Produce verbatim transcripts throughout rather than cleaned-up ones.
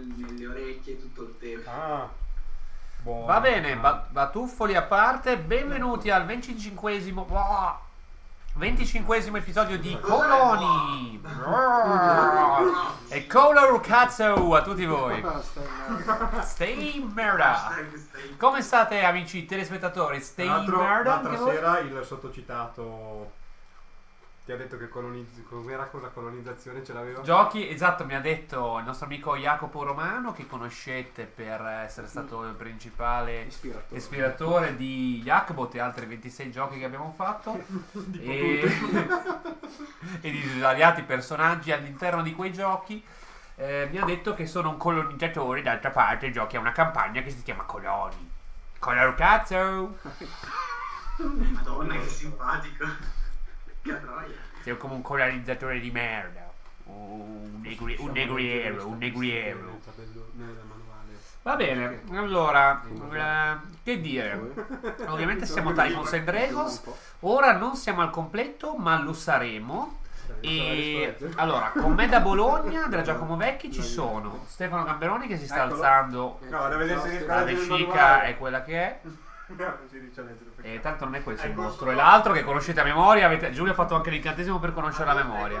nelle orecchie tutto il tempo. Ah, buono. Va bene, ba- batuffoli a parte, benvenuti al venticinquesimo oh, venticinquesimo episodio di Coloni. E color cazzo a tutti voi. Stay merda. Come state, amici telespettatori? Stay L'altro- merda. L'altra anche voi? sera il sottocitato ti ha detto che colonizzi, com'era con la colonizzazione ce l'aveva? Giochi, esatto, mi ha detto il nostro amico Jacopo Romano, che conoscete per essere stato il principale Ispiratore. ispiratore di Jackbot e altri ventisei giochi che abbiamo fatto e, e di svariati personaggi all'interno di quei giochi. Eh, mi ha detto che sono un colonizzatore, d'altra parte giochi a una campagna che si chiama Coloni. Color cazzo! Madonna, che simpatico. Che troia. Sei come un colonizzatore di merda. Un, negri- un negriero, un negriero. Va bene, allora, eh, che dire? Ovviamente siamo Tycoons and Dragons. Ora non siamo al completo, ma lo saremo. E allora, con me da Bologna, della Giacomo Vecchi, ci sono Stefano Gamberoni che si sta Eccolo. alzando. No, deve essere La vescica è quella che è. E tanto non è questo il mostro, è l'altro che conoscete a memoria. Avete... Giulio ha fatto anche l'incantesimo per conoscere la memoria.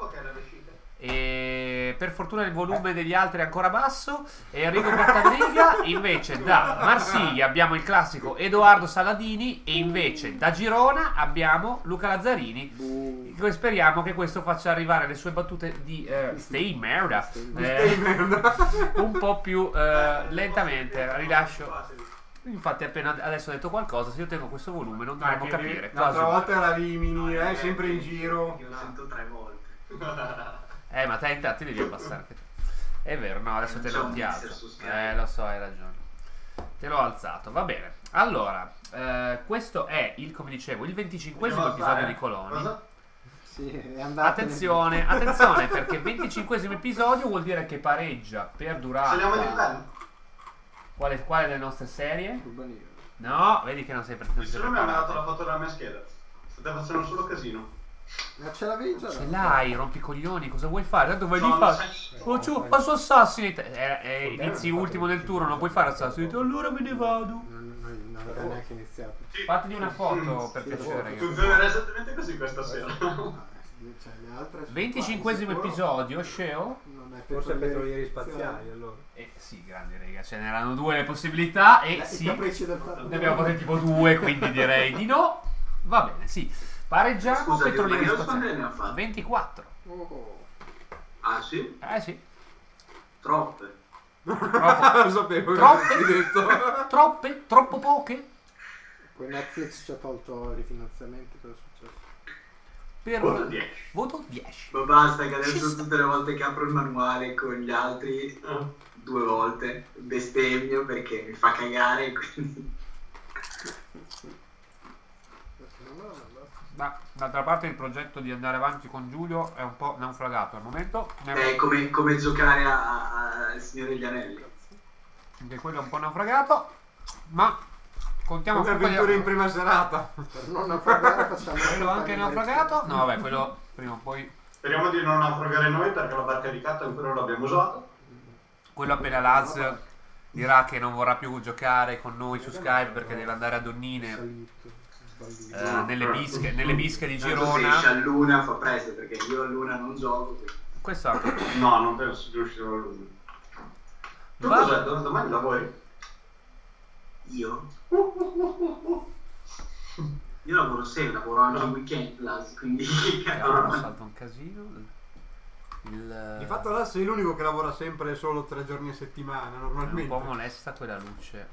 E per fortuna il volume degli altri è ancora basso. E Enrico Cattadriga. Invece da Marsiglia abbiamo il classico Edoardo Saladini. E invece da Girona abbiamo Luca Lazzarini. Noi speriamo che questo faccia arrivare le sue battute di eh, Stay merda eh, un po' più eh, lentamente. Rilascio. Infatti appena adesso ho detto qualcosa. Se io tengo questo volume non dovremmo capire. L'altra Quasi. volta la Rimini, eh, sempre in giro. Io lo sento tre volte. Eh, ma te infatti devi abbassare anche te. È vero, no, adesso te lo ti alzo. Eh, lo so, hai ragione. Te l'ho alzato, va bene. Allora, eh, questo è il, come dicevo, il venticinquesimo episodio di Coloni. Sì, è andato. Attenzione, attenzione, perché venticinquesimo episodio vuol dire che pareggia per Saliamo di durata. livello. Quale, quale delle nostre serie? Urbanino. No, vedi che non sei per non sei Nessuno mi ha dato la preparato. foto della mia scheda. State facendo solo casino. Ma ce l'avevi già? Ce l'hai, rompicoglioni, cosa vuoi fare? Tanto vai lì Sono fa. salito. Oh, ciu, passo Assassinate. Eh, eh, inizi ultimo nel turno, non puoi fare Assassinate. Allora me ne vado. Non, non, non era neanche iniziato. Fategli una foto per Sì, piacere. sì. Funzionerà esattamente così questa sera. Ah, cioè, le altre sono venticinquesimo qua, di sicuro episodio, Sceo. non è Forse petrolieri spaziali. spaziali allora. Eh sì, grandi raga, ce n'erano due le possibilità e Eh, i sì, capricci del fatto. ne abbiamo fatte tipo due, quindi direi di no. Va bene, sì. Pareggiamo Scusa, petrolieri ma io spaziali. quante ne ho fatte? ventiquattro. Oh. Ah sì? Eh sì. Troppe. Troppo. Lo sapevo che Troppe? avresti detto. Troppe? Troppo poche? Poi Netflix ci ha tolto i rifinanziamenti, cosa è successo? Per Voto dieci. voto dieci. Ma basta che adesso Ci sta. tutte le volte che apro il manuale con gli altri due volte bestemmio perché mi fa cagare, quindi No, no, no. Ma d'altra parte il progetto di andare avanti con Giulio è un po' naufragato al momento. è come, come giocare a- a- al Signore degli Anelli. Anche quello è un po' naufragato. Ma contiamo Come comunque di- avventure in prima serata. Per non naufragare facciamo quello anche naufragato. No vabbè, quello prima o poi. Speriamo di non naufragare noi perché la barca di carta ancora non l'abbiamo usata. Quello appena Laz dirà che non vorrà più giocare con noi su Skype perché deve andare a Donnine Salito, sbaglito. eh, nelle, bische, nelle bische di Tanto se esce Girona. a Luna fa presto perché io a Luna non gioco. quindi- Questo anche. No, non penso di uscire a lui. Tu Va- cos'è? Dom- Domani lavori? Io? Io lavoro sempre, lavoro anche il weekend, Laz, quindi Allora, salta un casino. Il, Di fatto là sei l'unico che lavora sempre solo tre giorni a settimana, è un normalmente. po' molesta quella luce.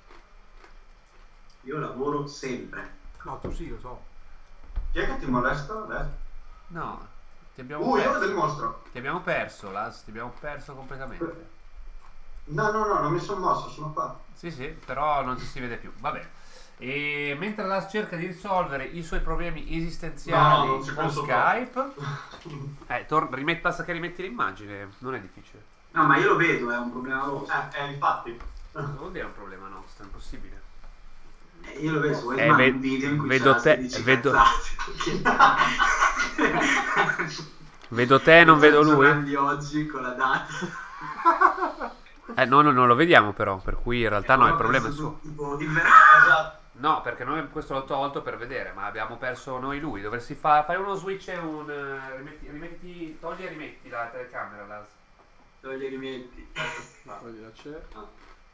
io lavoro sempre. No, tu sì, lo so. Chi è che ti molesta? Beh. No, ti abbiamo Uh, io lo perso. dimostro. Ti abbiamo perso, Laz, ti abbiamo perso completamente. No, no, no, non mi sono mosso, sono qua. Sì, sì, però non ci si vede più. Va bene. E mentre Laz cerca di risolvere i suoi problemi esistenziali No, non ci con penso Skype, eh, tor- rimet- basta che rimetti l'immagine, non è difficile. No, ma io lo vedo, è un problema vostro. Eh, eh, infatti. Non vuol dire un problema nostro, è impossibile. Eh, io lo vedo, vuoi Eh, fare ve- un video in cui vedo c'è la te- sedici vedo- cazzate. Vedo te, non vedo lui? Di oggi con la data. Eh, noi non lo vediamo però, per cui in realtà no, il problema è suo. Tipo, il verano. Esatto. No, perché noi questo l'ho tolto per vedere, ma abbiamo perso noi lui. Dovresti fa- fare uno switch e un... eh, rimetti, rimetti, togli e rimetti la telecamera, Las. Dove li rimetti? Togli la cerca.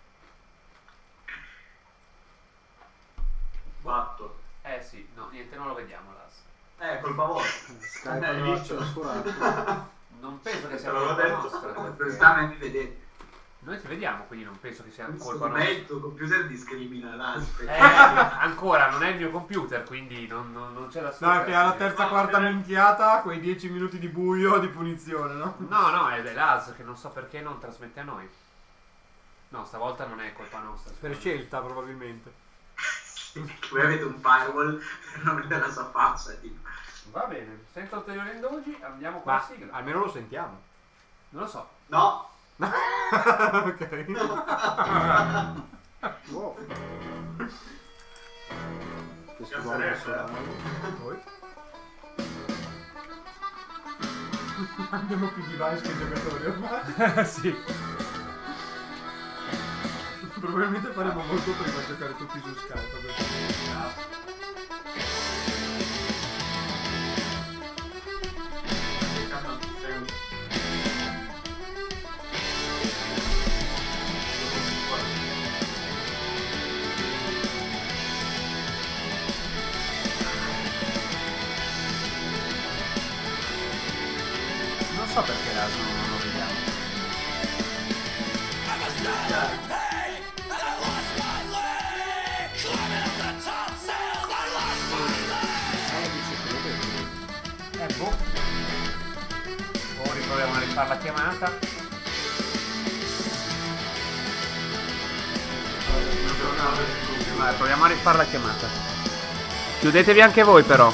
Fatto. Eh sì, no, niente, non lo vediamo, Las. Eh, colpa vostra. Skype Hai non ha visto? censurato. Non penso che sia Te l'avevo colpa detto. nostra. Per perché stanno mi vedete. Noi ti vediamo, quindi non penso che sia colpa Secondo nostra. me il tuo computer discrimina l'aspe. Eh, ancora, non è il mio computer, quindi non, non, non c'è da No, è che alla aspettare. terza quarta minchiata, quei dieci minuti di buio di punizione, no? No, no, è Las che non so perché non trasmette a noi. No, stavolta non è colpa nostra. Per scelta, probabilmente. Voi avete un firewall per non vedere la sua faccia, tipo. Va bene, senza ulteriori indugi andiamo con Ma la sigla. almeno lo sentiamo. Non lo so. No. Ok. Wow. Questo Cazzo gol è, personale. Poi? Abbiamo più device che giocatori ormai. Sì. Probabilmente faremo molto prima a giocare tutti su Skype. Perché... Non so perché Las non, non lo vediamo. Eh boh. O riproviamo a rifare la chiamata. Vai, proviamo a rifare la chiamata. Chiudetevi anche voi però.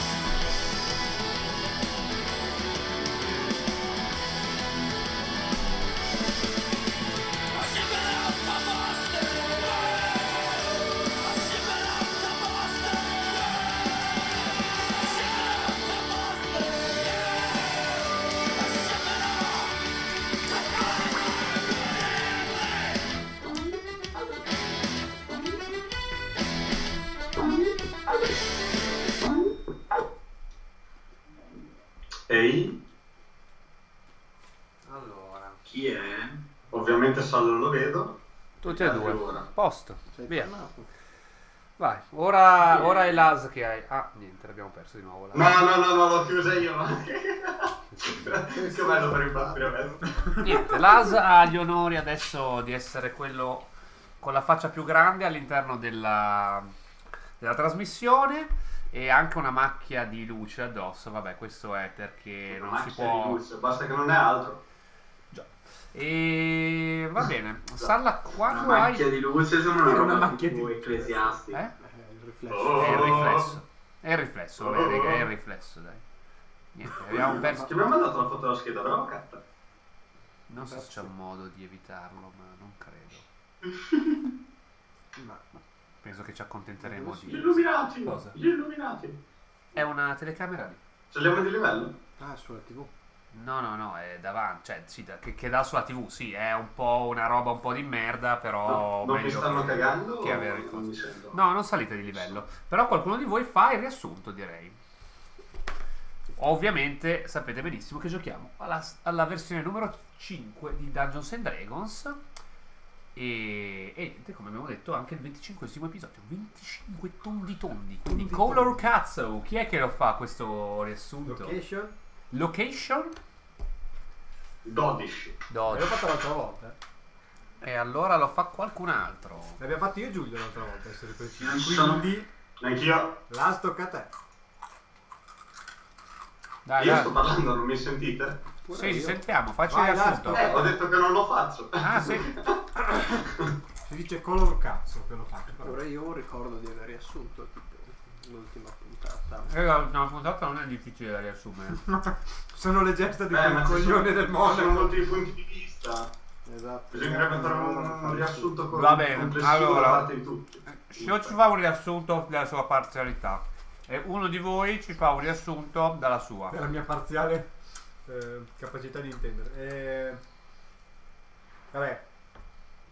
Ehi, Allora, Chi è? ovviamente Sal lo vedo. tutti e due. Ora. Posto. Sei Via. tornato. Vai. Ora, ora è Las che hai. Ah, niente, l'abbiamo perso di nuovo. Las. No, no, no, no, l'ho chiusa io. Ma... che bello per impazzire adesso. Niente, Las ha gli onori adesso di essere quello con la faccia più grande all'interno della, della trasmissione e anche una macchia di luce addosso. Vabbè, questo è perché non si Macchia può. di luce, basta che non è altro. E va bene. Salla, Una quando hai. macchia di luce sono una Era roba una macchia tipo di- ecclesiastica. Eh? Eh, il riflesso. Oh. È il riflesso. È il riflesso, vabbè, raga, è il riflesso, dai. Niente, abbiamo perso. Ti abbiamo mandato la foto della scheda, bravo Catta. Non so se c'è un modo di evitarlo, ma non credo. Ma, Penso che ci accontenteremo Gli di. illuminati, Cosa? gli illuminati. È una telecamera lì. Saliamo di livello? ah, sulla tivù. No, no, no, è davanti, cioè sì, da- che, che dà sulla tivù, sì, è un po' una roba un po' di merda, però non mi meglio stanno che, cagando che o avere il non coso. mi sento? No, non salite di livello, però qualcuno di voi fa il riassunto, direi. Ovviamente sapete benissimo che giochiamo alla, alla versione numero cinque di Dungeons and Dragons e, e niente, come abbiamo detto, anche il venticinquesimo episodio, venticinque tondi tondi, quindi Tondi Color tondi. Cazzo, chi è che lo fa questo riassunto? Location? Location? dodici. dodici. L'ho fatto l'altra volta. eh. E allora lo fa qualcun altro. L'abbiamo fatto io e Giulio l'altra volta, essere precisi. Non ci sono- Quindi, Anch'io. la tocca a te. Dai, Io dai. sto parlando, non mi sentite? Pure Sì, io. ci sentiamo, facci Vai, il riassunto. Lars, Eh, ho detto che non lo faccio. Ah, sì. Si dice color cazzo che lo faccio. però. Allora io ricordo di aver riassunto tipo l'ultima puntata. Eh, una puntata non è difficile da riassumere. Sono le gesta di Eh, quel ma ci sono- coglione del ci sono mondo. molti punti di vista. Esatto. Bisognerebbe fare un, Allora, un riassunto con, Va bene, complessivo allora. da parte di tutti. Scio ci fa un riassunto della sua parzialità. E uno di voi ci fa un riassunto dalla sua. Per la mia parziale eh, capacità di intendere. Eh, vabbè,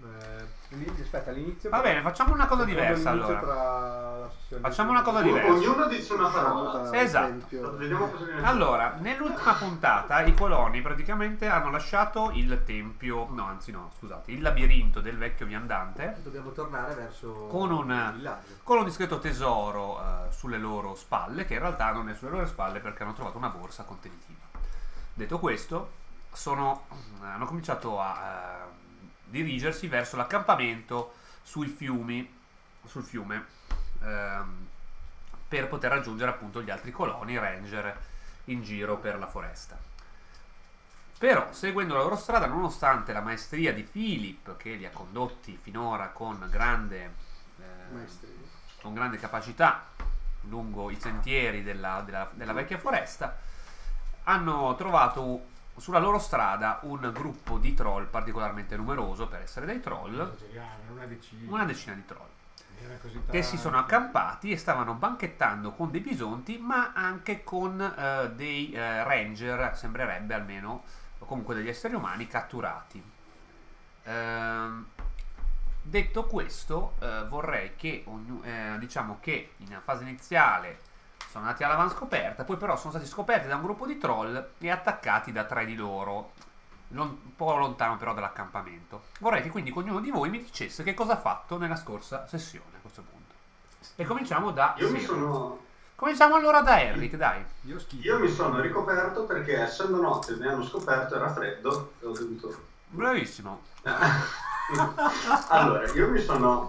Eh, lì- aspetta, all'inizio. Va bene, facciamo una cosa diversa all'inizio allora. tra la sessione Facciamo una cosa O- diversa. Ognuno dice una parola. Sì, esatto. Vediamo cosa viene. Allora, nell'ultima puntata i coloni praticamente hanno lasciato il tempio, no anzi no, scusate, il labirinto del vecchio viandante Dobbiamo tornare verso con un, il villaggio. con un discreto tesoro eh, sulle loro spalle, che in realtà non è sulle loro spalle perché hanno trovato una borsa contenitiva. Detto questo, sono, hanno cominciato a eh, dirigersi verso l'accampamento sui fiumi, sul fiume, ehm, per poter raggiungere appunto gli altri coloni ranger in giro per la foresta. Però, seguendo la loro strada, nonostante la maestria di Philip, che li ha condotti finora con grande, eh, Maestria. con grande capacità lungo i sentieri della, della- della vecchia foresta, hanno trovato sulla loro strada un gruppo di troll particolarmente numeroso per essere dei troll, Una decina. una decina di troll, Era così che tanto. si sono accampati e stavano banchettando con dei bisonti, ma anche con eh, dei eh, ranger, sembrerebbe almeno, o comunque degli esseri umani catturati. Ehm, detto questo, eh, vorrei che ognu- eh, diciamo che in fase iniziale sono andati all'avanscoperta, poi però sono stati scoperti da un gruppo di troll e attaccati da tre di loro, lon- un po' lontano però dall'accampamento. Vorrei che quindi ognuno di voi mi dicesse che cosa ha fatto nella scorsa sessione a questo punto. E cominciamo da Io mi Siro. sono. Cominciamo allora da Eric, dai. Io schifo. Io mi sono ricoperto perché essendo notte mi hanno scoperto, era freddo e ho dovuto. Bravissimo. Allora, io mi sono.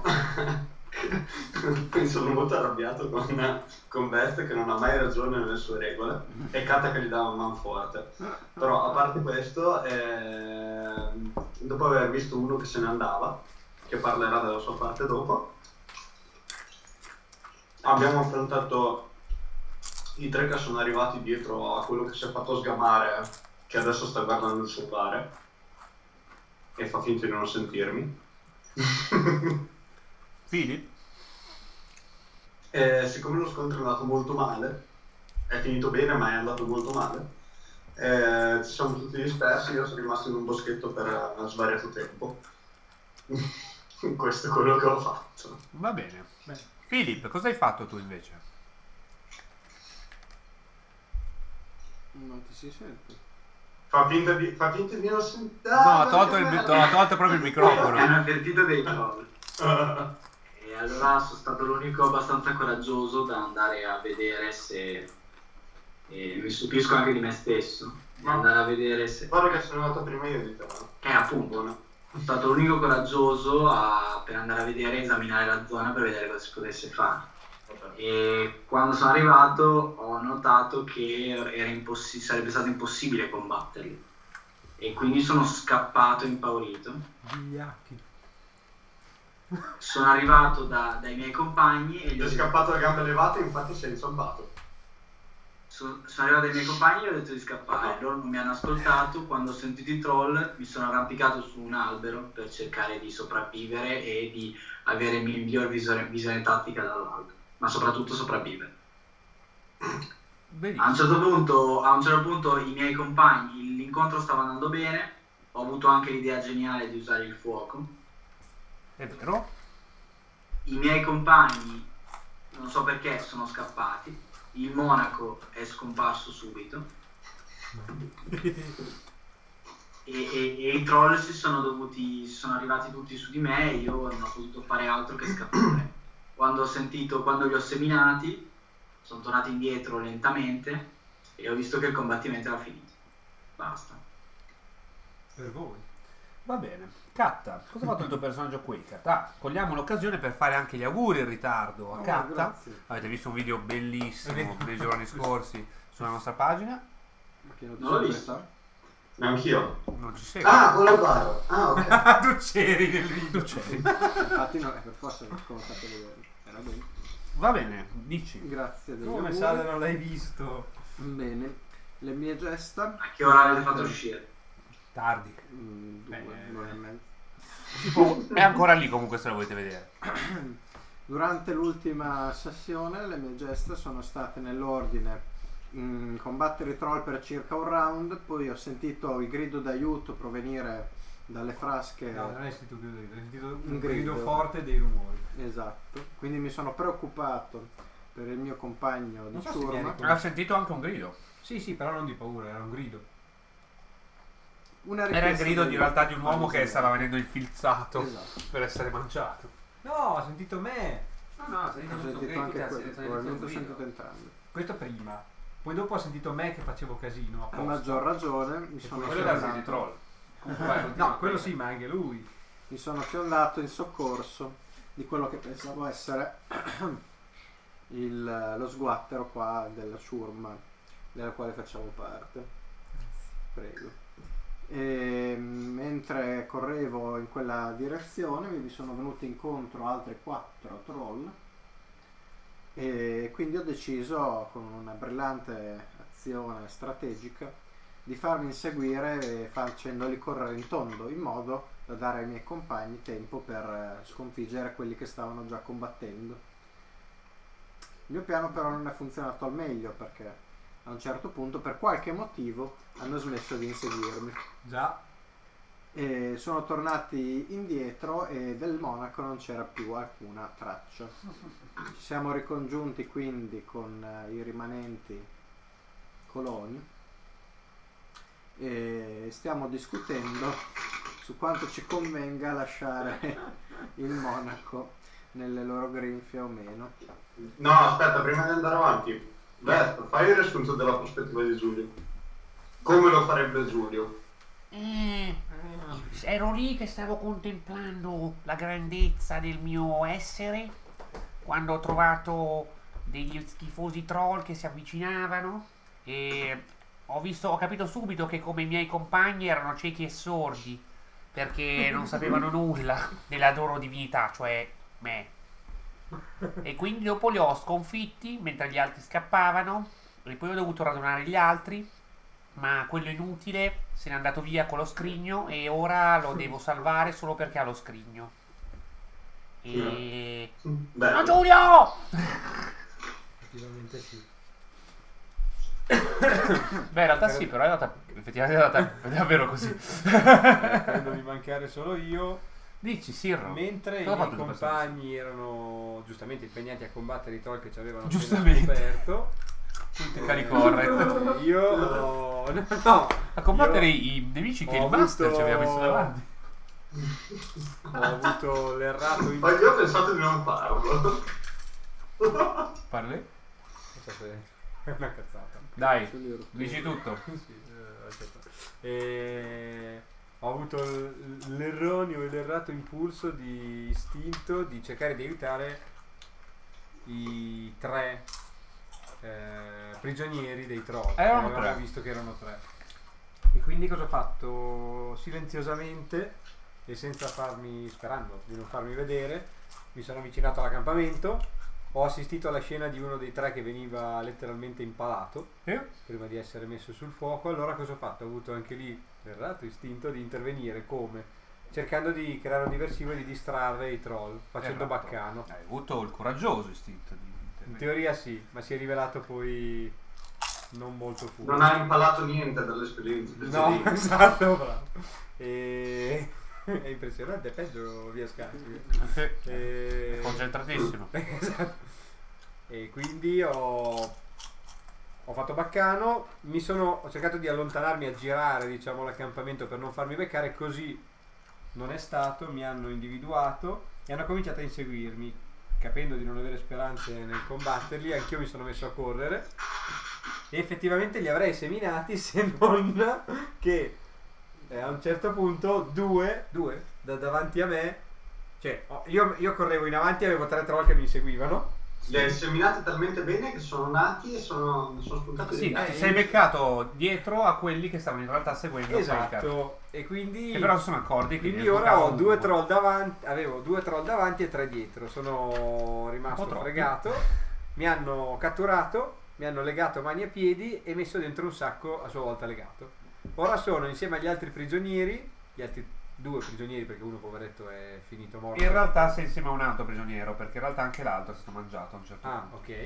mi sono molto arrabbiato con, con Beth che non ha mai ragione nelle sue regole e Kata che gli dava un manforte. Però a parte questo, eh, dopo aver visto uno che se ne andava, che parlerà della sua parte dopo, abbiamo affrontato i tre che sono arrivati dietro a quello che si è fatto sgamare, che adesso sta guardando il suo pare e fa finta di non sentirmi. Philip? E siccome lo scontro è andato molto male, è finito bene ma è andato molto male, eh, ci siamo tutti dispersi, io sono rimasto in un boschetto per uh, svariato tempo. Questo è quello che ho fatto. Va bene. Philip, cosa hai fatto tu invece? Non ti si sente. Fa finta di, fa finta di non sentire. No, ha tolto, il, ha tolto proprio il microfono. Hanno avvertito dei troll. E allora sono stato l'unico abbastanza coraggioso da andare a vedere se... E mi stupisco anche di me stesso. Di andare a vedere se... Guarda che sono andato prima io di te. Eh, appunto, no? Sono stato l'unico coraggioso a- per andare a vedere, esaminare la zona per vedere cosa si potesse fare. E quando sono arrivato ho notato che era impossi- sarebbe stato impossibile combatterli. E quindi sono scappato impaurito. Vigliacchi. Sono arrivato da- dai miei compagni e gli Ti ho è detto- scappato a gambe levate, infatti sei insoldato. So- sono arrivato dai miei compagni e gli ho detto di scappare. Loro non mi hanno ascoltato. Quando ho sentito i troll mi sono arrampicato su un albero per cercare di sopravvivere e di avere il miglior visore- visione tattica dall'alto, ma soprattutto sopravvivere. A un Benissimo. certo punto, a un certo punto i miei compagni, l'incontro stava andando bene, ho avuto anche l'idea geniale di usare il fuoco. È vero? I miei compagni, non so perché, sono scappati. Il monaco è scomparso subito. E, e- e i troll si sono dovuti, si sono arrivati tutti su di me e io non ho potuto fare altro che scappare. Quando ho sentito, quando li ho seminati, sono tornato indietro lentamente e ho visto che il combattimento era finito. Basta. Per voi. Va bene. Katta, cosa ha fatto il tuo personaggio Quaker? Ah, cogliamo l'occasione per fare anche gli auguri in ritardo a Oh, Katta. grazie. Avete visto un video bellissimo nei giorni scorsi sulla nostra pagina? Ma che non ti Non l'ho sorpresa? Neanch'io. Non ci segui. Ah, con la baro. Ah, ok. tu c'eri nel video. Tu c'eri. Infatti no, è per forza che come ho fatto vedere. Era bene. Va bene, dici. Grazie degli Come auguri. sa non l'hai visto? Bene. Le mie gesta. A che ora avete fatto uscire? Tardi. Mm, due, Beh, due e mezzo. Si può- È ancora lì comunque se la volete vedere. Durante l'ultima sessione le mie gesta sono state nell'ordine mm, combattere i troll per circa un round, poi ho sentito il grido d'aiuto provenire dalle frasche. No, non hai sentito più grido, hai sentito un Un grido grido. forte dei rumori. Esatto, quindi mi sono preoccupato per il mio compagno di Non so se ciurma. viene con- Ha sentito anche un grido. Sì, sì, però non di paura, era un grido. Una Era il richiesta grido di- di realtà di un uomo che Esatto. stava venendo infilzato Esatto. per essere mangiato. No, ho sentito me. No, no, Ho sentito anche quello, probabilmente ho sentito entrambi. Questo prima. Poi dopo ho sentito me che facevo casino. A apposta. maggior ragione mi Che sono, quello Quello era il fiondato, di troll. Comunque, vai, continua. No, quello sì, ma anche lui. mi sono fiondato in soccorso di quello che pensavo essere il- lo sguattero qua della ciurma della quale facciamo parte. Prego. E mentre correvo in quella direzione mi sono venuti incontro altri quattro troll e quindi ho deciso, con una brillante azione strategica, di farmi inseguire facendoli correre in tondo, in modo da dare ai miei compagni tempo per eh, sconfiggere quelli che stavano già combattendo. Il mio piano però non è funzionato al meglio, perché a un certo punto, per qualche motivo, hanno smesso di inseguirmi Già. e sono tornati indietro e del monaco non c'era più alcuna traccia. Ci siamo ricongiunti quindi con eh, i rimanenti coloni e stiamo discutendo su quanto ci convenga lasciare il monaco nelle loro grinfie o meno. No, aspetta, prima di andare avanti, Beh, fai il riassunto della prospettiva di Giulio. Come lo farebbe Giulio? Eh, ero lì che stavo contemplando la grandezza del mio essere quando ho trovato degli schifosi troll che si avvicinavano e ho visto, ho capito subito che come i miei compagni erano ciechi e sordi perché non sapevano nulla della loro divinità, cioè me. E quindi dopo li ho sconfitti mentre gli altri scappavano e poi ho dovuto radunare gli altri, ma quello inutile se n'è andato via con lo scrigno e ora lo devo salvare solo perché ha lo scrigno. E... Beh, No, Giulio! Effettivamente sì. Beh, in realtà sì, però è andata, effettivamente è andata è davvero così. Credo di mancare solo io. Dici, Sirro. Mentre i Cosa ha miei fatto il compagni erano giustamente impegnati a combattere i troll che ci avevano Giustamente. appena scoperto, Tutti cari corret. io ho- no, no, A combattere io i nemici che ho il master avuto- ci aveva messo davanti. ho avuto l'errato in ma io ho pensato di non farlo. Parli? Non so se è una cazzata. Dai, Giulio, dici tutto. Sì, eh, aspetta. E ho avuto l- l'erroneo e l'errato impulso di istinto di cercare di aiutare i tre eh, prigionieri dei troll. Erano Avevamo tre. visto che erano tre. E quindi cosa ho fatto? Silenziosamente e senza farmi, sperando di non farmi vedere, mi sono avvicinato all'accampamento. Ho assistito alla scena di uno dei tre che veniva letteralmente impalato Eh? prima di essere messo sul fuoco. Allora cosa ho fatto? Ho avuto anche lì l'errato istinto di intervenire come? Cercando di creare un diversivo e di distrarre i troll, facendo Errato. baccano. Hai avuto il coraggioso istinto di In intervenire. teoria sì, ma si è rivelato poi non molto furbo. Non ha impalato niente dall'esperienza No, precedente. esatto, bravo. E... è impressionante, è peggio via Skype. È E... concentratissimo. Esatto. E quindi ho, ho fatto baccano, mi sono, ho cercato di allontanarmi, a girare diciamo l'accampamento per non farmi beccare, così non è stato, mi hanno individuato e hanno cominciato a inseguirmi. Capendo di non avere speranze nel combatterli, anch'io mi sono messo a correre e effettivamente li avrei seminati se non che eh, a un certo punto due, due da davanti a me, cioè oh, io, io correvo in avanti e avevo tre troll che mi inseguivano. Li hai seminati talmente bene che sono nati e sono, sono spuntati Sì, degli ti altri. sei beccato dietro a quelli che stavano in realtà seguendo quel cazzo. Esatto, e quindi Che però si sono accorti. quindi ne ora ho sboccavano due uno. troll davanti, avevo due troll davanti e tre dietro. Sono rimasto Un po' troppi. fregato. Mi hanno catturato, mi hanno legato mani e piedi e messo dentro un sacco a sua volta legato. Ora sono insieme agli altri prigionieri, gli altri due prigionieri perché uno poveretto è finito morto. In realtà sei insieme a un altro prigioniero, perché in realtà anche l'altro è stato mangiato a un certo Ah, punto. ok.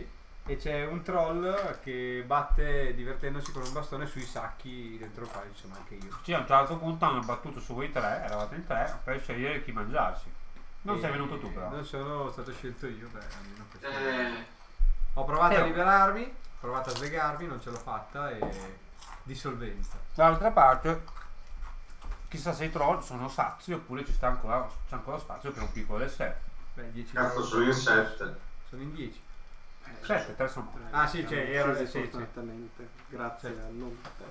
e c'è un troll che batte divertendosi con un bastone sui sacchi dentro il quale ci sono anche io. Sì, a un certo punto hanno battuto su voi tre, eravate in tre, per scegliere chi mangiarsi. Non E sei venuto tu però. Non sono stato scelto io, beh, almeno questo. Eh, Ho provato Eh, a liberarmi, ho provato a svegarmi, non ce l'ho fatta e dissolvenza. Dall'altra parte, chissà se i troll sono sazi oppure ci sta ancora, c'è ancora spazio per un piccolo dessert. Beh, dieci Cazzo, troll. sono in sette. Sono in dieci. sette, tre sono. Ah, sì, cioè, ero- sì, sì, sì. fortunatamente. Grazie Sì. a non te.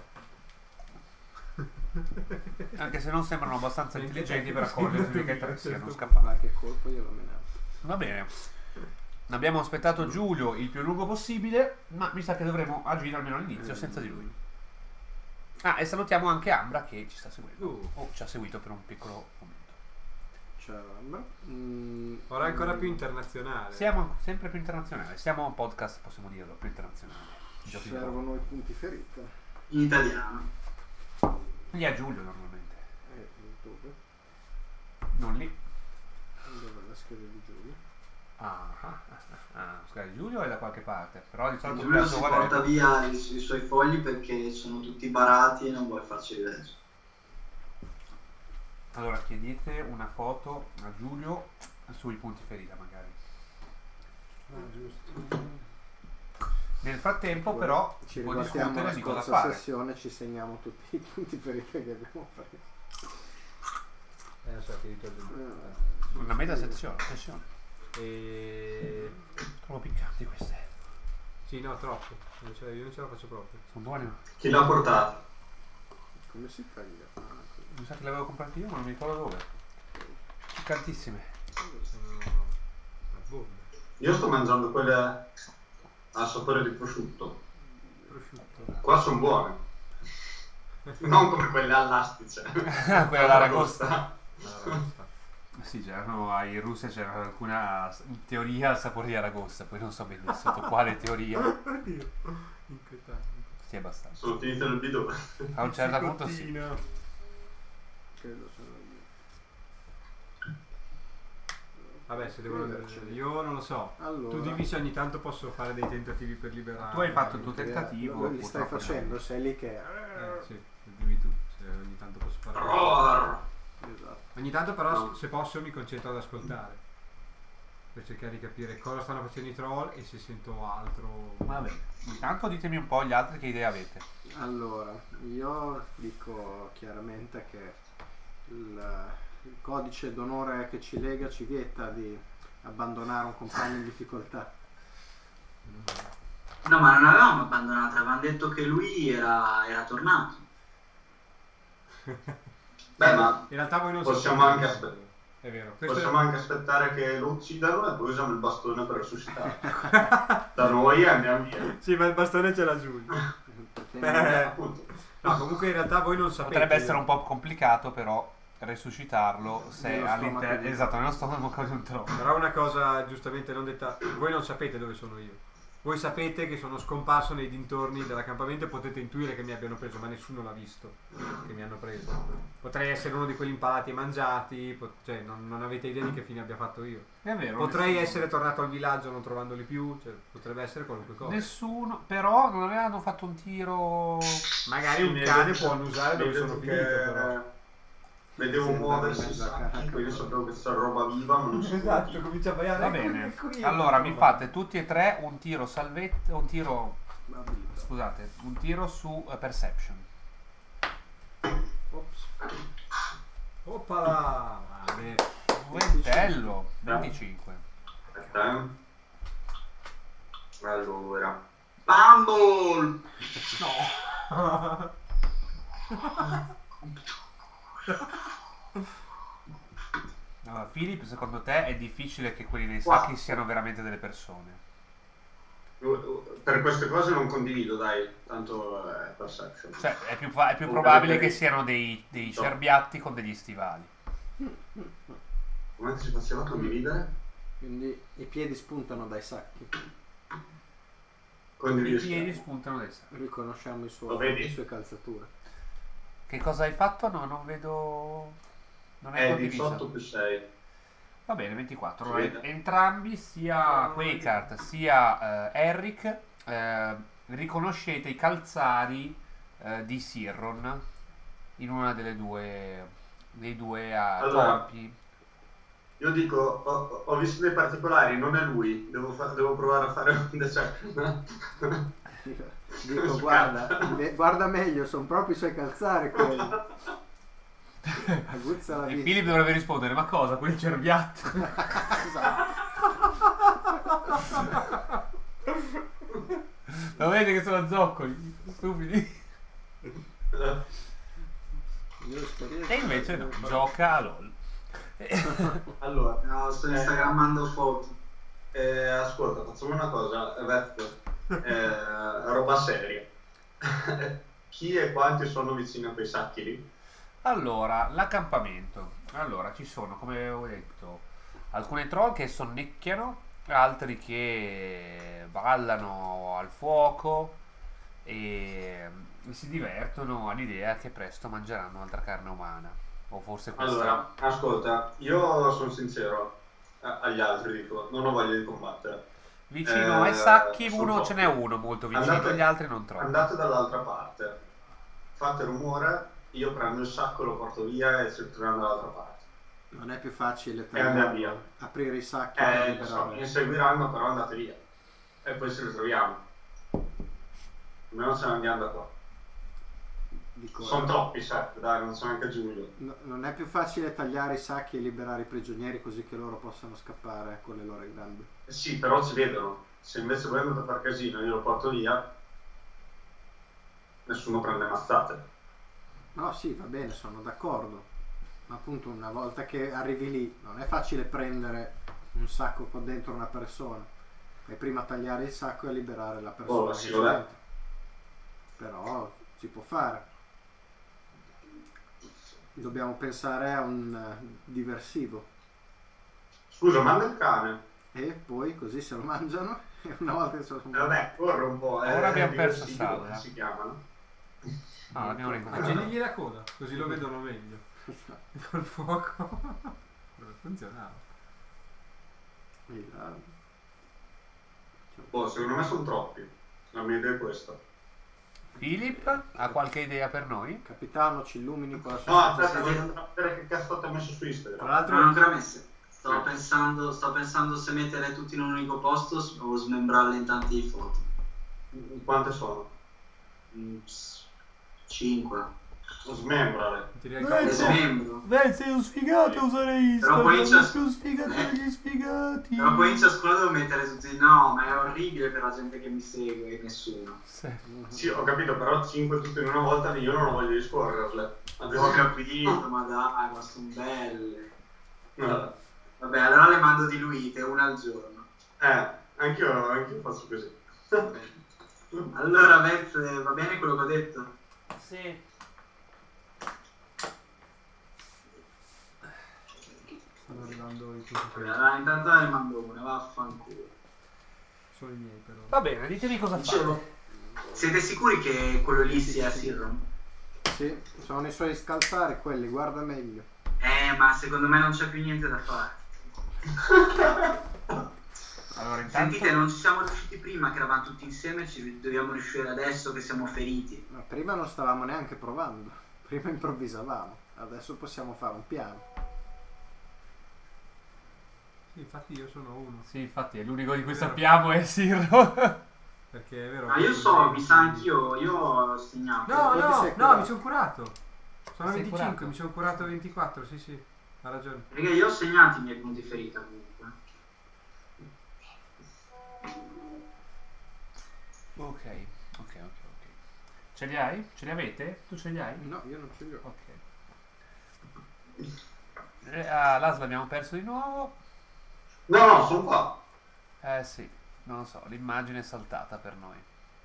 Anche se non sembrano abbastanza intelligenti per accorgersi che i tre siano Ma scappati. che colpo io l'ho menato. Va bene. Abbiamo aspettato Giulio il più lungo possibile, ma mi sa che dovremo agire almeno all'inizio senza di lui. Ah, e salutiamo anche Ambra che ci sta seguendo. Uh. O ci ha seguito per un piccolo momento. Ciao, Ambra. Mm, Ora è ancora mm, più internazionale. Siamo sempre più internazionali. Siamo un podcast, possiamo dirlo, più internazionale. Giochi di ruolo. Servono i punti ferita. in italiano. Lì a Giulio normalmente. E dove? Non lì. Dove è la scheda di Giulio? Ah, ah, ah, ah. Scusa, Giulio è da qualche parte. Però di solito Giulio si penso qual è. porta via i, i suoi fogli perché sono tutti barati e non vuole farci vedere. Allora chiedete una foto a Giulio sui punti ferita magari. Ah, giusto. Nel frattempo però Ci si può riguardiamo discutere la di cosa scorsa fare. sessione, ci segniamo tutti i punti ferita che abbiamo preso. Eh, non so che di tolto- Eh, Una meta sezione, sessione. E... Troppo piccanti queste. Sì, no, troppo. Non ce la- io non ce la faccio proprio. Sono buone. Chi l'ha portato? Come si taglia? Ah, così. Mi sa che le avevo comprate io, ma non mi ricordo dove. Piccantissime. Sono una bomba. Io sto mangiando quelle a sapore di prosciutto. Prosciutto. Qua sono buone. Non come quelle all'astice. Quella d'aragosta. Ah, basta. Sì, c'erano in Russia c'era alcuna in teoria al sapore di aragosta, poi non so bene sotto quale teoria. Oddio, inquietante. Sì, abbastanza. Sono finite nel bidone. A un certo punto sì. Piccottino. Credo sono io. Vabbè, se devono Scriverceli. io non lo so. Allora, Tu dimmi se ogni tanto posso fare dei tentativi per liberare. Tu hai fatto il tuo tentativo. Dove li stai purtroppo facendo? no. Sei lì che... Eh, sì, dimmi tu se ogni tanto posso fare. Roar. Esatto. Ogni tanto però No. se posso mi concentro ad ascoltare. Per cercare di capire cosa stanno facendo i troll e se sento altro. Va bene. Intanto ditemi un po' gli altri che idee avete. Allora, io dico chiaramente che il, il codice d'onore che ci lega ci vieta di abbandonare un compagno in difficoltà. No, ma non avevamo abbandonato, avevamo detto che lui era, era tornato. Beh, ma In realtà voi non Possiamo sapete. anche aspettare. È vero. Questo possiamo anche aspettare che lo uccidano e poi usiamo il bastone per resuscitare. Da noi andiamo via. Sì, ma il bastone ce l'ha Giulio. Perché Eh. Appunto. No, comunque in realtà voi non sapete. Potrebbe essere un po' complicato però resuscitarlo se Nello all'interno stomaco di- esatto nello stomaco di un troll. Però una cosa giustamente non detta. Voi non sapete dove sono io. Voi sapete che sono scomparso nei dintorni dell'accampamento e potete intuire che mi abbiano preso, ma nessuno l'ha visto che mi hanno preso. Potrei essere uno di quelli impalati e mangiati, pot- cioè non, non avete idea di che fine abbia fatto io. È vero. Potrei nessuno- essere tornato al villaggio non trovandoli più, cioè potrebbe essere qualunque cosa. Nessuno, però non avevano fatto un tiro. Magari un Mi cane hai può detto- annusare mi hai dove sono detto finito, che però. Vedevo Sì, muoversi i andare in mezzo a sacchi, cacca. poi io sapevo che c'era roba viva, ma non so. Esatto, comincia a baiare. Va bene. Allora mi fate tutti e tre un tiro salvezza, un tiro, abilità. scusate, un tiro su eh, perception. Ops. Oppala! Vale. Ventello, venticinque. Aspetta, eh. Allora. Bumble! No. Allora, Philip, secondo te è difficile che quelli nei sacchi siano veramente delle persone? Per queste cose non condivido, dai, tanto è perception. Cioè, è più, fa- è più O probabile perché- che siano dei, dei No. cerbiatti con degli stivali. Come si faceva a condividere? Quindi i piedi spuntano dai sacchi. I Condividi piedi schermo. spuntano dai sacchi. Riconosciamo i suoi- Lo vedi? le sue calzature. Che cosa hai fatto? No, non vedo... Non è È condivisa. diciotto più sei. Va bene, ventiquattro. Allora, Sì. entrambi, sia Quakehart sia eh, Eric, eh, riconoscete i calzari eh, di Sirron in una delle due dei due uh, Allora. corpi. Io dico, ho, ho visto dei particolari, non è lui, devo, fa- devo provare a fare un check. Dico, guarda, me- guarda meglio, sono proprio i suoi calzari quelli. Aguzza la E vista. Philip dovrebbe rispondere, ma cosa? Quel cerbiatto? Lo vedi che sono zoccoli, stupidi. Io esperienza- E invece no, gioca a LOL. Allora, No, sto eh, instagrammando foto. eh, ascolta, facciamo una cosa, eh, Vette, eh, roba seria. Chi e quanti sono vicini a quei sacchi lì? Allora, l'accampamento. Allora, ci sono, come ho detto, alcune troll che sonnecchiano, altri che ballano al fuoco e si divertono all'idea che presto mangeranno altra carne umana. O forse questa... Allora, ascolta, io sono sincero eh, agli altri, dico, non ho voglia di combattere. Vicino Eh, ai sacchi sono uno troppi. ce n'è uno molto vicino, Andate- gli altri non troppo. Andate dall'altra parte, fate rumore, io prendo il sacco, lo porto via e ci ritroviamo dall'altra parte. Non è più facile E andiamo tagliare- via. aprire i sacchi per Eh, lo so, mi liberare. inseguiranno, però andate via. E poi ci ritroviamo. Almeno ce ne andiamo da qua. Dico, Sono troppi set, dai, non sono neanche Giulio. no- non è più facile tagliare i sacchi e liberare i prigionieri così che loro possano scappare con le loro gambe. Eh sì, però ci vedono. Se invece voi andate a far casino e io lo porto via, nessuno prende mazzate. No, sì, va bene, sono d'accordo. Ma appunto una volta che arrivi lì non è facile prendere un sacco con dentro una persona. Fai prima tagliare il sacco e liberare la persona. Oh, che sì, c'è vabbè. dentro. Però si può fare. Dobbiamo pensare a un eh, diversivo. Scusa, manda il cane. E poi così se lo mangiano e una volta che se lo Eh, vabbè, corre un po'. eh, Ora abbiamo è perso diversivo, Sal, come eh. si chiamano? Ah, l'abbiamo rincontrato. Aggiungigli la coda, così lo vedono meglio. Col fuoco. Non funzionava. E là- Boh, secondo me sono troppi. La mia idea è questa. Philip ha qualche idea per noi? Capitano, ci illumini con la sua No, saggezza. aspetta, voglio andare a vedere che cazzo ti ha messo su Tra Instagram. Non l'altro, ho ancora messe. Sto Eh. pensando, sto pensando se mettere tutti in un unico posto o smembrarle in tante foto. Quante sono? cinque. Smembrale. direi Le che smembro. Beh, sei un sfigato a usare Però poi c'è- più sfigato Eh. degli sfigati. Però poi in ciascuno devo mettere tutti. No, ma è orribile per la gente che mi segue e nessuno. Sì. Sì, ho capito, però cinque tutte in una volta io non ho voglia di scorrerle. Ad Ho esempio- capito, ma dai, ma sono belle. No. Vabbè, allora le mando diluite, una al giorno. Eh, anch'io, anch'io faccio così. Allora, Vez, va bene quello che ho detto? Sì. stanno arrivando i tuoi quelli. Allora, intanto ne mando una, vaffanculo. Sono i miei però. Va bene, ditemi cosa fate. Dicevo, siete sicuri che quello lì sia Sirron? Sì, sono i suoi scalzari quelli, guarda meglio. Eh, ma secondo me non c'è più niente da fare. Allora, intanto Sentite, non ci siamo riusciti prima che eravamo tutti insieme, ci dobbiamo riuscire adesso che siamo feriti. Ma prima non stavamo neanche provando, prima improvvisavamo, adesso possiamo fare un piano. Sì, infatti io sono uno. Sì, infatti è l'unico di cui sappiamo è Sirro. Perché è vero. Ma io so, mi sa anch'io, io ho segnato. No, Poi ti no, sei no, curato. mi sono curato. Sono Sei venticinque, curato? mi sono curato ventiquattro, sì sì. Ha ragione. Perché io ho segnato i miei punti ferita comunque. Ok, ok, ok, ok. Ce li hai? Ce li avete? Tu ce li hai? No, io non ce li ho. Ok. Eh, ah, l'A S L abbiamo perso di nuovo. No, no, sono qua. Eh sì, non lo so, l'immagine è saltata per noi.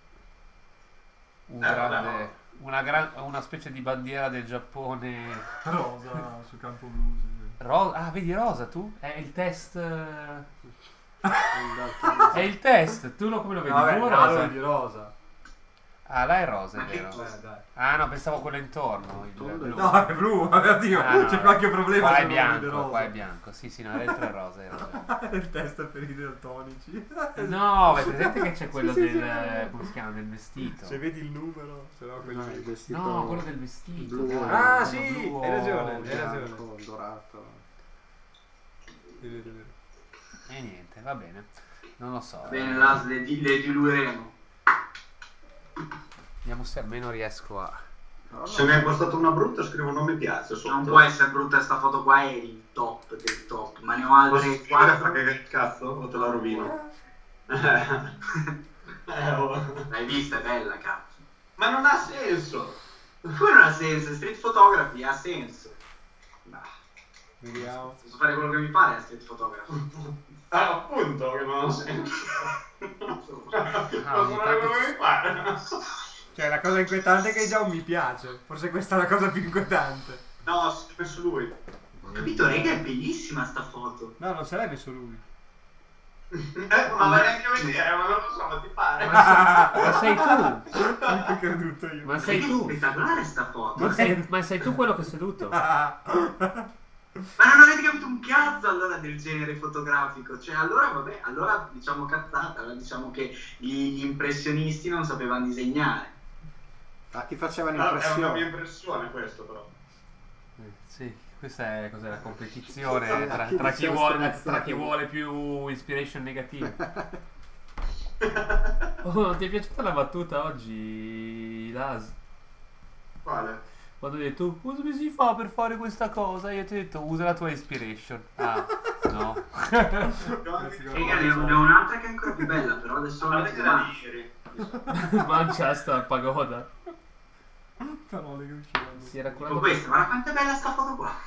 Un Eh, vabbè, grande, una, gran- una specie di bandiera del Giappone. Rosa sul campo blu. sì. Ro- ah, vedi rosa tu? È il test. eh, È È il test, tu lo come lo vedi? Vabbè, Blu o no, rosa? di rosa. Ah, là è rosa, Ma è che vero. cosa? Eh, dai. Ah, no, pensavo quello intorno. Il Tondo blu. No, è blu, oddio, Ah, no, c'è no. qualche problema Qua se è non lo vede bianco, rosa. qua è bianco. Sì, sì, no, dentro è rosa, hai ragione. Il testo per i daltonici. No, è presente che c'è quello Sì, sì, del... sì. come si chiama? Del vestito. Se vedi il numero, se no quello No, il lì. vestito No, quello del vestito. blu, dai, Ah, quello sì, blu hai ragione, o hai bianco. ragione. bianco, dorato. È vero, è vero. E niente, va bene. Non lo so. Va bene, eh. Las, le, di- le diluiremo. Vediamo se almeno riesco a... No, Se no, mi hai postato una brutta scrivo non mi piace sotto. Non può essere brutta sta foto qua, è il top del top. Ma ne ho Posso altre scrivere fra quattro. che cazzo o te la rovino? Eh, oh. L'hai vista, è bella, cazzo. Ma non ha senso. Poi non ha senso, street photography ha senso. Bah, Vediamo. posso fare quello che mi pare a street photography. Ah, appunto che non ha senso. Posso fare quello che mi pare. Cioè, la cosa inquietante è che già un mi piace. Forse questa è la cosa più inquietante. No, si è messo lui. Ho capito, raga, è bellissima sta foto. No, non se l'hai messo lui. Eh, ma vai neanche a vedere, ma non lo so, ma ti pare. Ma sei tu! Ho creduto io. Ma sei Raga, è tu! spettacolare sta foto. Ma sei, ma sei tu quello che è seduto? Ma non avete capito un cazzo allora del genere fotografico. Cioè, allora vabbè, allora diciamo cazzata, allora diciamo che gli, gli impressionisti non sapevano disegnare. Ah, ti facevano No, è una mia impressione. impressione questo però. Eh, Sì, questa è cos'è, la competizione tra, Chi tra chi diceva vuole, stronzate? tra chi vuole più inspiration negativa. Oh, ti è piaciuta la battuta oggi, Las? Quale? Quando hai detto, cosa mi si fa per fare questa cosa? Io ti ho detto, usa la tua inspiration. Ah, no. Raga, ne ho, ne ho un'altra che è ancora più bella, però adesso la Guardate metto da davanti. ieri. Manchester al pagoda. Parole che uscivano. Si era Tipo curato questa, guarda quanto è bella sta foto qua.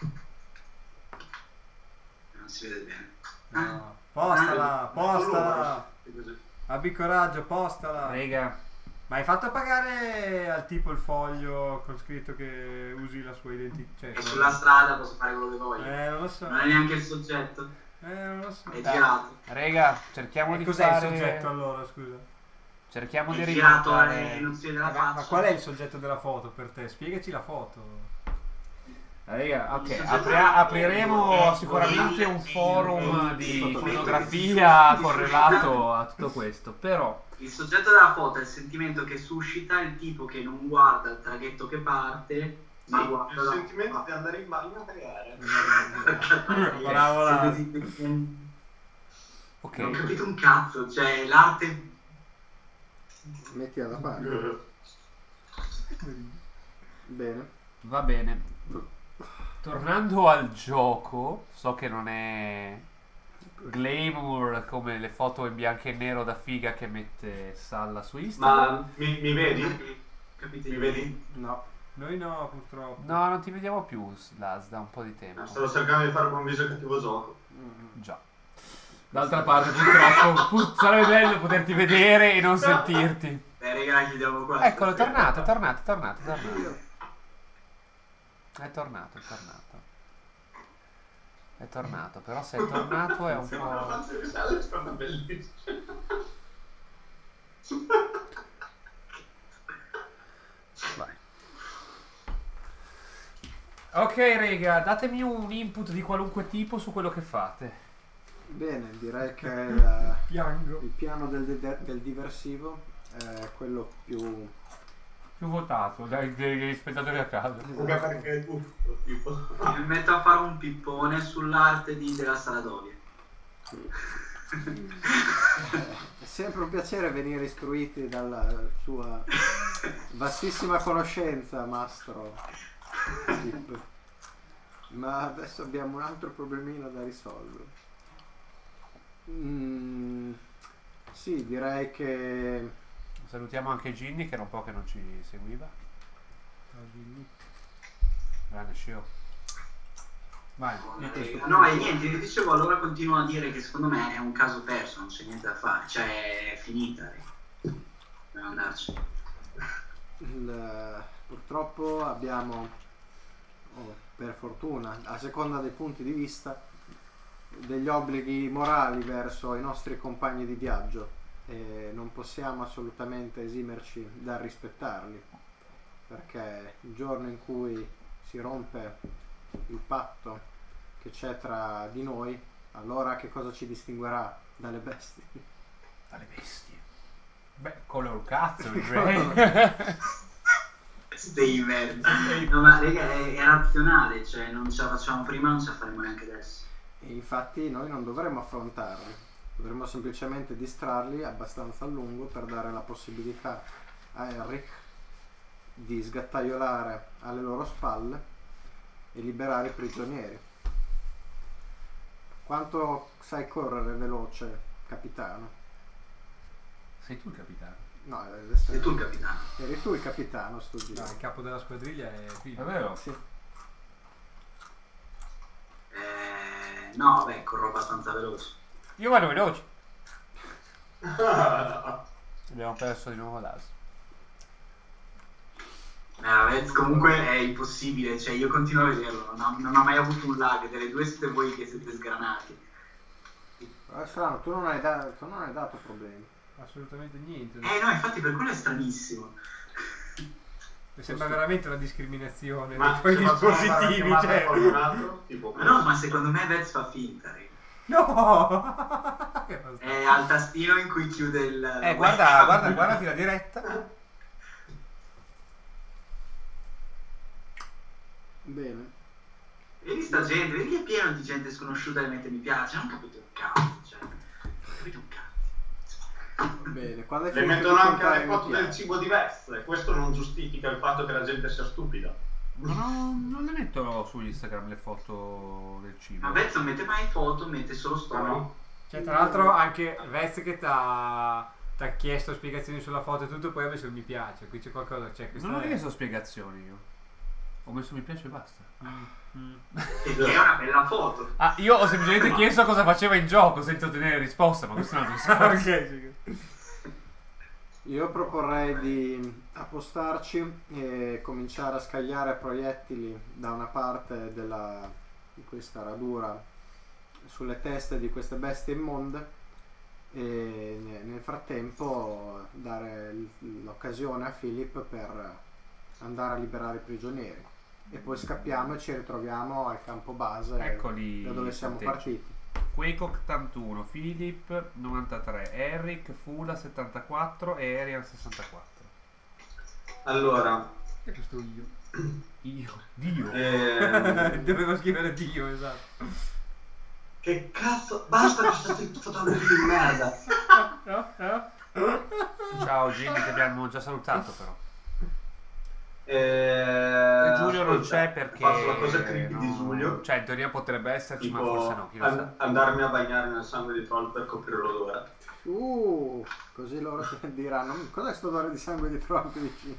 Non si vede bene. No. Postala, postala. Così. Abbi coraggio, postala. Rega, Ma hai fatto pagare al tipo il foglio con scritto che usi la sua identità? Cioè, E sulla strada posso fare quello che voglio. Eh, non lo so. Non è neanche il soggetto, Eh, non lo so. è Dai. girato. rega, cerchiamo E di cos'è fare... il soggetto allora, scusa? Cerchiamo È di girato riportare... e non si vede la Ma, faccia. ma qual è il soggetto della foto per te? Spiegaci la foto. Raga, ok, Il soggetto apri- è- apriremo è- sicuramente è- un è- forum è- di è- fotografia correlato a tutto questo, però Il soggetto della foto è il sentimento che suscita il tipo che non guarda il traghetto che parte, Sì, ma guarda il la- sentimento di andare in bagno a cagare. Bravo, là. Non ho ok, capito un cazzo, cioè l'arte. Metti alla parte. Bene. va bene. Tornando al gioco, so che non è glamour come le foto in bianco e nero da figa che mette Salla su Instagram. Ma mi, mi vedi? Capite? Mi vedi? No. Noi no, purtroppo. No, non ti vediamo più, Las, da un po' di tempo. Stavo cercando di fare un viso cattivo gioco. Già. D'altra parte, purtroppo, pur- sarebbe bello poterti vedere e non sentirti. Eh raga, chiudiamo qua. Eccolo, è tornato, è tornato, è tornato, è tornato. È tornato, è tornato. È tornato, però se è tornato è un Siamo alla po'... fase di sale, sono bellissime. Vai. Ok, rega, datemi un input di qualunque tipo su quello che fate. Bene, direi che il, Piango. il piano del, del- del diversivo è quello più... Più votato dai, degli spettatori a casa. Comunque perché tu, tipo. Mi metto a fare un pippone sull'arte di, della Saladovia. È sempre un piacere venire istruiti dalla sua vastissima conoscenza, mastro Pip. Ma adesso abbiamo un altro problemino da risolvere. Mm, sì, direi che... Salutiamo anche Ginny che era un po' che non ci seguiva. Grande show. Vai. Eh, no, e niente, vi dicevo, allora continuo a dire che secondo me è un caso perso, non c'è niente da fare, cioè è finita. Dobbiamo andarci. il- purtroppo abbiamo, oh, per fortuna, a seconda dei punti di vista, degli obblighi morali verso i nostri compagni di viaggio. e non possiamo assolutamente esimerci dal rispettarli, perché il giorno in cui si rompe il patto che c'è tra di noi, allora che cosa ci distinguerà dalle bestie? Dalle bestie. Beh, color cazzo, direi. Stay merda. No, ma raga, è, è razionale, cioè non ce la facciamo prima, non ce la faremo neanche adesso. E infatti noi non dovremmo affrontarli, dovremmo semplicemente distrarli abbastanza a lungo per dare la possibilità a Eric di sgattaiolare alle loro spalle e liberare i prigionieri. Quanto sai correre veloce, capitano? Sei tu il capitano. No, adesso Sei tu il capitano. eri tu il capitano sto No, giro. il capo della squadriglia è È Filippo. vero? Sì. Eh, no, vabbè, corro abbastanza veloce. Io vado veloce. Abbiamo perso di nuovo l'as. Eh, Vez comunque è impossibile, cioè io continuo a vederlo, non ho, non ho mai avuto un lag, delle due siete voi che siete sgranati. Però è strano, tu non hai, da- tu non hai dato problemi. Assolutamente niente. Eh no, infatti per quello è stranissimo. Mi sembra veramente una discriminazione Ma dei tuoi se facciamo fare una dispositivi. chiamata Cioè. a qualcun altro, tipo Ma no, ma secondo me Vez fa finta, raga. No! Che bastardo. È al tastino in cui chiude il... Eh, guarda, guarda, guardati la diretta. Bene. Vedi sta gente, vedi che è pieno di gente sconosciuta che mette mi piace, non capito un cazzo, cioè, non capito un cazzo. Bene, quando hai le finito mettono di anche contare le mi foto del piace. cibo di Vez, questo non giustifica il fatto che la gente sia stupida. No, non le metto su Instagram le foto del cibo. Ma Vez non mette mai foto, mette solo Ah, story. no? Cioè, tra l'altro anche Vez che t'ha t'ha chiesto spiegazioni sulla foto e tutto, poi ha messo il mi piace. Qui c'è qualcosa, c'è questa Non ho è- chiesto spiegazioni io. Ho messo mi piace e basta. E che è una bella foto. Ah, io ho semplicemente chiesto cosa faceva in gioco senza ottenere risposta, ma questo è un altro discorso. Ok, sì. Io proporrei di appostarci e cominciare a scagliare proiettili da una parte della, di questa radura sulle teste di queste bestie immonde e ne- nel frattempo dare l- l'occasione a Philip per andare a liberare i prigionieri e poi scappiamo e ci ritroviamo al campo base Eccoli. da dove siamo punteggi. partiti. Quake ottantuno, Philip novantatré, Eric Fula settantaquattro e Arian sessantaquattro. Allora, E questo io. Io, Dio. ehm, Dovevo scrivere Dio, esatto. che cazzo, basta con questi fotografi di merda. Ciao Jimmy, ti abbiamo già salutato però. Eh, E Giulio non ascolta, c'è perché... faccio la cosa creepy no, di Giulio, Cioè in teoria potrebbe esserci, ma tipo forse no, chi lo an- sa. andarmi a bagnare nel sangue di troll per coprire l'odore. Uh, così loro si diranno: "Mm, cos'è sto odore di sangue di Trump vicino?"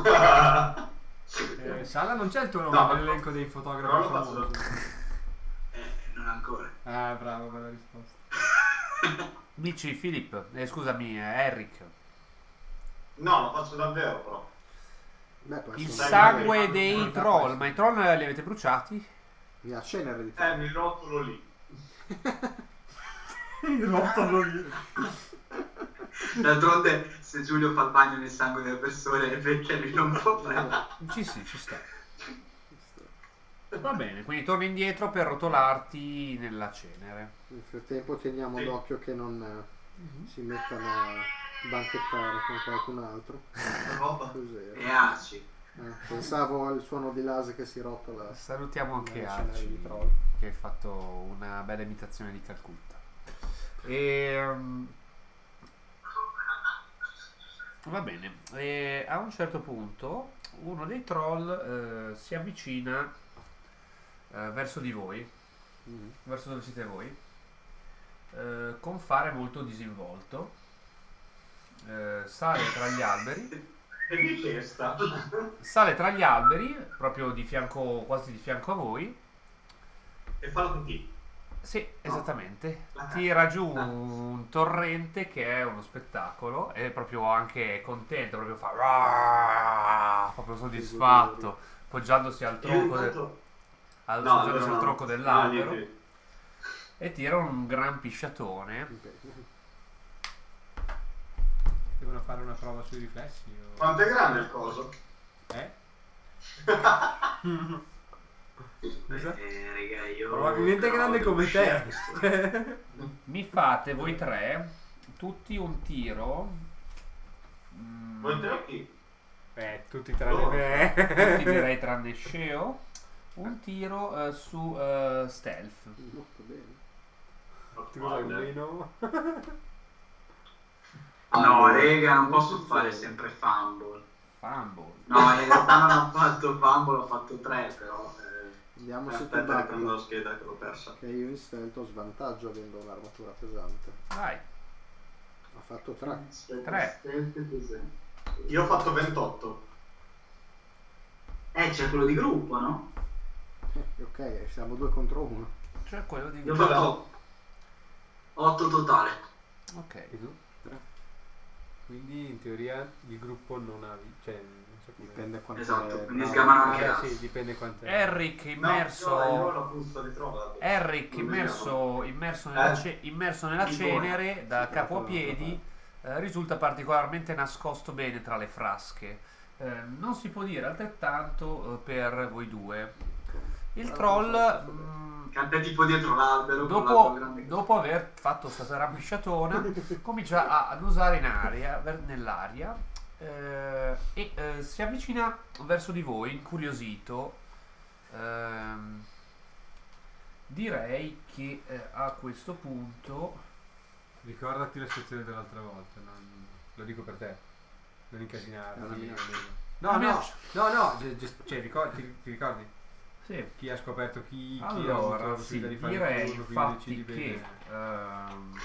Eh, Sala non c'è il tuo nome No, nell'elenco dei però fotografi lo faccio famosi. Eh, non ancora. Ah, bravo, bella risposta. Dici Philip, eh, scusami, eh, Eric. No, lo faccio davvero però. Beh, può Il essere sangue magari- dei magari- troll, ma i troll li avete bruciati? mi ha cenere di Eh, mi rotolo lì. Il rotolo lì. D'altronde, se Giulio fa il bagno nel sangue delle persone è perché lui non può fare. Sì, sì, ci sta. Va bene, quindi torni indietro per rotolarti nella cenere. Nel frattempo teniamo Sì. d'occhio che non eh, si mettano a banchettare con qualcun altro. Roba. Cos'era? E Arci. Eh, pensavo al suono di Lase che si rotola. Salutiamo anche nella cenere Arci, di troll. che hai fatto una bella imitazione di Calcutta. E, va bene, e a un certo punto uno dei troll eh, si avvicina eh, verso di voi, Mm. verso dove siete voi, eh, con fare molto disinvolto, eh, sale tra gli alberi, E di testa. sale tra gli alberi, proprio di fianco, quasi di fianco a voi. E fa tutti. Sì, esattamente. La Tira giù Ah. un torrente che è uno spettacolo, è proprio anche contento, proprio fa "Raaah", proprio soddisfatto, poggiandosi al Io tronco, del- intanto... al, No, poggiandosi no, al no. tronco No, dell'albero niente. e tira un gran pisciatone. Devono fare una prova sui riflessi? O... Quanto è grande il coso? Eh? Scusa? Eh, raga, io... Probabilmente è grande come te. Mi fate voi tre tutti un tiro. Mm, Voi tre chi? Eh, tutti tranne Oh. me. tutti direi tranne Sceo. Un tiro eh, su eh, stealth. Molto bene. Tu cosa hai meno? No, raga, non posso fare sempre fumble. Fumble. No, in realtà non ho fatto fumble, ho fatto tre, però... eh, Vediamo se ti Aspetta che prendo la batto. scheda che l'ho persa. Che io in stealth ho svantaggio avendo un'armatura pesante. Vai. Ho fatto tre. Aspetta, Tre. aspetta, cos'è? Io ho fatto ventotto. Eh, c'è quello di gruppo, no? Eh, ok, siamo due contro uno. Cioè quello di... Io ho fatto otto totale. Ok. E tu? Quindi in teoria il gruppo non ha... Cioè, non so come... Dipende quanto Esatto, è quindi bravo. sgamano anche Eh, là. sì, dipende quanto è. Eric immerso... No, io la busta ritrovato. Eric Non immerso, immerso nella, Eh. ce- immerso nella Il cenere da Sì, capo a però- piedi, eh, risulta particolarmente nascosto bene tra le frasche. Eh, non si può dire altrettanto eh, per voi due. Il Ah, troll, non so, mh, Canta tipo dietro l'albero. con l'albero dopo, grande. dopo aver fatto questa arrabbiacciatona, comincia a, ad usare in aria, ver- nell'aria, eh, e eh, si avvicina verso di voi, incuriosito. Ehm, direi che eh, a questo punto... Ricordati la sezione dell'altra volta, non... lo dico per te. Non incasinare. È una minaccia. No, Una no, minaccia. no, no, ge- ge- cioè, ricordi, ti, ti ricordi? Sì. Chi ha scoperto chi, chi ha avuto Allora, la sì, possibilità di fare il direi turno, quindi infatti decidi che bene. ehm,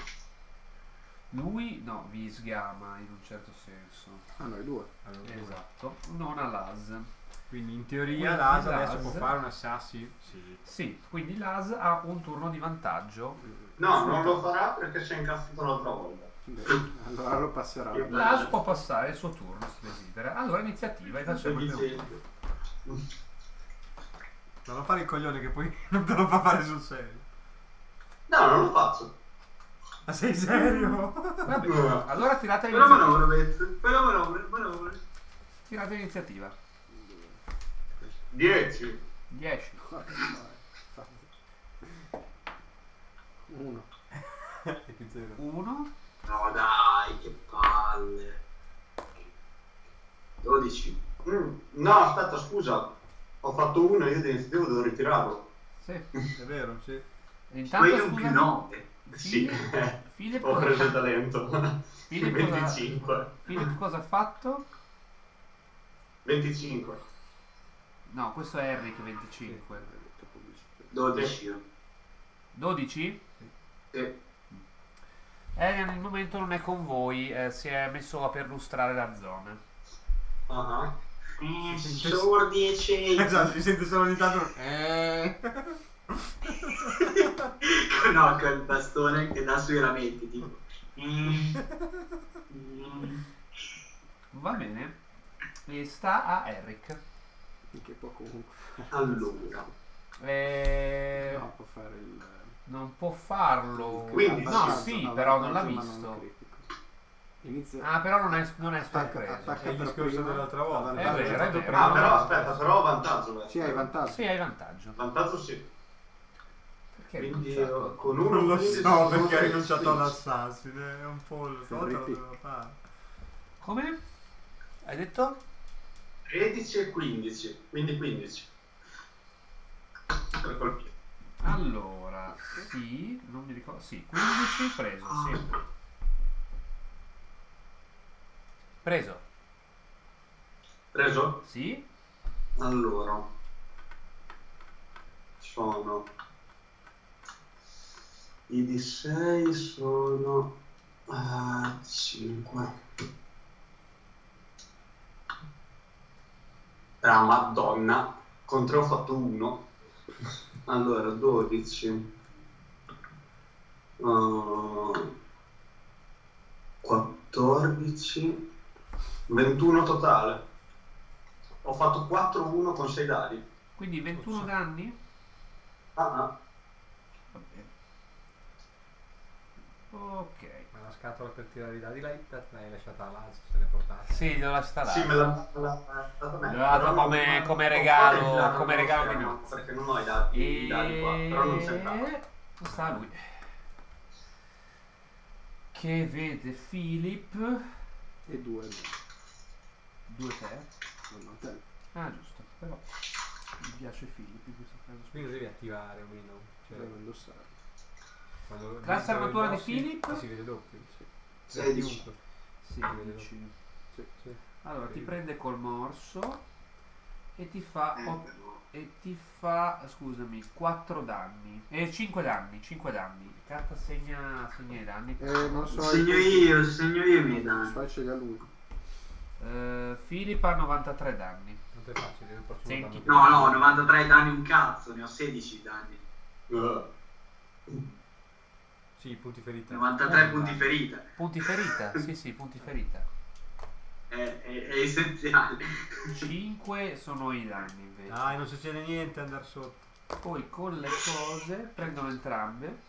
lui, no, vi sgama in un certo senso. Ah, noi due. Allora, Esatto, non a Laz. Quindi in teoria Quindi l'A S adesso Laz- può fare un assassi? Sì. Sì, quindi Laz ha un turno di vantaggio. No, non lo farà perché si è incazzato l'altra volta. Bene, allora lo passerà. Io- Laz può passare il suo turno se desidera. Allora iniziativa e facciamo il primo turno. Non lo fare il coglione che poi non te lo fa fare sul serio. No, non lo faccio. Ma sei serio? Vabbè, allora tirate Quella manovra, l'iniziativa. Bez. Quella manovra, manovra. Tirate l'iniziativa. dieci. dieci. Uno. uno. No, dai, che palle. dodici. Mm, No, aspetta, scusa. Ho fatto uno e io di- devo ritirarlo. Sì. È vero, sì. Intanto Poi un più scusa. nove. Sì, Philip, Philip ho cosa preso il fa? talento. Philip cosa- venticinque. Philip cosa ha fatto? venticinque. No, questo è Eric venticinque. dodici io. dodici? Sì. Elian al momento non è con voi, eh, si è messo a perlustrare la zona. Ah, Eh, sente- sordi e ciechi. Esatto, si sente solo ogni tanto. Eh. No, quel bastone che dà sui rametti, tipo. Mm. Mm. Va bene. E sta a Eric. Che può comunque. Allora. Eh, No, può fare il. Non può farlo. Quindi, no, vantaggio, sì, no, però non l'ha vantaggio, ma non visto. critico. Inizia. Ah, però non è, non è Attacca- sorpreso. attacca È il per discorso prima, dell'altra volta. ha È vantaggio, vero, ha è fatto vero. prima. ah, però aspetta, però ho vantaggio. Beh. Sì, hai vantaggio. Sì, hai vantaggio. Vantaggio sì. Perché hai Quindi rinunciato? io con uno Non lo quindici so sono perché ha tre, rinunciato quindici. all'assassino. È un po' lo so, te lo devo fare. Come? Hai detto? tredici e quindici, quindi quindici. Per colpire. Allora, sì, non mi ricordo. Sì, quindici preso, sì. Preso. Preso? Sì. Allora. Sono. I D sei sono. cinque. Ah, madonna. Con tre ho fatto uno. Allora, dodici. Uh, quattordici. ventuno totale. Ho fatto quattro uno con sei dadi. Quindi ventuno danni? Ah, ah. Va bene. Ok. Ma la scatola per tirare i dadi l'hai, l'hai lasciata a Laz, se l'hai portata. Sì, glielo lasciata là. Sì, me l'ha me l'ha data a me. L'ho data Però non- come- non- come non regalo- so se come l'hanno regalo di schermo, nozze. Perché non ho i dati, i dati qua, però non E sembrava. sta a lui. Che vede Philip. E due no. Due te. Non ho te. Ah, giusto. Però mi piace Philip in questo caso. Quindi lo devi attivare, Wino. Cioè, Devo indossare. quando Classe dove armatura di indossi, Philip? Si vede doppio. Sì. sedici. Chiunque. sedici. Sì, sì. Allora Sì. ti prende col morso e ti fa Eh, ot- però. e ti fa, scusami, quattro danni. E cinque danni, cinque danni. Carta segna, segna i danni. Eh, non so. Segno io, segno io i miei Non danni. so, ce li ha lui. Eh, Philip ha novantatré danni. Tanto è facile, il prossimo Senti. danno che- No, no, novantatré danni un cazzo, ne ho sedici danni. Eh, Sì, punti ferita. novantatré Oh, punti dai. ferita. Punti ferita? Sì, sì, punti ferita. È, è- è essenziale. cinque sono i danni invece. Dai, non succede niente andare sotto. Poi con le cose prendono entrambe.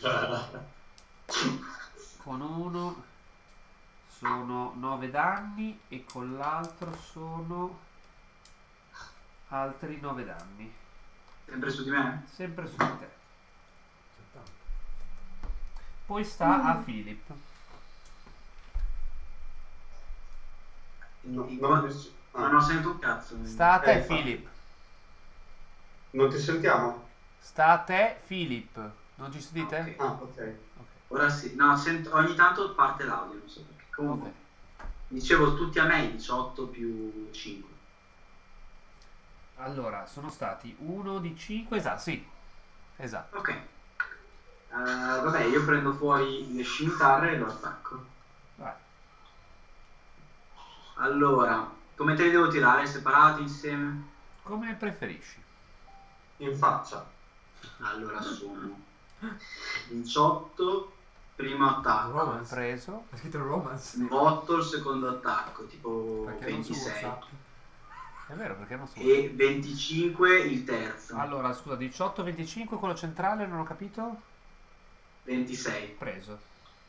Con uno sono nove danni e con l'altro sono altri nove danni. Sempre su di me? Sempre su di te. Poi sta a Philip. no, non, ah, Ma non sento un cazzo. Sta a te Eh, infatti. Philip. non ti sentiamo? Sta a te Philip. Non ci sentite? Ok. Ah, ok. Ora sì, no, sento, ogni tanto parte l'audio, non so perché. Comunque, Ok. dicevo tutti a me diciotto più cinque. Allora, sono stati uno di cinque, esatto, sì. Esatto. Ok. Eh, vabbè, io prendo fuori le scimitarre e lo attacco. Vai. Allora, come te li devo tirare? Separati, insieme? Come preferisci? In faccia. Allora sono diciotto primo attacco, Romance. Preso. Ha scritto romance. otto il secondo attacco, tipo Perché non su ventisei, WhatsApp? È vero, perché non so. e venticinque il terzo, Allora, scusa, diciotto venticinque, quello centrale, non ho capito? ventisei. Preso.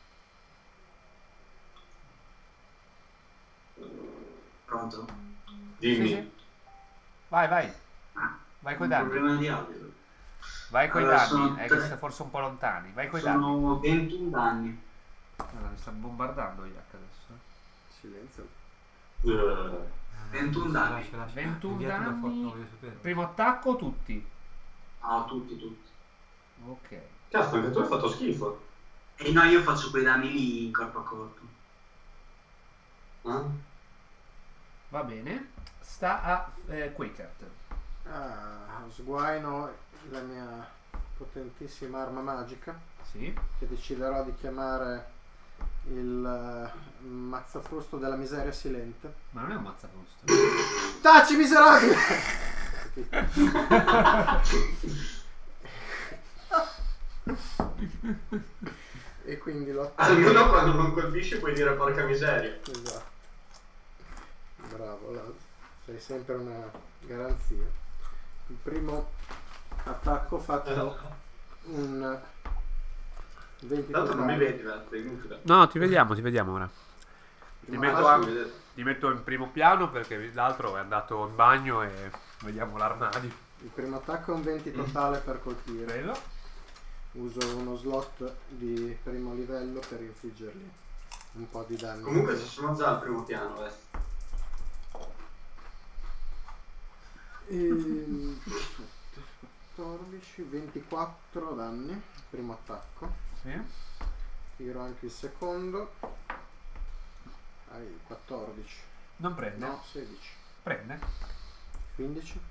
Pronto? Dimmi. Sì, sì. Vai, vai. Ah, Vai coi un danni. problema di audio. Vai coi Allora, danni. sono È che tre- siete forse un po' lontani. Vai coi danni. Sono ventuno danni. Allora, mi sta bombardando Yak adesso. Silenzio. Eh, ventuno danni. Lascia, lascia. ventuno Inviate una foto, danni. lo voglio sapere. Primo attacco, tutti. Ah, tutti, tutti. Ok. Cazzo, anche tu hai fatto schifo. E no, io faccio quei danni lì in corpo a corpo. Ah? Va bene. Sta a eh, Quakert. Ah, sguaino la mia potentissima arma magica Sì. che deciderò di chiamare il uh, mazzafrusto della miseria silente. Ma non è un mazzafrusto. Taci miserabile! E quindi lo attacco. Almeno quando non colpisci puoi dire porca miseria. Esatto. Bravo, Laz. Sei sempre una garanzia. Il primo attacco faccio un venti Tanto non mi totale. vedi, Verso, è inutile. No, ti vediamo, ti vediamo ora. Ti Primo metto, attacco- a- Faccio vedere. ti metto in primo piano perché l'altro è andato in bagno e vediamo l'armadio. Il primo attacco è un venti totale per colpire. Preso. Uso uno slot di primo livello per infliggergli un po' di danni. Comunque ci sono già al primo piano, Verso. E... quattordici, ventiquattro danni. Primo attacco. Sì. Tiro anche il secondo. Hai quattordici. Non prende. No, sedici. Prende. quindici.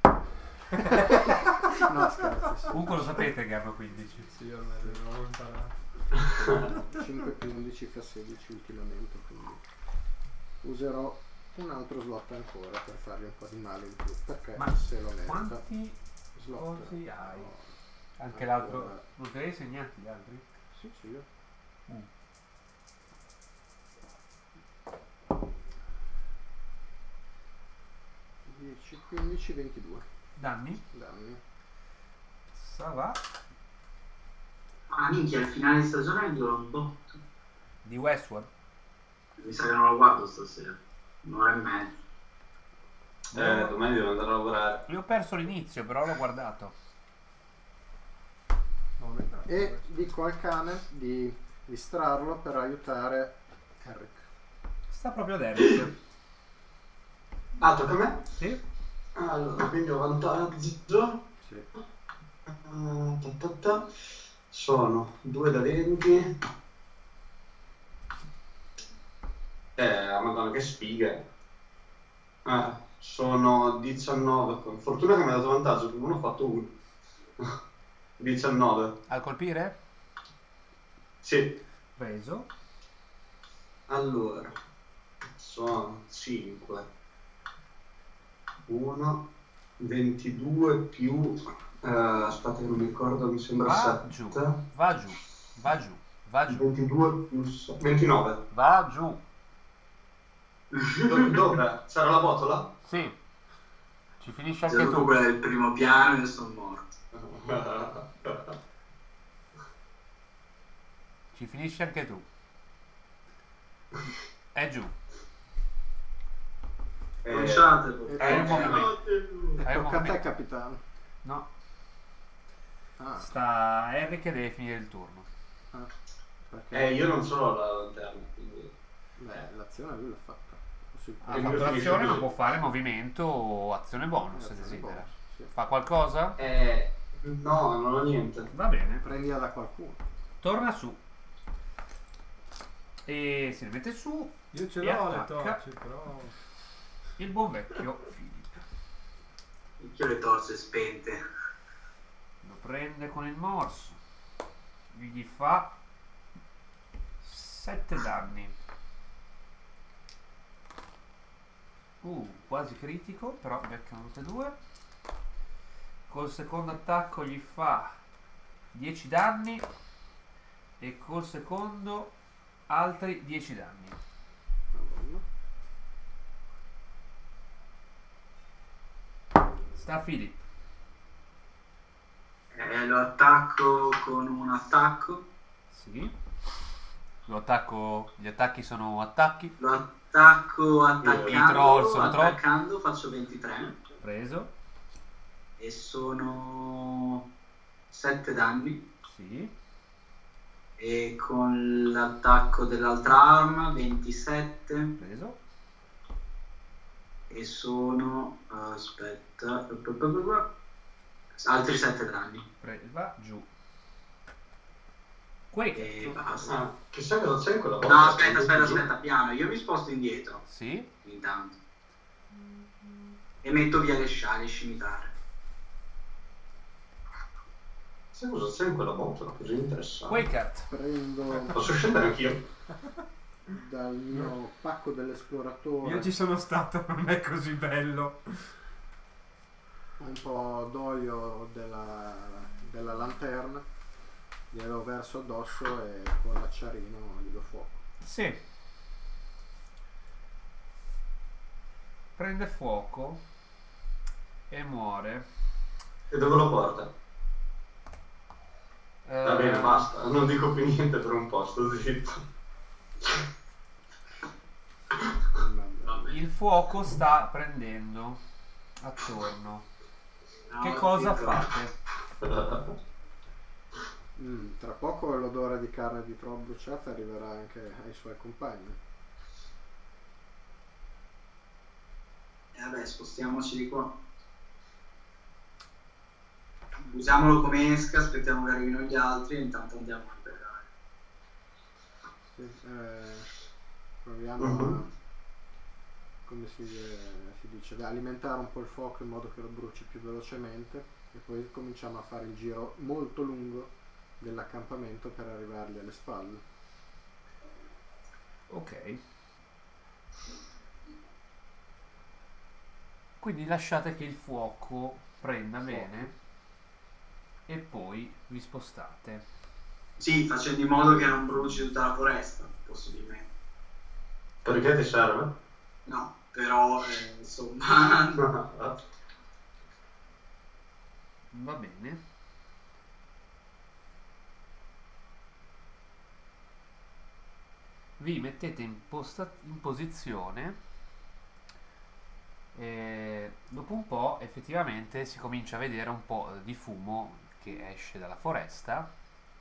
No, scherzo. Sì. Comunque lo sapete che hanno quindici. Sì, ormai l'avevamo imparato. cinque più undici fa sedici ultimamente, quindi userò un altro slot ancora per fargli un po' di male in più, perché Ma se lo merita. Quanti Slot cosi hai? no, Anche ancora- l'altro. Non te li hai segnati gli altri? Sì, sì, io. Mm. dieci, quindici, ventidue Danni? danni. Sa va. Ah, minchia, il finale di stagione dura un botto. Di Westworld? Mi sa che non lo guardo stasera. Un'ora e mezza. Eh, domani devo andare a lavorare. Io ho perso l'inizio, però l'ho guardato. E dico al cane di distrarlo per aiutare Eric. Sta proprio Derek. Ah, tocca a me? Sì? Allora, quindi ho vantaggio. Sì. Ah, ta ta ta. Sono due da venti. Eh, madonna, che sfiga. Ah, sono diciannove. con- Fortuna che mi ha dato vantaggio, perché uno ho fatto uno. diciannove. Al colpire? Sì. Preso. Allora, sono cinque. uno, ventidue più... eh, aspetta che non mi ricordo, mi sembra Va giù, sette. va giù, va giù, va giù, ventidue più se- ventinove. va giù. Do- dove? C'era la botola? Sì. Ci finisce Se anche dopo tu. quella del primo piano io sono morto. Ci finisci anche tu. È giù. Eh, Conciate, Hai un movimento. E Hai un tocca a te, movimento. capitano. No. Ah, Sta Eric che deve finire il turno. ah, perché eh, io non sono la lanterna, quindi... beh, l'azione lui l'ha fatta. Così. Ha E fatto lui finisce l'azione, ma così. può fare movimento o azione bonus se Azione desidera. bonus, sì. Fa qualcosa? Eh, no, non ho niente. Va bene. Prendila da qualcuno. Torna su. E se ne mette su Io ce E l'ho le attacca. torce, però... il buon vecchio Philip. Io le torce spente. Lo prende con il morso. Gli fa sette danni. Uh, quasi critico, però beccano tutte e due. Col secondo attacco gli fa dieci danni e col secondo altri dieci danni. Madonna. Sta Philip. Eh, lo attacco con un attacco. Sì. Lo attacco. Gli attacchi sono attacchi. Lo attacco attaccando. I troll sono troll. attaccando faccio ventitré. Preso. E sono sette danni. Sì. E con l'attacco dell'altra arma ventisette. Preso. E sono... aspetta... altri sette danni. Pre- va giù. Quake. E basta. Ah, chissà cosa c'è in quella No, botola. aspetta, aspetta, aspetta, piano. Io mi sposto indietro, Sì. intanto. E metto via le sciarpe, scimitare. Chissà cosa c'è in quella botola, così interessante. Quakeart. Prendo Posso scendere anch'io? dal mio pacco dell'esploratore Io ci sono stato, non è così bello. un po' d'olio della, della lanterna, glielo verso addosso e con l'acciarino gli do fuoco. Sì. Prende fuoco e muore. E dove lo porta? Va bene, Eh, basta. Non dico più niente per un po', sto zitto. Il fuoco sta prendendo attorno. Che cosa fate? Mm, tra poco l'odore di carne di troll bruciata arriverà anche ai suoi compagni. E vabbè, spostiamoci di qua. Usiamolo come esca, aspettiamo che arrivino gli altri e intanto andiamo a liberare. Sì, eh, proviamo Mhm. a, come si, eh, si dice, ad alimentare un po' il fuoco in modo che lo bruci più velocemente e poi cominciamo a fare il giro molto lungo dell'accampamento per arrivargli alle spalle. Ok. Quindi lasciate che il fuoco prenda bene e poi vi spostate. Sì, facendo in modo che non bruci tutta la foresta, possibilmente. Perché ti serve? No, però, eh, insomma... Va bene. vi mettete in, posta- in posizione e dopo un po' effettivamente si comincia a vedere un po' di fumo che esce dalla foresta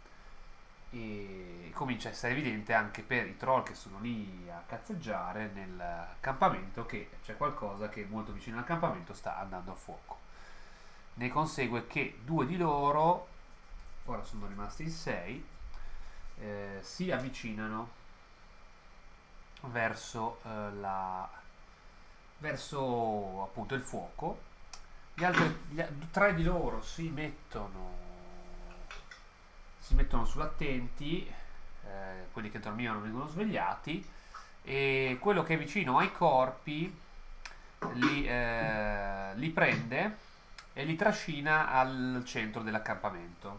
e comincia a essere evidente anche per i troll che sono lì a cazzeggiare nel campamento che c'è qualcosa che molto vicino al campamento sta andando a fuoco. Ne consegue che due di loro, ora sono rimasti in sei, eh, si avvicinano verso eh, la verso appunto il fuoco. Gli altri gli, tre di loro si mettono si mettono sull'attenti, eh, quelli che dormivano vengono svegliati e quello che è vicino ai corpi li, eh, li prende e li trascina al centro dell'accampamento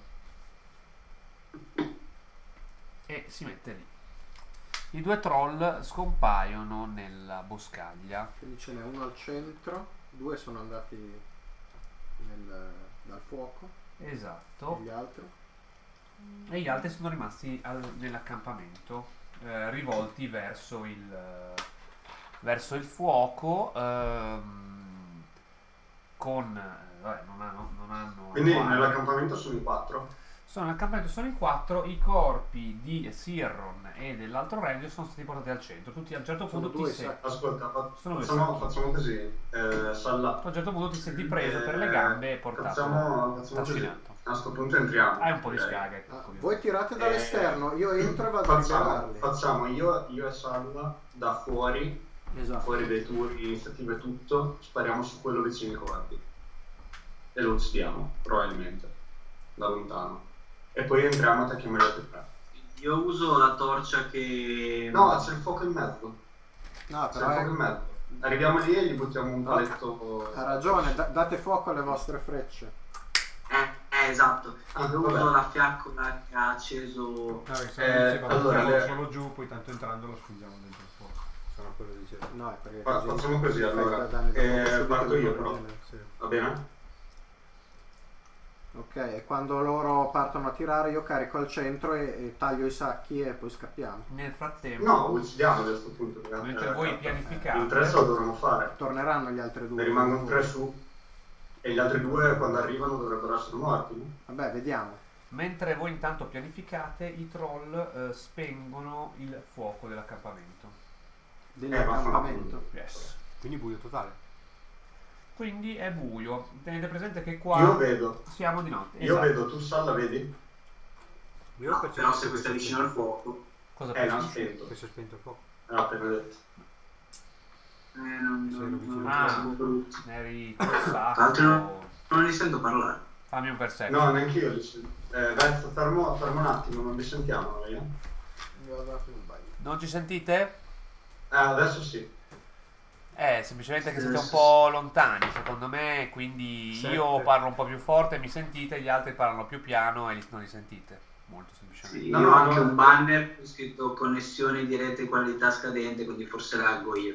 e si mette lì. I due troll scompaiono nella boscaglia. Quindi ce n'è uno al centro, due sono andati nel, dal fuoco. Esatto. E gli altri? E gli altri sono rimasti al- nell'accampamento, eh, rivolti verso il, verso il fuoco, ehm, con... eh, vabbè, non hanno... Non hanno Quindi armi. nell'accampamento sono in quattro. Sono nell'accampamento, sono in quattro, i corpi di Sirron e dell'altro ranger sono stati portati al centro, tutti a un certo Sono punto due ti sei, sacchi. Ascolta, fa- Sono due facciamo, sacchi. facciamo così. Eh, Salla, a un certo punto ti senti preso per le gambe e portato, Facciamo, facciamo così. trascinato. A questo punto entriamo. Hai un po' di Ok. scaghe. ecco, Ah, così. voi tirate Eh, dall'esterno, io entro e vado a Facciamo, liberarli. facciamo io, io e Salla da fuori, Esatto. fuori dai turni, iniziative e tutto, spariamo su quello vicino ai corpi. E lo uccidiamo, probabilmente, da lontano. E poi entriamo e attacchiamo gli altri tre. Io uso la torcia che... No, c'è il fuoco in mezzo. No, C'è però il fuoco in è- mezzo. Arriviamo lì e gli buttiamo un paletto. ha ragione, da- date fuoco alle vostre frecce. Eh, eh, esatto. Ah, Io vabbè. uso la fiaccola che ha acceso... No, se Eh, diceva, allora, buttiamolo le- solo giù, poi tanto entrando lo sfingiamo dentro il fuoco. Sono quello che dicevo. No, è perché Fa- così facciamo così, fai allora. danni da Eh, fuoco subito parto che io, va però. bene. Sì. Va bene? Ok, e quando loro partono a tirare io carico al centro e, e taglio i sacchi e poi scappiamo. Nel frattempo, No, uccidiamo a questo punto. ragazzi. mentre Eh, voi eh, pianificate, In tre se lo dovremmo fare. Torneranno gli altri due. Ne rimangono tre su. E gli altri due quando arrivano dovrebbero essere morti. no? Vabbè, vediamo. mentre voi intanto pianificate, i troll eh, spengono il fuoco dell'accampamento. Dell'accampamento. Yes. Quindi buio totale. Quindi è buio. Tenete presente che qua Io vedo. siamo di notte. Io Esatto. vedo, tu Salla vedi? Io No, percepisco però se che questa si è vicino al spento- fuoco... Cosa Eh, l'ha pensi? spento. che si è spento il fuoco. L'ho appena detto. Eh, non, Sì, non, lo vicino non, al sono brutto. Eri Tra l'altro cossato. non, non li sento parlare. Fammi un perception. No, neanche io. li sento. Eh, dai, fermo, fermo un attimo, non vi sentiamo noi. Eh, Io vado a fare un bagno. Non ci sentite? Eh, adesso sì. Eh, semplicemente che siete un Sì. po' lontani, secondo me, quindi Sette. io parlo un po' più forte, mi sentite, gli altri parlano più piano e li- non li sentite. Molto semplicemente. Sì, No, io no, ho anche no. un banner con scritto connessione di rete qualità scadente, quindi forse laggo io.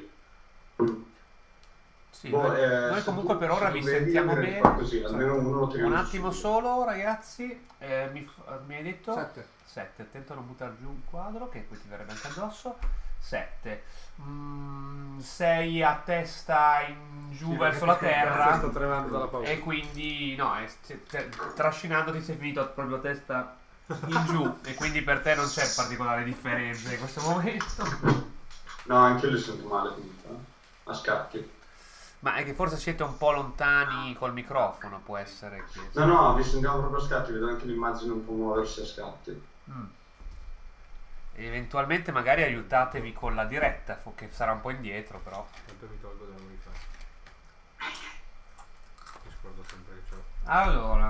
Sì, Boh, noi, eh, noi se comunque tu- per ora se vi tu vedi, sentiamo io direi bene. di fare così, almeno uno lo tiriamo Un attimo su. solo, ragazzi. Eh, mi, f- mi hai detto? Sette. sette. Attento a non buttare giù un quadro, che poi ti verrebbe anche addosso. sette. sei a testa in giù Sì, verso perché la cazzo terra. sto tremando dalla paura. E quindi, no, è- se- te- trascinandoti sei finito proprio a testa in giù. E quindi per te non c'è particolare differenza in questo momento. No, anche io li sento male comunque. eh. A scatti. Ma è che forse siete un po' lontani col microfono, può essere che... No, no, vi sentiamo proprio a scatti, vedo anche l'immagine un po' muoversi a scatti. Mm. Eventualmente magari aiutatevi con la diretta, fo- che sarà un po' indietro però. Tanto mi tolgo dalla wifi. Mi scordo sempre che c'ho. Allora...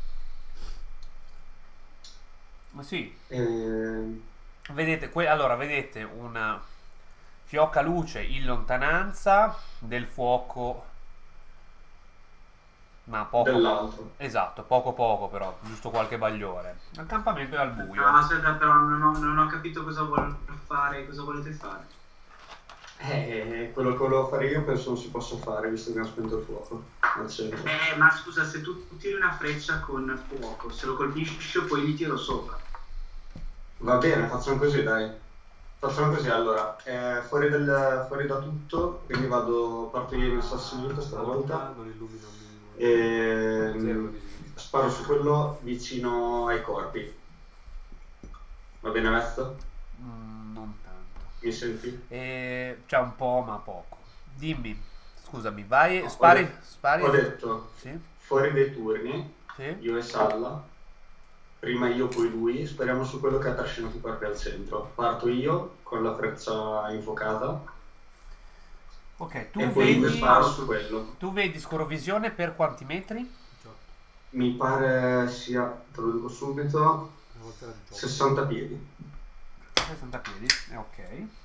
Ma sì, Ehm, vedete, que- allora vedete una fioca luce in lontananza del fuoco, ma poco, dell'altro. esatto, poco poco però, giusto qualche bagliore. L'accampamento è al buio. No, aspetta, però non ho, non ho capito cosa vuole fare, cosa volete fare. Eh, quello che volevo fare io penso non si possa fare, visto che abbiamo spento il fuoco al centro. Eh, ma scusa, se tu tiri una freccia con fuoco, se lo colpisci poi gli tiro sopra. Va bene, facciamo così, dai. Facciamo così, allora, eh, fuori, del, fuori da tutto, quindi vado, parto io in assassinito stavolta Non illumina un minimo. e Zero mm, di visibilità. sparo su quello vicino ai corpi. Va bene Vesto? Mm, non tanto. Mi senti? E c'è un po', ma poco. Dimmi, scusami, vai, No, spari, ho de- spari. Ho detto, Sì, fuori dai turni, sì. io e Salla, prima io poi lui, speriamo su quello che ha trascinato i corpi al centro. Parto io con la freccia infuocata Ok, tu e poi vedi, sparo su quello. tu vedi scorovisione per quanti metri? Mi pare sia, te lo dico subito, Una volta era diciotto. sessanta piedi. sessanta piedi, è ok.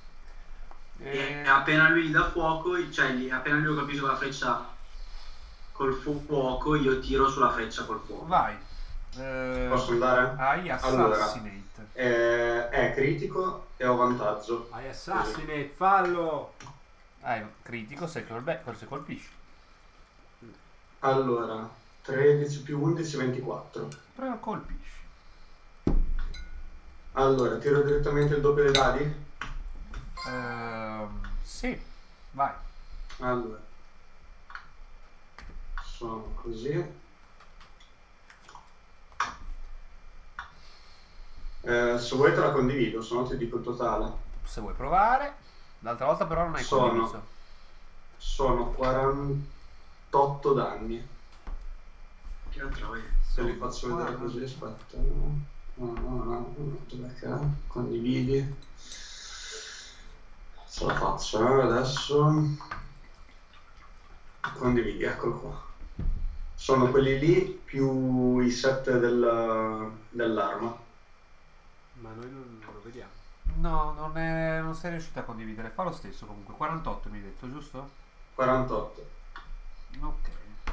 E E- appena lui gli dà fuoco, cioè lì- appena lui lo colpisce con la freccia col fu- fuoco, io tiro sulla freccia col fuoco. Vai. Eh, Posso andare? hai Allora. assassinate. Eh, è critico e ho vantaggio. Hai assassinate, fallo! Hai un critico se, colbe- se colpisci. Allora, tredici più undici, ventiquattro. Però colpisci. Allora, tiro direttamente il doppio dei dadi? Ehm, sì, vai. Allora, sono così. Eh, se vuoi te la condivido, se no ti dico il totale. Se vuoi provare. L'altra volta però non hai Sono. condiviso. Sono quarantotto danni. Che altro è? Se li faccio vedere così, aspetta. No, no, no, no, dov'è che è? Condividi. Ce la faccio, eh, adesso. Condividi, eccolo qua. Sono quelli lì più i sette del, dell'arma. Ma noi non lo vediamo. No, non, è, non sei riuscito a condividere. Fa lo stesso comunque. quarantotto mi hai detto, giusto? quarantotto. Ok.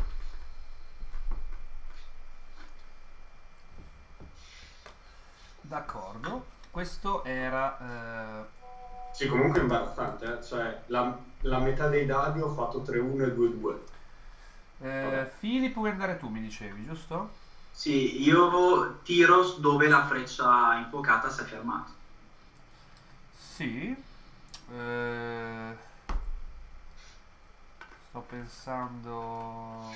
D'accordo. Questo era... eh, Sì, comunque è imbarazzante, eh? Cioè la, la metà dei dadi ho fatto tre uno e due due. eh, Fili, puoi andare tu, mi dicevi, giusto? Sì, io tiro dove la freccia infuocata si è fermata. Sì. Eh, sto pensando...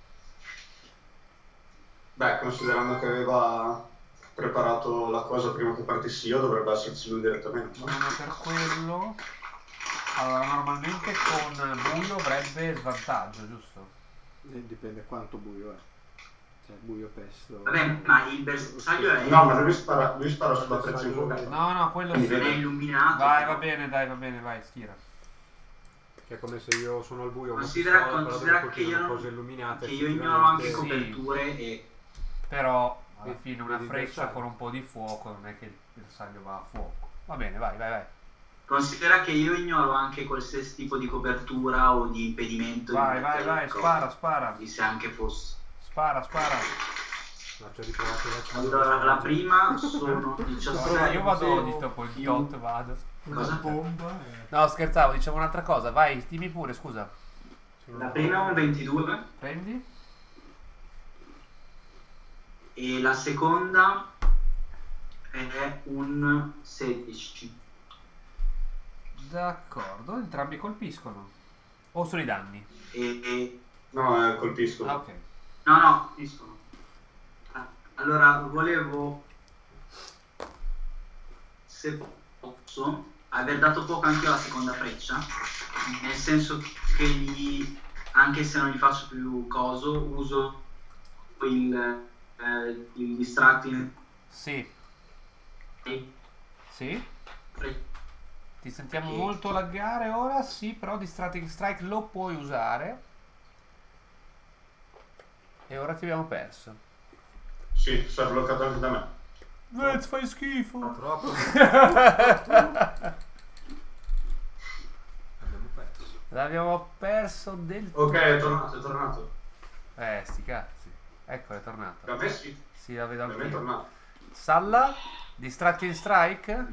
Beh, considerando che aveva preparato la cosa prima che partissi io, dovrebbe esserci lui direttamente. Non è per quello. Allora, normalmente con buio avrebbe svantaggio, giusto? Eh, Dipende quanto buio è. Cioè, buio pesto. Vabbè, ma il bersaglio è, No, ma lui spara, lui spara sulla freccia infuocata. No, no, quello Quindi sì. è vedi? illuminato. Vai, va bene, dai, va bene, vai, schira. Che è come se io sono al buio. ho una Considera, pistola, però considera devo che colpire io, una cosa non, illuminata. che io ignoro anche effettivamente- Sì. coperture e Però alla Vedi- fine una vedi il freccia bersaglio? con un po' di fuoco non è che il bersaglio va a fuoco. Va bene, vai, vai, vai. considera che io ignoro anche qualsiasi tipo di copertura o di impedimento. Vai, di vai, mettere vai, il spara, coso, spara. di se anche fosse. Spara, spara. No, ci ho riprovato la Allora, la prima sono Allora, diciassette. io vado Sì, di dopo il io- tot, vado. Cosa? bomba e... No, scherzavo, dicevo un'altra cosa. Vai, dimmi pure, scusa. La prima è un ventidue Prendi? e la seconda è un sedici. D'accordo, entrambi colpiscono. O solo i danni? E, e- No, eh, colpisco. Ah, ok. no, no, finiscono. Ah, allora, volevo, se posso, aver dato fuoco anche alla seconda freccia, nel senso che gli, anche se non gli faccio più coso, uso il, eh, il distracting Sì, e sì. fre- Ti sentiamo Sì. molto laggare ora, sì, però Distracting Strike lo puoi usare. E ora ti abbiamo perso. Sì, si è bloccato anche da me. Vez, fai schifo. Troppo. Abbiamo perso. L'abbiamo perso del... Ok, è tornato, è tornato. Eh, sti cazzi. Ecco, è tornato. Da me sì, Sì, la vedo da me è anche io. tornato. Salla, Distracting Strike.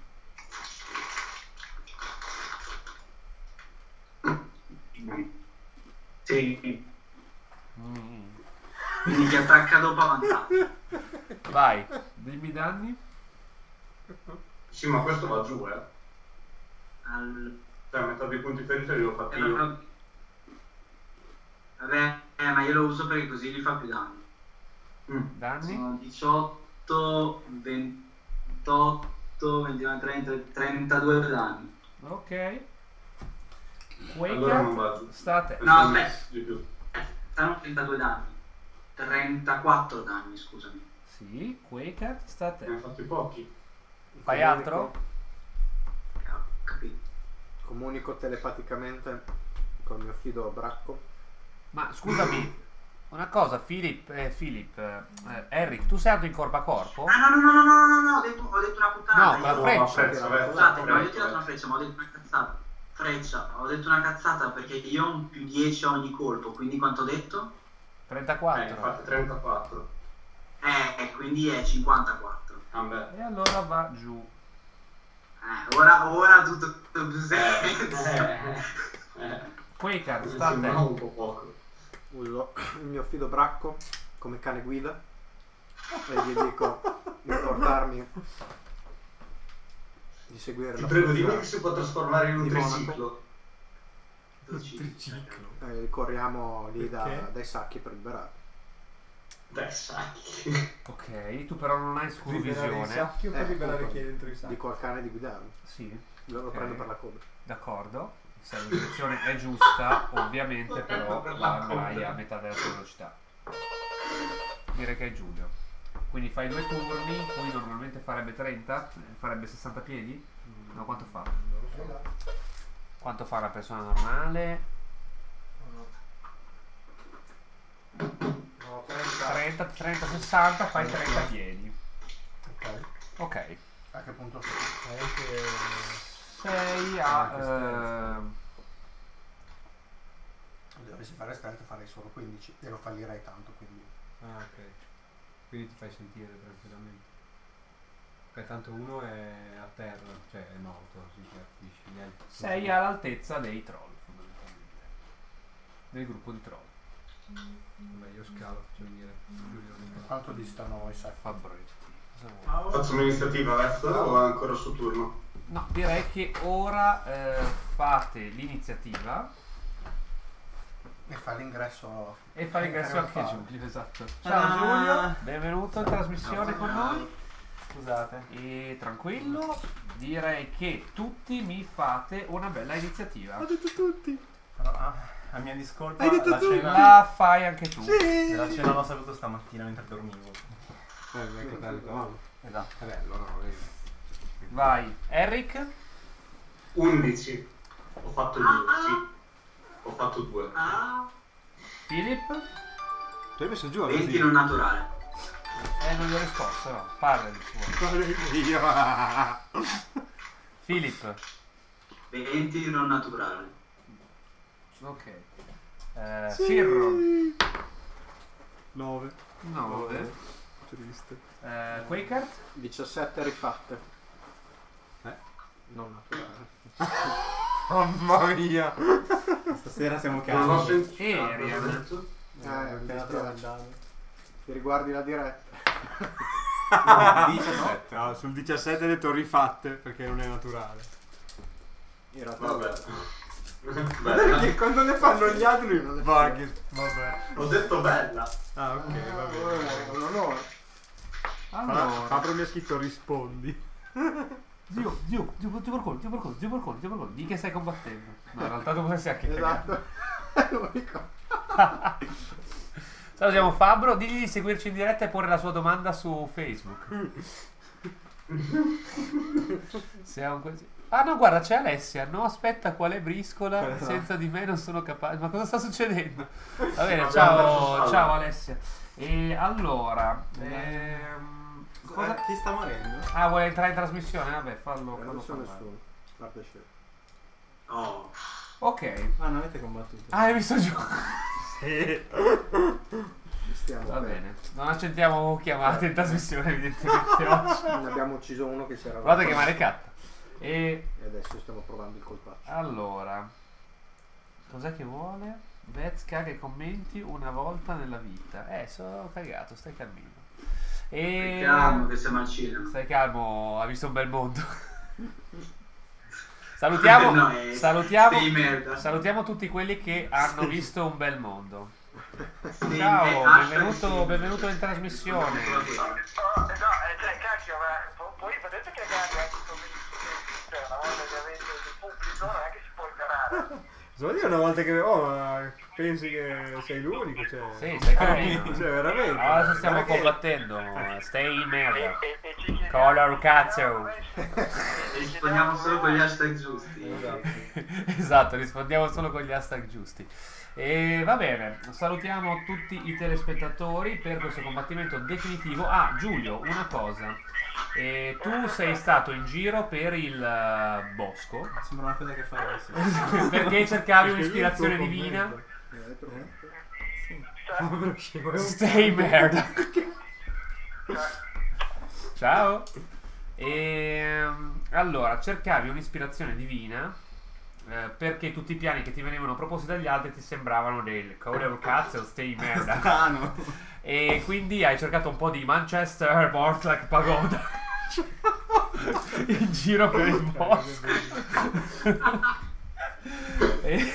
sì, Mm. quindi chi attacca dopo avanzato. Vai, dimmi i danni. Sì, ma questo va giù, eh. Al... Cioè, metà dei punti feriti li ho è fatti io. proprio- Vabbè, eh, ma io lo uso perché così gli fa più danni. Mm. Danni? Sono diciotto, ventotto, ventinove, trenta, trentadue danni. Ok. Allora non Quaker, vado. sta a te. No, aspetta. Di più. Eh, Stanno trentadue danni. trentaquattro danni, scusami. Sì, Quaker, sta a Ne te. ho fatti pochi. Fai altro? Eh, ho capito. Comunico telepaticamente col mio fido bracco. Ma scusami, una cosa, Philip, eh, Philip, eh, Eric, tu sei andato in corpo a corpo? Ah, no, no, no, no, no, no, no, ho detto, ho detto una puttana. No, con la io- freccia. freccia, Scusate, Scusate, non ho freccia. tirato una freccia, ma ho detto una cazzata. Freccia, ho detto una cazzata perché io ho un più dieci a ogni colpo, quindi quanto ho detto? Eh, trentaquattro. infatti trentaquattro. Eh, quindi è cinquantaquattro. Ah, beh. E allora va giù. Eh, ora, ora tutto, tutto più Eh, senso. eh, eh. Quaker, Mi sta a sembrava te. un po' poco. Uso il mio fido bracco come cane guida e gli dico di portarmi, di seguire Ti la prego, dimmi che puzza. si può trasformare in un Di Monaco. triciclo. Eh, corriamo lì da- Perché? dai sacchi per liberarli. Dai, sacchi. Ok, tu però non hai Liberare i scurvisione. sacchi o per Eh, liberare appunto. chi è dentro i sacchi? Dico al cane di guidarmi. Sì, Lo, lo Ok. prendo per la coda. d'accordo. Se la direzione è giusta, ovviamente però la andrai a metà della tua velocità. Direi che è Giulio. Quindi fai due turni, lui normalmente farebbe trenta, eh, farebbe sessanta piedi? No, quanto fa? Non lo so. Quanto fa una persona normale? No, trenta. trenta, trenta, sessanta, fai trenta piedi. Ok. Ok. A che punto Sai che... sei Ah, a... che ehm, Se dovessi fare stretta farei solo quindici e lo fallirei tanto, quindi Ah, ok. Quindi ti fai sentire tranquillamente. Perché tanto uno è a terra, cioè è morto, si capisce. Gli altri sono- sei all'altezza dei troll, fondamentalmente. Del gruppo di troll. Vabbè, io scalo, faccio venire Giulio. quanto distano i sacchi? Fabretti. Cosa vuoi? Faccio un'iniziativa adesso o è ancora sul turno? No, direi che ora eh, fate l'iniziativa E fa l'ingresso e fa l'ingresso Eh, anche fa- Giulio, esatto. Ciao Ah. Giulio, benvenuto in trasmissione con noi. Scusate. E tranquillo, direi che tutti mi fate una bella iniziativa. Però, ah, a mia discolpa Hai detto la tu? cena, La fai anche tu. la cena l'ho saputo stamattina mentre dormivo. Eh, vai che bello, no? Esatto. È bello, no? Vedi. Vai, Eric. undici. Ho fatto dieci. Ho fatto due. Ah, Philip. Tu hai messo giù venti non naturale. Eh, non gli ho risposto, no. Parla di suo. Io. Philip. venti non naturale. Ok. Eh, Sirro. nove. nove. Triste. Eh, Quaker. diciassette rifatte. Eh? Non naturale. Mamma mia. Stasera siamo Non ho calmi. sentito. E Ah, Ariel. cosa ho detto? Eh, Appena mi trovato il dispiace. dado. Ti riguardi la diretta? No, diciassette. No, sul diciassette hai detto rifatte perché non è naturale. In realtà Vabbè. Perché Bella. quando ne fanno gli altri non le fa. che- Vabbè. Ho detto bella. Ah, ok, va Eh, bene. un onore. Fa- Allora. Fabro mi ha scritto rispondi. Zio, zio, zio, zio Porcone, zio Porcone, zio Porcone, zio Porcone, di che stai combattendo? No, in realtà tu sei anche cagato. Esatto. L'unico. Salutiamo Fabro, digli di seguirci in diretta e porre la sua domanda su Facebook. Se è un così. Ah no, guarda, c'è Alessia. No, aspetta, qual è briscola? Quella no. Senza di me non sono capace. Ma cosa sta succedendo? Va bene, Abbiamo ciao, messo ciao spalla. Alessia. E allora, ehm, cosa... Eh, chi sta morendo? Ah, vuole entrare in trasmissione? Vabbè, fallo, fallo Non so parlare. nessuno. A parte scemo. Oh, Ok. Ah, non avete combattuto. Ah, hai visto giù. Stiamo Va bene. bene. Non accettiamo chiamate in trasmissione, evidentemente oggi. Ne abbiamo ucciso uno che si era Guarda che male catta. E E adesso stiamo provando il colpaccio. allora, cos'è che vuole? Vez caga i commenti una volta nella vita. Eh, sono cagato, stai calmino. E calmo che siamo al cinema. stai calmo, ha visto un bel mondo. Salutiamo, No, è- salutiamo, sei merda. salutiamo tutti quelli che hanno visto un bel mondo. Sei Ciao, me- hashtag benvenuto, sì. benvenuto in trasmissione. No, no, eh, cioè, cacchio, ma pu- poi potete cagare anche come cioè, una volta che avete il pubblico non è che si può imparare. Solo dire una volta che... Oh, ma pensi che sei l'unico, cioè... Sì, sei carino. Cioè, veramente. Adesso stiamo Guarda che- combattendo. Stay in merda. E, e, e ci chiediamo- Color cazzo. e Rispondiamo solo con gli hashtag giusti. Esatto, rispondiamo solo con gli hashtag giusti. E va bene, salutiamo tutti i telespettatori per questo combattimento definitivo. Ah, Giulio, una cosa. Eh, tu sei stato in giro per il eh, bosco Sembra una cosa che faresti. perché cercavi Perché un'ispirazione io il tuo divina. commento. Povero scemo, è un Stay merda. Ciao. Ehm, allora, cercavi un'ispirazione divina eh, perché tutti i piani che ti venivano proposti dagli altri ti sembravano del Color cazzo, stay merda. Strano. E quindi hai cercato un po' di Manchester Mortlack Pagoda in giro per il bosco. e,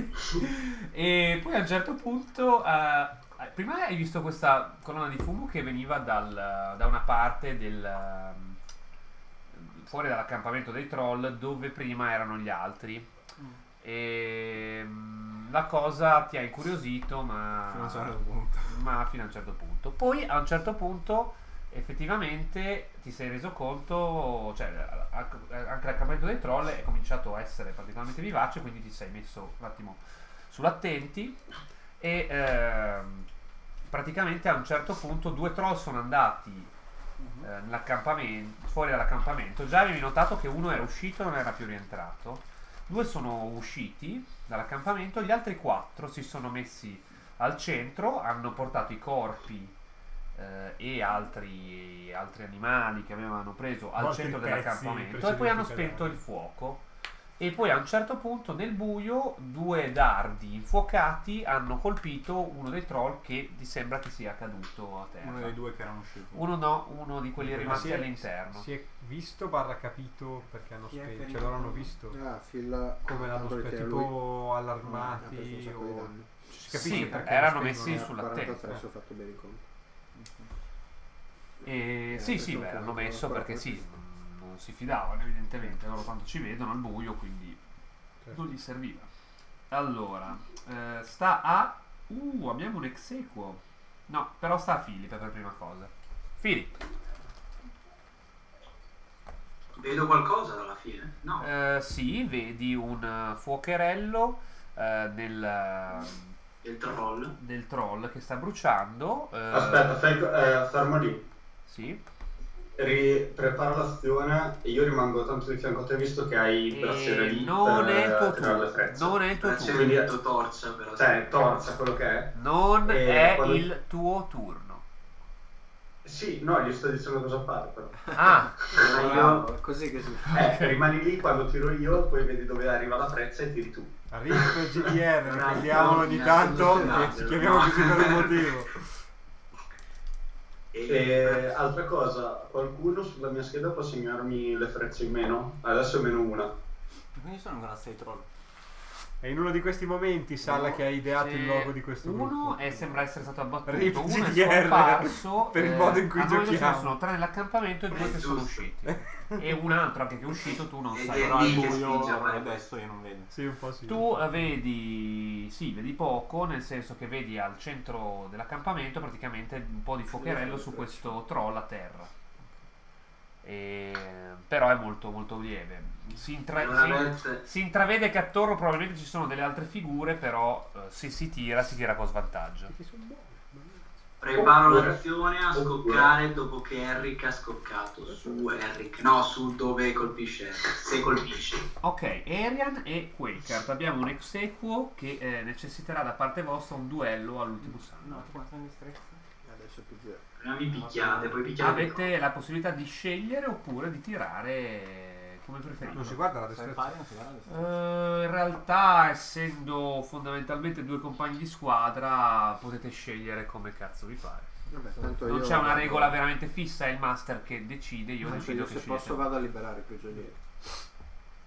e poi a un certo punto eh, prima hai visto questa colonna di fumo che veniva dal- da una parte del ehm, fuori dall'accampamento dei troll dove prima erano gli altri. E mm, la cosa ti ha incuriosito, ma Fino a un certo punto. ma fino a un certo punto. Poi a un certo punto effettivamente ti sei reso conto, cioè a- anche l'accampamento dei troll è cominciato a essere particolarmente vivace, quindi ti sei messo un attimo sull'attenti e ehm, praticamente a un certo punto due troll sono andati eh, nell'accampamento, fuori dall'accampamento. Già avevi notato che uno era uscito e non era più rientrato. Due sono usciti dall'accampamento, gli altri quattro si sono messi al centro, hanno portato i corpi eh, e altri, altri animali che avevano preso al Altri centro pezzi dell'accampamento e poi preceduti hanno per spento altri. il fuoco. E poi a un certo punto nel buio due dardi infuocati hanno colpito uno dei troll che ti sembra che sia caduto a terra. Uno dei due che erano usciti. Uno no, uno di quelli Ma rimasti si è- all'interno. Si è visto barra capito perché hanno Chi è spento, ferito? cioè loro hanno visto Ah, fila... come l'hanno tanto spento, che lui- tipo ha preso allarmati un sacco di o... danni. Si capisce Sì, perché erano lo messi spengono. Eh, sull'attenti. quarantatré, se ho fatto bene i conti. E, Eh, sì, sì, questo beh, è hanno un- messo un- perché sì, non si fidavano evidentemente, loro tanto ci vedono al buio, quindi Certo. non gli serviva. Allora, eh, sta a... Uh, abbiamo un ex equo. No, però sta a Philip per prima cosa. Philip, Vedo qualcosa dalla fine? No. eh, sì, vedi un eh, fuocherello eh, nel, Il troll. del troll che sta bruciando. eh, Aspetta, fai, eh, fermo lì. Sì. Ri- prepara l'azione e io rimango tanto di fianco a te visto che hai il braciere E lì non per è il tuo tirare le turno. frecce. Non è il tuo C'è turno. Quindi- detto torcia però. Cioè, torcia quello che è. Non E è quando- il tuo turno. Sì, no, gli sto dicendo cosa fare però. Ah, Allora Bravo, io è così che si fa. Eh, rimani lì quando tiro io, poi vedi dove arriva la freccia e tiri tu. Arriva il G D R, Dai, ricordiamolo no, ogni mi ha tanto, solucionato. che ci chiamiamo No. così per un motivo. E altra cosa, qualcuno sulla mia scheda può segnarmi le frecce in meno? Adesso è meno una. Quindi sono ancora sei troll. E in uno di questi momenti, Salla Uno, che ha ideato c'è il logo di questo uno gruppo. è, sembra essere stato abbattuto, Rip uno è G D R, scomparso per il eh, modo in cui al momento ce ne giochiamo. sono tre nell'accampamento e due È che sono giusto. usciti e un altro anche che è uscito tu non Ed sai. è Però al lì che buio spinge a fare adesso io non vedo. Sì, un po' sì. Tu eh, vedi, sì, vedi poco, nel senso che vedi al centro dell'accampamento praticamente un po' di fuocherello su questo troll a terra. E, però è molto molto lieve. Si, intra- Una si- vez- si intravede che attorno probabilmente ci sono delle altre figure, però eh, se si tira, si tira con svantaggio. Preparo Oppure- l'azione a scoccare dopo che Eric ha scoccato su Eric, no, su dove colpisce Eric, se colpisce. Ok, Arian e Quakert. Abbiamo un ex equo che eh, necessiterà da parte vostra un duello all'ultimo sangue. No, quanto mi strezza? Adesso più zero. Prima mi picchiate, poi picchiate. Avete la possibilità di scegliere oppure di tirare come preferite. Non si guarda la Se destrezza. pari non si guarda la destrezza. Eh, in realtà, essendo fondamentalmente due compagni di squadra, potete scegliere come cazzo vi pare. Vabbè, tanto Non io c'è una vado- regola veramente fissa, è il master che decide. Io tanto decido io che se scegliete posso voi. vado a liberare i prigionieri.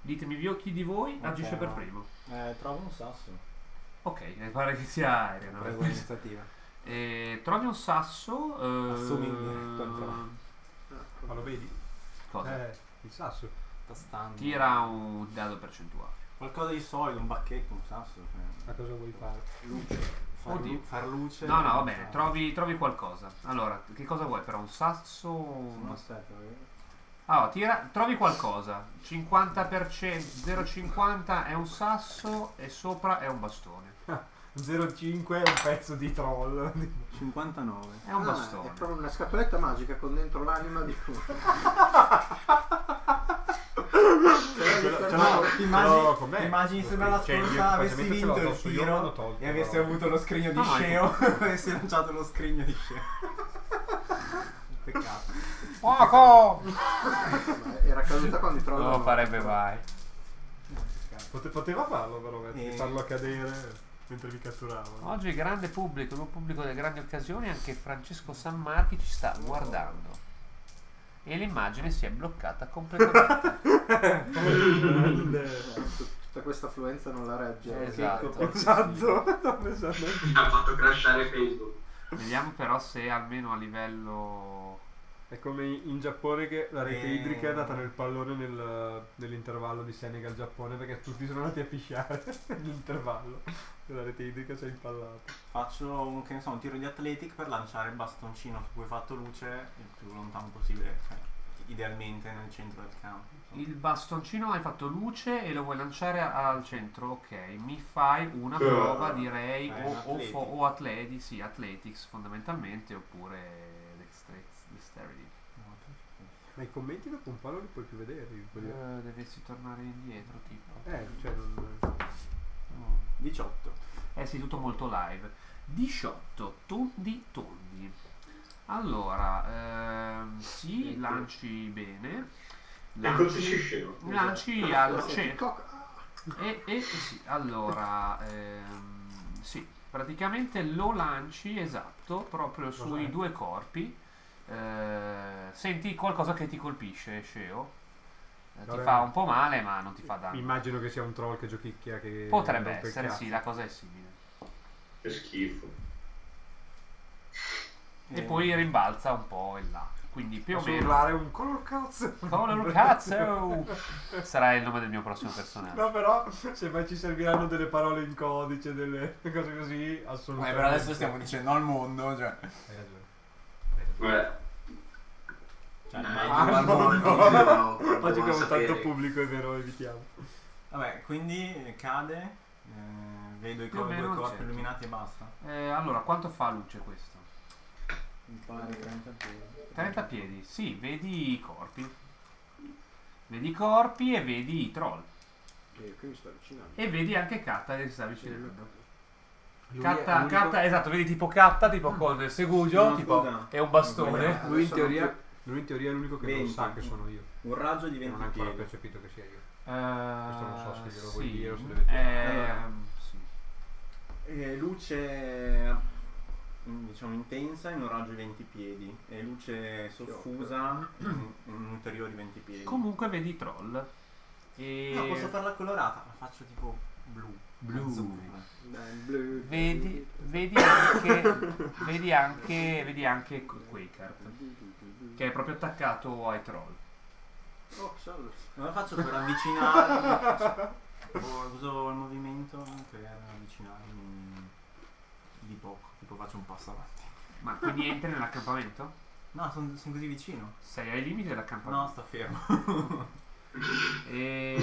Ditemi vi- chi di voi Ok, agisce per no. primo. Eh, trovo un sasso. Ok, eh, pare che sia aereo. no? Prego l'iniziativa. Eh, trovi un sasso. eh, Assuming control. Ma lo vedi? Cosa? Eh, il sasso. Tastando. Tira un dado percentuale. Qualcosa di solido, un bacchetto, un sasso. Cioè. Ma cosa vuoi fare? Luce. Far, Oddio. lu- far luce. No, no, va un bene, sasso. trovi, trovi qualcosa. Allora, che cosa vuoi però? Un sasso? No, Una- aspetta, vedi? Allora, tira, trovi qualcosa. cinquanta per cento, zero virgola cinquanta è un sasso e sopra è un bastone. zero virgola cinque è un pezzo di troll. cinquantanove. È un Ah, bastone. è proprio una scatoletta magica con dentro l'anima di uno. Ce No, l'ho- ti ce immagini, l'ho con me. ti immagini Lo se nella screen. Cioè, scorsa io avessi facilmente ce l'ho vinto il addosso, io me tiro l'ho tolto, e avessi però. avuto lo scrigno di No, no, Sceo, avessi lanciato lo scrigno di Sceo. Peccato. Fuoco! Ma era caduta quando i troll. Non lo hanno- farebbe mai. Pote- poteva farlo però, Mezzi, Eh. farlo cadere mentre vi catturavano. Oggi grande pubblico, un pubblico delle grandi occasioni, anche Francesco San Marchi ci sta guardando. E l'immagine si è bloccata completamente. Tutta questa affluenza non la regge. Esatto. Esatto, sto pensando. Mi ha fatto crashare Facebook. Vediamo però se almeno a livello... È come in Giappone che la rete Eh. idrica è andata nel pallone nel- nell'intervallo di Senegal-Giappone perché tutti sono andati a pisciare nell'intervallo e la rete idrica si è impallata. Faccio un, che ne so, un tiro di athletic per lanciare il bastoncino su cui ho fatto luce il più lontano possibile, cioè, idealmente nel centro del campo. Il bastoncino hai fatto luce e lo vuoi lanciare al centro, ok. Mi fai una Eh. prova, direi, Eh, o, o, athletic. fo- o atleti, sì, athletics fondamentalmente, oppure dexterity. dexterity. Ma i commenti dopo un po' non li puoi più vedere. quelli- Eh, dovessi tornare indietro, tipo. Eh, cioè non... Oh. diciotto. Eh sì, tutto molto live. diciotto, tondi tondi. Allora, ehm, sì, lanci bene. E colpisci Sceo. Lanci al Sì, centro. TikTok. E, e sì, allora, ehm, sì, praticamente lo lanci esatto, proprio sui due corpi. Eh, senti qualcosa che ti colpisce, Sceo? Eh, ti Vabbè. fa un po' male, ma non ti fa danno. Immagino che sia un troll che giochicchia che... Potrebbe rompe il essere, cazzo. sì, la cosa è simile. Che schifo. E Eh, poi rimbalza un po' in là. Quindi più o Posso meno. urlare un color cazzo? Color cazzo! Sarà il nome del mio prossimo personaggio. No, però se mai ci serviranno delle parole in codice, delle cose così, Eh, assolutamente. però adesso stiamo dicendo al mondo, cioè. Hai ragione. Hai ragione. Vabbè. cioè Eh, meglio Ah, al no, mondo. no. Dobbiamo- Oggi dobbiamo abbiamo sapere. tanto pubblico, è vero, evitiamo. Vabbè, quindi cade, eh, vedo i Più o co- meno due al corpi centro. illuminati e basta. Eh, allora, quanto fa luce questo? Mi pare trenta piedi. trenta piedi. Sì, vedi i corpi. Vedi i corpi e vedi i troll. Eh, qui mi sto avvicinando. E vedi anche Katta che si sta avvicinando. Lui è Catta, l'unico- Catta, esatto, vedi tipo Katta, tipo con il segugio, No, tipo scusa. è un bastone. Lui in, Sono teoria, lui in teoria è l'unico che non venti. sa che sono io. Un raggio di E non ha venti ancora piedi. percepito che sia io. Eh, Questo non so se glielo vuoi sì. dire o se deve tirare. Ehm, sì. E luce mm, diciamo intensa in un raggio di venti piedi e luce soffusa in, in ulteriori venti piedi. Comunque vedi i troll. E No, posso farla colorata, la faccio tipo blu. Blu. azzurra. Dai, blu. Vedi, vedi anche, vedi anche, vedi anche Quaker, che è proprio attaccato ai troll. Oh, salve. Non la faccio per avvicinarmi. O uso il movimento per avvicinarmi di poco, tipo faccio un passo avanti. Ma quindi entri nell'accampamento? No, sono così vicino. Sei ai limiti No, dell'accampamento. sto fermo. E...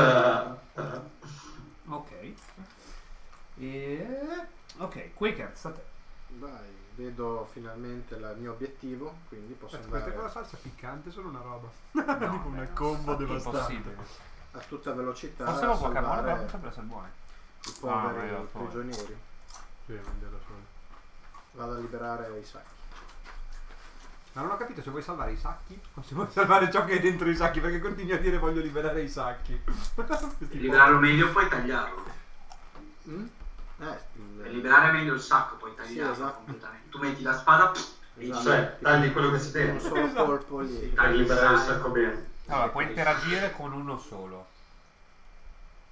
Ok. E... Ok, Quaker, sta a te. Vai, vedo finalmente la- il mio obiettivo, quindi posso Aspetta, queste con la andare salsa piccante sono una roba. No, Tipo una beh, combo devastante. impossibile. a tutta velocità Forse a lo può cambiare, salvare però potrebbe essere buone. i Ah, ma poveri io poi- prigionieri. Sì, vederla solo. Vado a liberare i sacchi. Ma non ho capito se vuoi salvare i sacchi o se vuoi salvare ciò che è dentro i sacchi, perché continui a dire voglio liberare i sacchi. Per liberarlo meglio puoi tagliarlo. Mm? Eh, Per il- liberare meglio il sacco puoi tagliarlo esatto. completamente. Tu metti la spada e esatto. Cioè, tagli quello che c'è Un dentro. solo Esatto. colpo lì. Per liberare il sacco bene. Allora, puoi interagire con uno solo.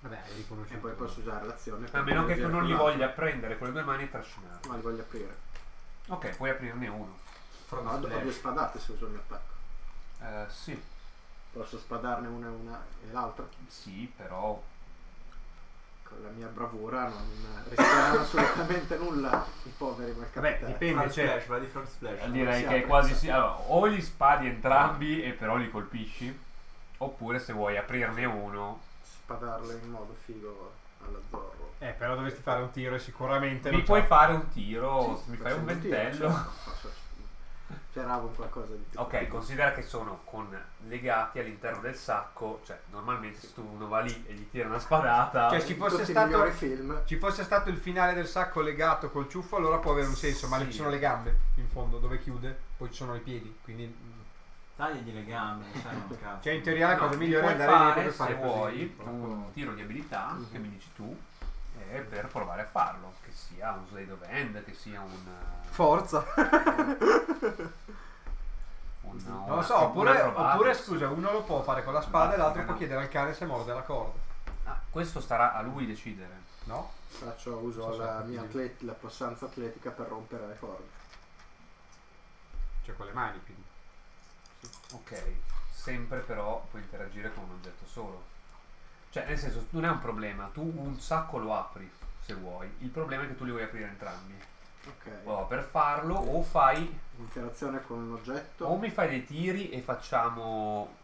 Vabbè, hai riconosciuto. E poi posso usare l'azione. per A meno che tu leggere non li con l'altro. voglia prendere con le due mani e trascinare. Ma li voglio aprire. Ok, puoi aprirne uno. No, ho due spadate se uso il mio attacco. Eh, sì, Posso spadarne una e una e l'altra. sì, però Con la mia bravura non rischiano assolutamente nulla i poveri Vabbè, malcapitati. dipende, Frog cioè, splash, va di frog splash. direi si che apre, quasi si sì. Allora, o gli spadi entrambi e però li colpisci, oppure se vuoi aprirne uno. Spadarle in modo figo alla Zorro. eh, però dovresti fare un tiro e sicuramente Mi non puoi c'ha- fare un tiro, se mi fai un Facendo tiro, ventello. cioè, posso- Speravo in qualcosa di tipo. Ok, considera che sono con legati all'interno del sacco, cioè normalmente se tu uno va lì e gli tira una spadata. Cioè, ci fosse Tutti i stato migliori film. ci fosse stato il finale del sacco legato col ciuffo, allora può avere un senso, ma Sì. ci sono le gambe in fondo dove chiude, poi ci sono i piedi, quindi mm, Tagli le gambe, sai un cazzo. cioè in teoria la No, cosa migliore è puoi andare lì fare, per fare se così. vuoi Proprio- un tiro di abilità che mi dici tu e per provare a farlo, che sia un slade of hand, che sia un Forza. un Non una- lo so, una oppure, acrobatic. oppure scusa, uno lo può fare con la spada e l'altro No. può chiedere al cane se morde la corda, Ah, questo starà a lui decidere. no? Faccio uso Non so se la ho mia capito. atlet- la possanza atletica per rompere le corde. Cioè con le mani, quindi. Ok, sempre però puoi interagire con un oggetto solo. Cioè, nel senso, non è un problema, tu un sacco lo apri se vuoi. Il problema è che tu li vuoi aprire entrambi. Ok. Oh, per farlo o fai Interazione con un oggetto. o mi fai dei tiri e facciamo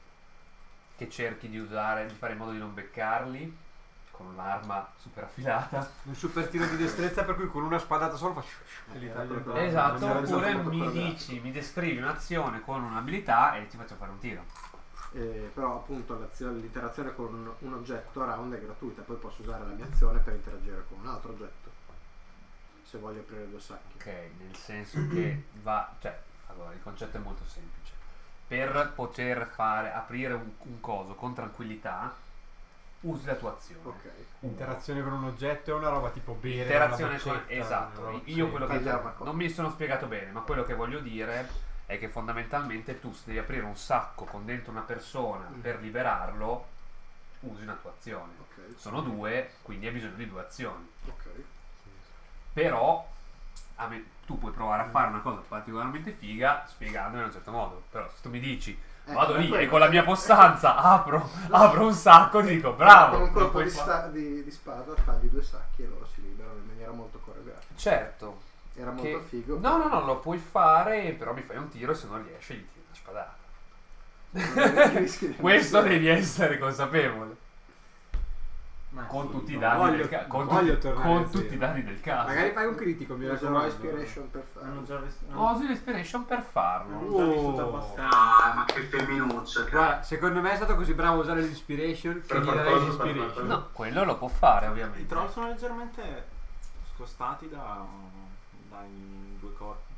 che cerchi di usare, di fare in modo di non beccarli con un'arma super affilata. Un super tiro di destrezza per cui con una spadata solo fa e li Eh, taglia proprio- in Ah, Esatto, non mi ero oppure risolto mi quello là. dici, mi descrivi un'azione con un'abilità e ti faccio fare un tiro. Eh, però appunto l'azione- l'interazione con un, un oggetto a round è gratuita, poi posso usare la mia azione per interagire con un altro oggetto se voglio aprire due sacchi. Ok, nel senso che va, cioè, allora il concetto è molto semplice. Per poter fare aprire un, un coso con tranquillità, usi la tua azione. Ok. Interazione con un oggetto è una roba tipo bere Interazione una con boccetta, esatto. una roba- Io sì. quello che Tagliare una cosa. non mi sono spiegato bene, ma quello che voglio dire è che fondamentalmente tu se devi aprire un sacco con dentro una persona Mm. per liberarlo, usi una tua azione. Ok. Sono due, quindi hai bisogno di due azioni. Ok. Però a me- tu puoi provare a fare una cosa particolarmente figa spiegandomi in un certo modo. Però se tu mi dici Eh, vado lì quello- e con la mia possanza apro, apro un sacco, ti dico bravo. Con un lo colpo puoi di, fare. sta- di- di spada tagli due sacchi e loro si liberano in maniera molto coreografica. Certo. Era Che- molto figo. No, no, no, lo puoi fare, però mi fai un tiro e se non riesci gli tiri una spadata. Non rischi di- Questo devi essere consapevole. Ma Con sì, tutti i no. danni voglio- del, ca- con voglio tutti- tornare con a zero. tutti i danni del caso. Magari fai un critico, mi Userò raccomando. Inspiration per Hanno farlo. già visto. Usi l'inspiration per farlo. Hanno già vissuto Oh. abbastanza. Ah, ma che femminuccia. cazzo. Guarda, secondo me è stato così bravo a usare l'inspiration che Per gli darei qualcosa, l'inspiration. per No, quello lo può fare I ovviamente. troll sono leggermente scostati da, dai due corpi.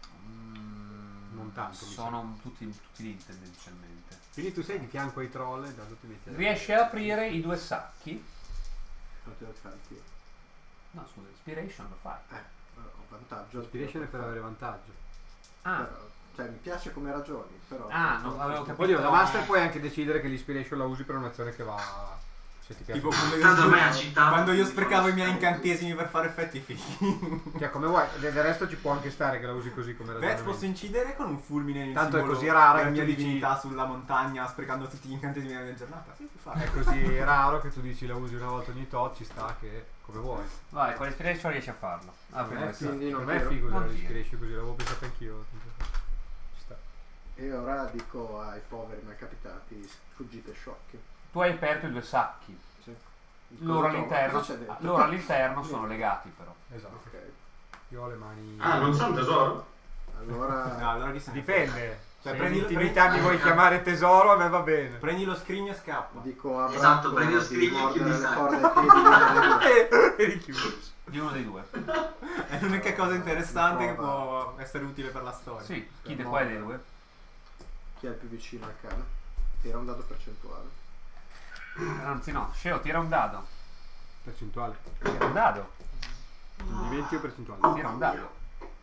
Mm, Non tanto, mi sono tutti, tutti lì tendenzialmente. Quindi tu sei di fianco ai troll e da dove ti metti a- Riesci a aprire i due sacchi? Non te lo fai il tiro. No, scusa, inspiration lo fai. Eh, ho vantaggio. L'inspiration è per avere vantaggio. Ah, Però, cioè mi piace come ragioni, però. Ah, non avevo capito. Poi io, da master puoi anche decidere che l'inspiration la usi per un'azione che va. Se ti piace. Tipo quando io, Tanto a me ha sprecavo, citato quando io di sprecavo i miei fare- incantesimi per fare effetti fighi. Cioè, come vuoi, del del resto ci può anche stare che la usi così come Beh, ragionamento. posso incidere con un fulmine in Tanto è simbolo così rara della che mia tu dici- divinità sulla montagna sprecando tutti gli incantesimi della mia giornata. Sì, si fa. È così raro che tu dici la usi una volta ogni tot, ci sta che come vuoi. vai, con l'inspiration riesci a farlo. Apri Per me due è sacchi. quindi figo, non per me è tiro. figo usare Non tiro. l'inspiration così, l'avevo pensato anch'io. Ci sta. E ora dico ai poveri malcapitati: fuggite sciocchi. Tu hai aperto i due sacchi. Sì. Loro Cosa all'interno, cosa c'è dentro? loro all'interno sono legati però. Esatto. Ok. Io ho le mani. Ah, non c'è un tesoro? Allora. No, allora chi se ne Dipende. Cioè, Se prendi- in intimità mi prendi- vuoi chiamare tesoro, a me va bene. Prendi lo scrigno e scappa. Dico a Esatto, Branco prendi lo di scrigno e mordere chiudi le il corde ai piedi di uno dei due. E richiuso. Di uno dei due. È l'unica cosa interessante che Prova. può essere utile per la storia. Sì, chi Per di qua è dei mordere. due? Chi è il più vicino al cane? Tira un dado percentuale. Anzi no, Sceo, tira un dado. Percentuale. Tira un dado. Di venti o percentuale? Tira un dado.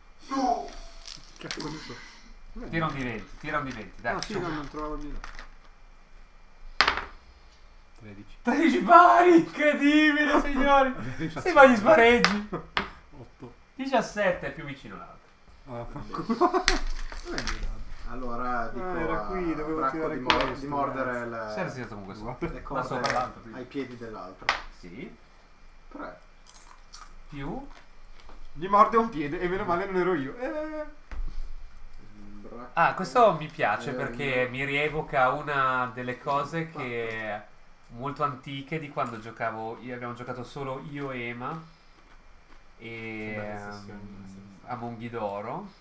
Cazzo ne so. Tira un di venti, tira un di venti, dai. Ah sì, no, non trovavo il mio. tredici. tredici pari, incredibile signori. Si fa gli spareggi. otto. diciassette è più vicino l'altro. Ah, fanculo. Allora dico Ah, era a qui, dovevo Bracco tirare di, mor- questo, di mordere Si era le, segnato comunque sopra. le Da corde sopra l'altro. quindi. ai piedi dell'altro. Sì. tre. Più. Gli morde un piede e meno male non ero io. Eh. Bracco. Ah, questo mi piace Eh, perché mi rievoca una delle cose che molto antiche di quando giocavo. Io abbiamo giocato solo io e Ema e Che belle sessioni, ehm, belle sessioni. a Monghidoro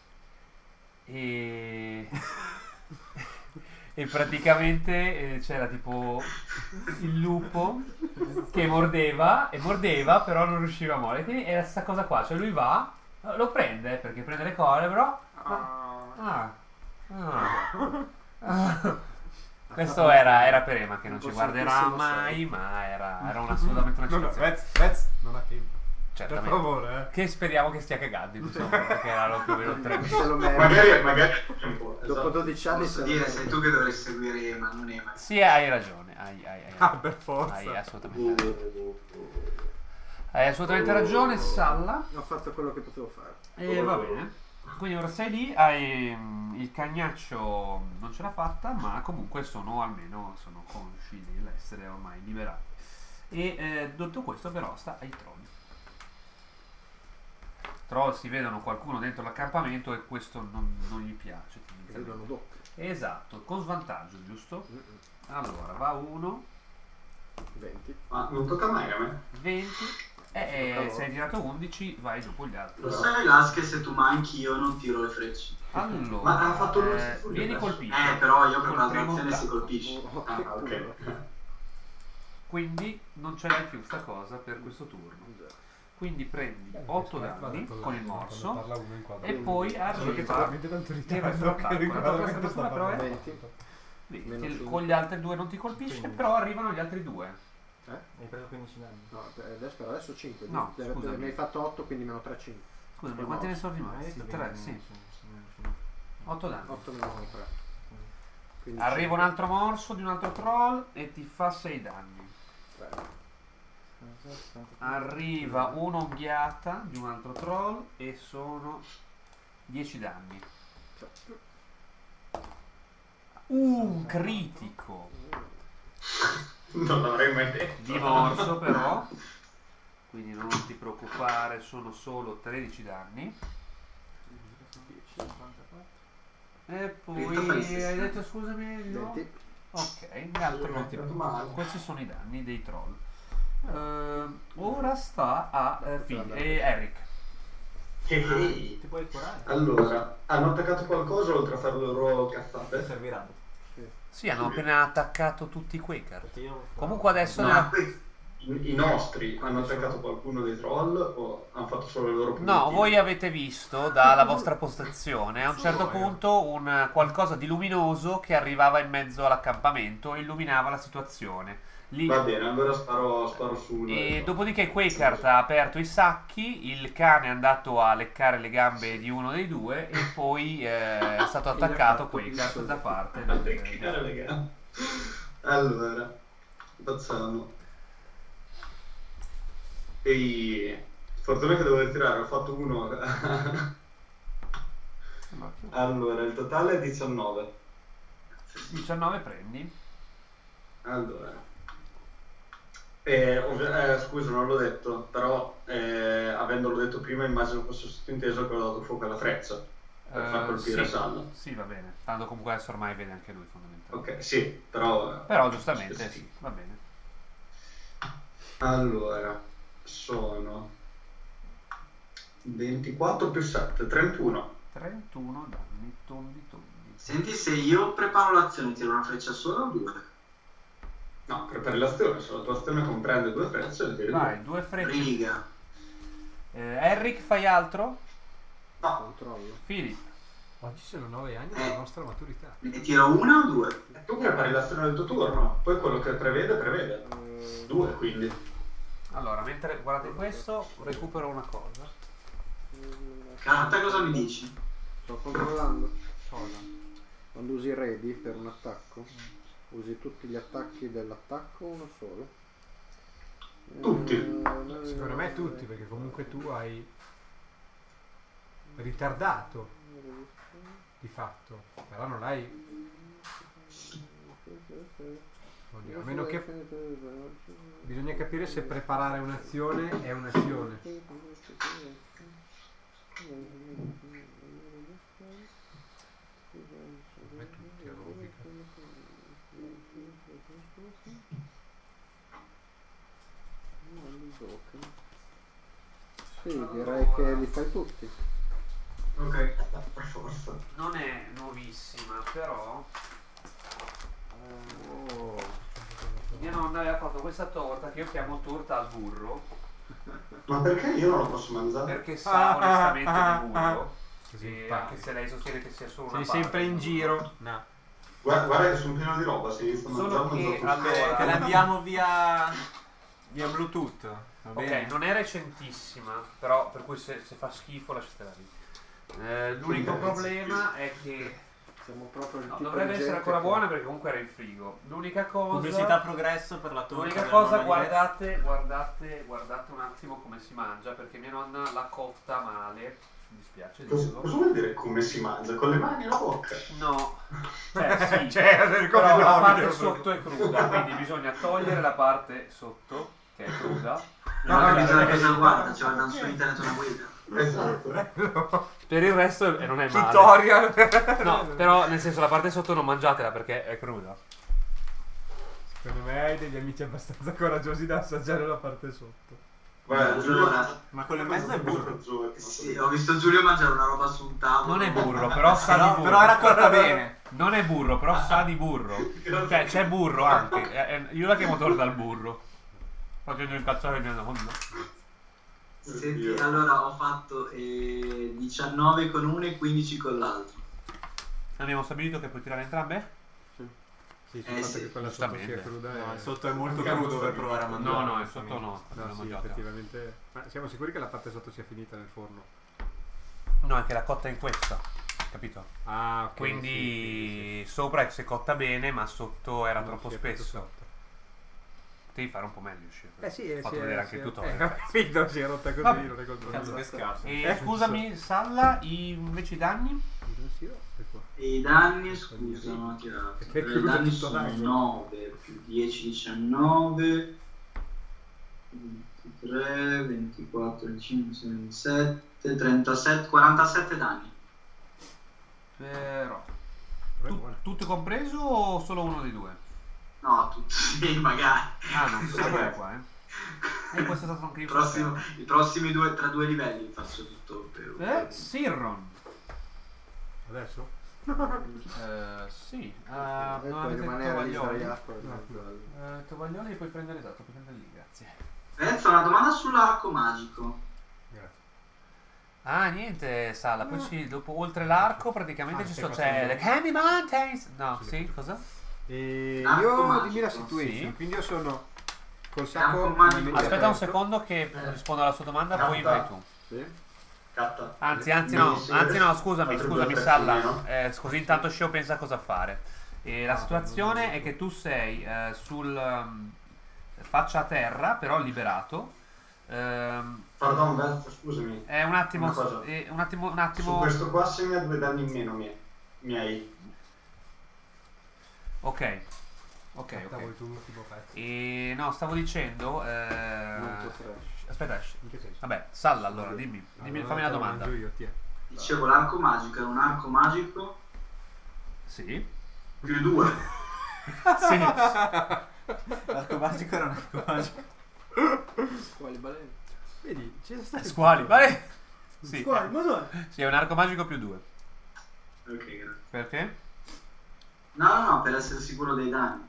e e praticamente eh, c'era tipo il lupo che mordeva e mordeva però non riusciva a muovere, quindi è la stessa cosa qua, cioè lui va, lo prende perché prende le corde però ah, ah, ah. Questo era, era per Ema che non ci guarderà mai, ma era, era un assolutamente una No, no, citazione. Rez, Rez, non ha tempo. Per Certamente. favore, eh. Che speriamo che stia cagando, insomma, perché erano più o meno tre. Se lo merita. Magari, magari un po'. Dopo Esatto. dodici anni Posso se lo dire, merita. sei tu che dovresti seguire Ema, non Ema. Sì, hai ragione, hai, hai, hai, Ah, per forza. hai assolutamente ragione. Hai assolutamente ragione, Salla. Ho fatto quello che potevo fare. E va bene. Quindi ora sei lì, hai mm, il cagnaccio non ce l'ha fatta, ma comunque sono almeno sono consci dell'essere ormai liberati. E eh, detto questo però sta ai troll. Troll si vedono qualcuno dentro l'accampamento e questo non, non gli piace. Vedono doppio. Esatto, con svantaggio, giusto? Allora, va uno, venti. Ma non tocca mai a me? venti, e eh, se hai tirato undici vai dopo gli altri. Lo sai, Las, che se tu manchi io non tiro le frecce. Allora, Ma ha fatto l'ultimo eh, furio vieni adesso. colpito. Eh, però io per Col la primo trazione si attacco. colpisce. Oh, che Ah, ok. culo. Quindi non ce l'hai più sta cosa per questo turno. Quindi prendi otto danni con il morso Parla uno in quadro. e poi Solo che c'è arriva veramente tanto il ritardo resto che attacco. l'inquadramento Quanto sta però è? parlando. venti. venti, Meno cinque. con gli altri due non ti colpisce, quindici. però arrivano gli altri due. Eh? Hai preso quindici danni. No, adesso, per adesso cinque. No, Deve- scusami. mi hai fatto otto, quindi meno tre, cinque. Scusami, Col quanti ne morso. sono Hai rimasti? detto tre, che- sì. sì. otto danni. otto meno tre. Quindi Arriva un cinque. altro morso di un altro troll e ti fa sei danni. tre. Arriva un'unghiata di un altro troll e sono dieci danni. Un critico Non l'avrei mai detto. di morso però, quindi non ti preoccupare, sono solo tredici danni. E poi Quinto fai sessanta. hai detto scusami no? venti. Ok, gli altri non ti preoccupare. Questi sono i danni dei troll. Eh, ora sta a eh, Phil- e Eric. Ehi. Ti puoi curare? Allora, hanno attaccato qualcosa oltre a fare le loro cazzate? Servirà. Sì, hanno appena attaccato tutti i Quaker. Perché io Comunque adesso No, nella- que- I, i nostri hanno attaccato qualcuno dei troll o hanno fatto solo le loro No, punitive? voi avete visto dalla vostra postazione a un certo punto un qualcosa di luminoso che arrivava in mezzo all'accampamento e illuminava la situazione. Lì. Va bene, allora sparo, sparo su uno. E dei troll. dopodiché Quakert ha aperto i sacchi, il cane è andato a leccare le gambe di uno dei due e poi eh, è stato attaccato Quakert da parte Ah, del, perché era le gambe? Allora, facciamo. Ehi, fortuna che devo ritirare, ho fatto uno. Allora, il totale è diciannove. diciannove prendi. Allora. Eh, ovvi- eh, scusa, non l'ho detto, però eh, avendolo detto prima immagino fosse sottinteso che ho dato fuoco alla freccia per far Eh, colpire sì, Salla. sì, va bene. Tanto comunque adesso ormai vede anche lui fondamentalmente. Ok, sì, però... Però giustamente sì, sì, sì. va bene. Allora, sono ventiquattro più sette, trentuno. trentuno danni tondi tondi. Senti, se io preparo l'azione, tiro una freccia sola o due? No, prepari l'azione, se la tua azione comprende due frecce, le tiri Vai, due. due frecce. Riga. Eh, Eric, fai altro? No, Controllo. Philip. Oggi sono nove anni Eh. della nostra maturità. Ne tiro una o due? tu prepari l'azione del tuo turno, poi quello che prevede, prevede. Eh, Due, quindi. Allora, mentre guardate questo, recupero una cosa. Carta, cosa mi dici? Sto controllando. Cosa? Quando usi ready per un attacco, Usi tutti gli attacchi dell'attacco o uno solo? Tutti. Eh, Secondo me tutti, perché comunque tu hai ritardato di fatto, però non hai. Oddio, a meno che bisogna capire se preparare un'azione è un'azione. Secondo me tutti hanno ubicato. Sì, direi che li fai tutti. Ok, per forza. Non è nuovissima, però Oh. mia nonna aveva fatto questa torta che io chiamo torta al burro, Ma perché io non lo posso mangiare? perché sa onestamente ah, di burro. Così E impari. anche se lei sostiene che sia solo una Sei parte sempre in di giro. burro. No. Guarda, guarda che sono pieno di roba, si inizia a Solo mangiare, che, mangiare tutto. allora- Te la inviamo via via Bluetooth. Va Ok, bene? non è recentissima, però per cui se, se fa schifo lasciatela lì. Eh, l'unico Sì, problema è che Siamo proprio il no, tipo dovrebbe di essere gente ancora che- buona perché comunque era in frigo. L'unica cosa Pubblicità progresso per la torta. L'unica della cosa, nonna di guardate, guardate, guardate un attimo come si mangia, perché mia nonna l'ha cotta male. Mi dispiace Cosa, dirlo. cosa vuol dire come si mangia? Con le mani alla bocca? No, cioè sì, Cioè, però come la no, parte video- sotto è cruda, quindi bisogna togliere la parte sotto, che è cruda. No, e bisogna mangiare- cosa guarda, ci guardano su internet una guida. Esatto. Per il resto eh, non è male. Tutorial. No, però nel senso la parte sotto non mangiatela perché è cruda. Secondo me hai degli amici abbastanza coraggiosi da assaggiare la parte sotto. Guarda, Giulio, Allora, Ma quello in mezzo è burro. sì, ho visto Giulio mangiare una roba su un tavolo. Non è burro, però sa di Però, burro. però era cotta bene. Non è burro, però sa di burro. Cioè c'è burro anche. Eh, eh, io la chiamo torta al burro. Facendo incazzare mia nonna. Senti, allora ho fatto eh, diciannove con uno e quindici con l'altro. Abbiamo stabilito che puoi tirare entrambe? Sì, sul Eh, fatto sì, che quella sotto sia giustamente. cruda. No, è- il sotto è molto Anche crudo sotto per è provare a crudo. mangiare. No, no, il sotto no. No, l'ho sì, mangiata. effettivamente. Ma siamo sicuri che la parte sotto sia finita nel forno? No, è che la cotta è in questa. Capito? Ah, ok. Quindi sopra si è cotta bene, ma sotto era Non troppo si è fatto spesso. sotto. Devi fare un po' meglio, Sci. Eh sì, ho fatto sì, vedere eh, anche sì, il eh, tutorial. ho capito, si è rotta così, Vabbè. non è colpa Cazzo che sua. scarso. E Eh, scusami, Salla, i- invece i danni? Non si rompe qua. E i danni, scusa, non ho tirato. Perché è I crudo danni tutto sono l'angolo. nove più dieci, diciannove, ventitré, ventiquattro, venticinque, ventisette, trentasette, quarantasette danni. Però. Però è Tu- buona. tutto compreso o solo uno dei due? No, tutti, sì, magari. Ah, non si sa bene qua, eh. E questo è stato un Il crime. prossimo- I prossimi due, tra due livelli faccio tutto per... Eh, Sirron. Adesso? Eh, sì. Ah, Eh, non puoi avete rimanere lì tovaglioli? sdraiato in No. mezzo al- Eh, tovaglioli li puoi prendere, esatto, puoi prendere lì, grazie. Pensa una domanda sull'arco magico. Grazie. Ah, niente, Salla, poi ci, dopo, oltre l'arco praticamente Ah, ci stai sono, c'è facendo- le Candy Mountains. No, Sì, sì, cosa? E Arco io magico, dimmi la situation, sì. quindi io sono col Arco sacco magico. finalmente Aspetta un aperto. secondo che rispondo alla sua domanda, poi vai tu. Sì? Catta. Anzi, anzi no, Sì, sì, anzi no, sì. scusami, Altri scusami due Salla, pezzi, no? eh, così intanto Sceo pensa a cosa fare. E la situazione è che tu sei eh, sul um, faccia a terra, però liberato. Ehm, Pardon, Beth, scusami. è un attimo, Una cosa. eh, un attimo, un Su attimo. questo qua se mi ha due danni in meno miei. miei. Ok, ok, Aspetta, ok. vuoi tu l'ultimo pezzo? E no, stavo dicendo. eh, Molto fresh. aspetta, Sh- In che senso? vabbè, Salla allora, dimmi, dimmi Allora, fammi la te lo domanda. mangio io, ti è. Dicevo, l'arco magico è un arco magico Sì, più due. sì. L'arco magico era un arco magico. Quali balene? Vedi, ci sono stati Squali, vale? Sì, Quali? Ma dove? sì, è un arco magico più due. Ok, grazie. Perché? No, no, no, per essere sicuro dei danni.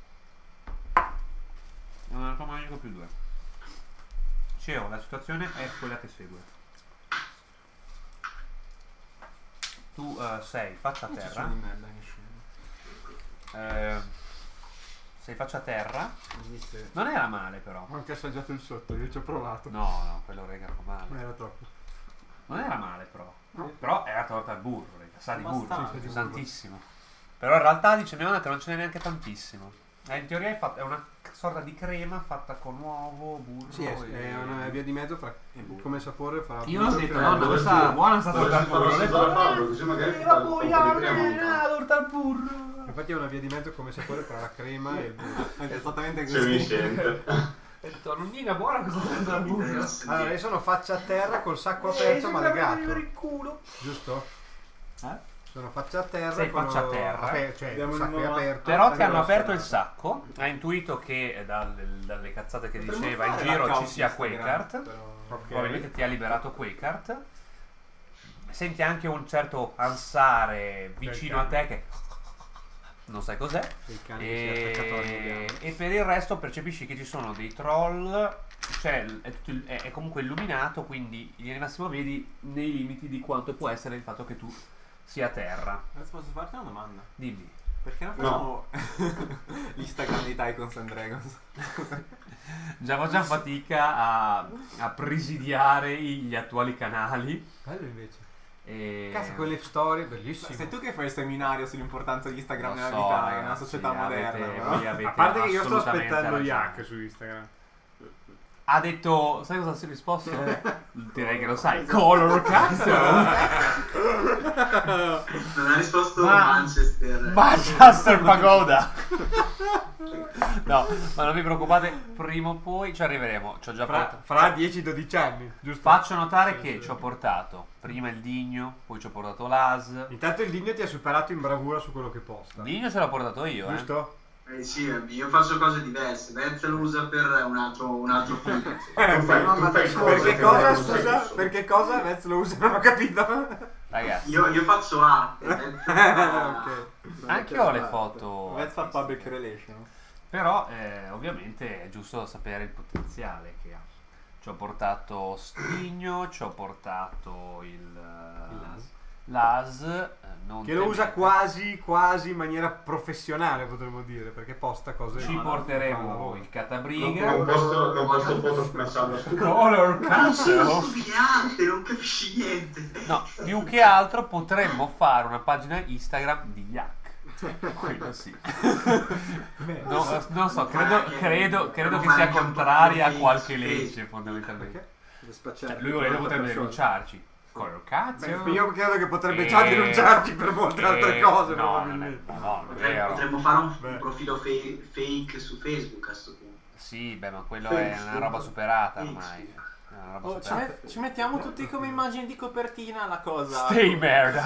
È un arco magico più due. Sceo, la situazione è quella che segue. Tu eh, sei faccia a Ci terra. sono di merda che scemo. eh, sei faccia a terra. Esiste. Non era male però. Ho anche assaggiato il sotto, io ci ho provato. No, no, quello rega fa Ma male. era troppo. Non era male però. No. Però era torta al burro, rega. Sa di burro. Abbastanza. Sì, sì, santissimo. Però in realtà dice mia nonna che non ce n'è neanche tantissimo. Eh, in teoria è, fatta, è una sorta di crema fatta con uovo, burro. Sì, è, e... è una via di mezzo fra come sapore fra. Io ho detto, burro no, e- no, dovresti- questa buona è stata dovresti torta al burro. Ho farlo detto, farlo, così magari "Eh, fa ma un poi po' di ah, crema ogni eh, tanto." torta al burro. Infatti è una via di mezzo come sapore tra la crema e il burro. È esattamente Se mi così. sente. Ho detto, nonnina, buona questa torta al burro. Allora io sono faccia a terra col sacco aperto ma legato. Giusto? Eh? Sono faccia a terra. Sei con faccia a lo- terra. aper- cioè Abbiamo il il sacco è nuovo- aperto. Però ti Però hanno aperto sarà- il sacco, ha intuito che dalle, dalle cazzate che Potremmo diceva in fare giro ci l'account sia Instagram, Quakehart. però- Ok. Probabilmente ti ha liberato Quakehart. Senti anche un certo ansare vicino a te che non sai cos'è. Il cane che si è attaccato alla E, mediana. e per il resto percepisci che ci sono dei troll, cioè è, tutto il- è- è comunque illuminato, quindi in linea di massima vedi nei limiti di quanto può essere il fatto che tu sia a terra. Adesso posso farti una domanda? Dimmi. Perché non facciamo l'Instagram di Tycoons and Dragons? Già facciamo fatica a, a presidiare gli attuali canali. Bello invece. E... Cazzo, quelle storie bellissime. Sei tu che fai il seminario sull'importanza di Instagram Lo nella so, vita in una ragazzi, società moderna. avete- però. voi avete A parte che io sto assolutamente aspettando ragione. Yak su Instagram. Ha detto, sai cosa si è risposto? Direi che lo sai. Color cazzo! Non ha risposto Ma- Manchester. Manchester Pagoda! No, ma non vi preoccupate, prima o poi ci arriveremo. Ci ho già Fra, portato. fra dieci dodici anni, giusto? Faccio notare che ci ho portato prima il Digno, poi ci ho portato l'As. Intanto il Digno ti ha superato in bravura su quello che posta. Digno ce l'ho portato io, eh. Giusto? Eh sì, io faccio cose diverse. Vez lo usa per un altro, un altro film. Tu fai, tu fai cose Perché che cosa, non scusa? senso. Perché cosa? Vez lo usa, non ho capito. Ragazzi, Io, io faccio arte. Vez fa- Ok. anche io ho le foto. Let's fare public relation. Però eh, ovviamente è giusto sapere il potenziale che ha. Ci ho portato Stigno, ci ho portato il, Il Las. l'As, eh, non Che lo usa temete. quasi, quasi in maniera professionale, potremmo dire, perché posta cose. Ci che non fa porteremo lavoro. il Non, Catabriga. non posto, non posto foto come salvo stupido. Color Non sono cazzo! studiante, non capisci niente. No, più che altro potremmo fare una pagina Instagram di Yak. Quello sì. Beh, No, non so, credo, credo, credo che sia contraria a qualche legge fondamentalmente. perché? Per spacciare Cioè, lui volendo potrebbe denunciarci. Color cazzo! Beh, io credo che potrebbe Eh, già denunciarci per molte altre eh, cose, no, probabilmente. non è- no, non è Potremmo, vero. potremmo fare un, Beh. un profilo fe- fake su Facebook a sto punto. Sì, beh, ma quello è una roba superata ormai. È una roba Oh, ci, superata. met- ci mettiamo tutti come immagine di copertina la cosa. Stay merda.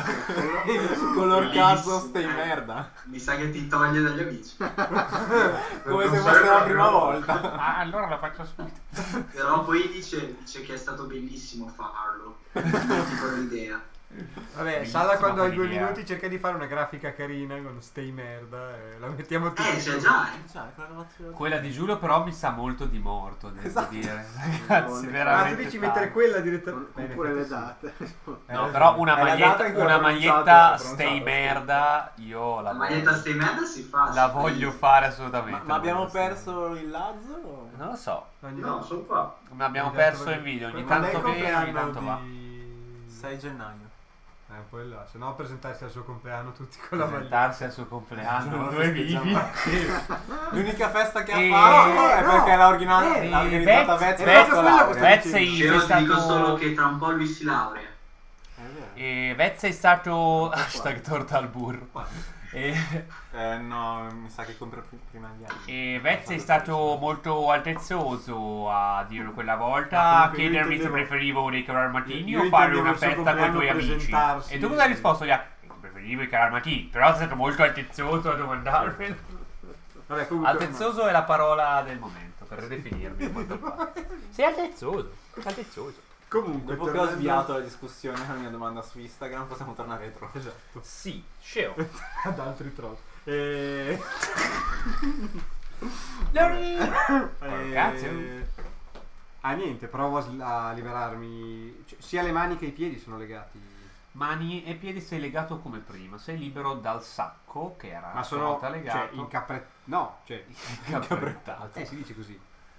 Color cazzo, Bellissimo. stay merda. Mi sa che ti toglie dagli amici. Come se fosse la prima volta. Ah, allora la faccio subito. Però poi dice, dice che è stato bellissimo farlo. Non ti do l'idea. Vabbè, Bellissima Sala quando hai due quell'idea. minuti cerca di fare una grafica carina con stay merda e la mettiamo tutti. Eh, c'è già, eh. Cioè, quella roba- Quella di Giulio però mi sa molto di morto, devo Esatto. dire. Ragazzi, Ah, Ah, veramente tu dici tanto. mettere quella direttamente. Con- Oppure le date. No, però una È la maglietta, data in cui una l'ho maglietta pronunciato, l'ho stay pronunciato. merda, io la La voglio, maglietta stay merda si fa. la si fa. voglio fare Ma, assolutamente. ma abbiamo la voglio perso il Lazzo? o- Non lo so, Ogni No, sono qua. ma abbiamo ogni tanto perso perché- in video, ogni Quando è tanto il viene, ogni compleanno tanto va. di... sei gennaio. Eh, poi là, se no presentarsi al suo compleanno tutti con la maglietta. Presentarsi al suo compleanno, Non lo due festeggiamo. vivi. L'unica festa che ha E- fatto no, è no. perché l'ha ordinata, Eh, l'ha organizzata Vez- Vez è per proprio la quello laurea. che Vez sto è Io è ti dico solo stato... che tra un po' lui si laurea. È vero. E Vez è stato... Hashtag torta al burro. E, Eh, no, mi sa che compra pri- prima gli anni. e Vez è stato molto altezzoso a dirlo quella volta, Ah, a comunque io chiedermi se intendevo- preferivo dei carri armatini io o fare intendevo una il suo festa con i tuoi compleanno amici. presentarsi. E tu cosa hai risposto? Gli ha- preferivo i carri armatini, però sei stato molto altezzoso a domandarmelo. Vabbè, comunque, Altezzoso è la parola del momento per definirmi a quanto pare. Sei altezzoso, altezzoso. comunque Dopo che ho tornando- sviato la discussione alla mia domanda su Instagram, possiamo tornare retro. Esatto, Sì, sceo. ad altri troll. E... Eh, cazzo. Ah, niente, provo a, sl- a liberarmi. Cioè, sia le mani che i piedi sono legati. Mani e piedi sei legato come prima, sei libero dal sacco che era Ma una sono volta legato. cioè, incapre... No, cioè, Incaprettato. eh, si dice così.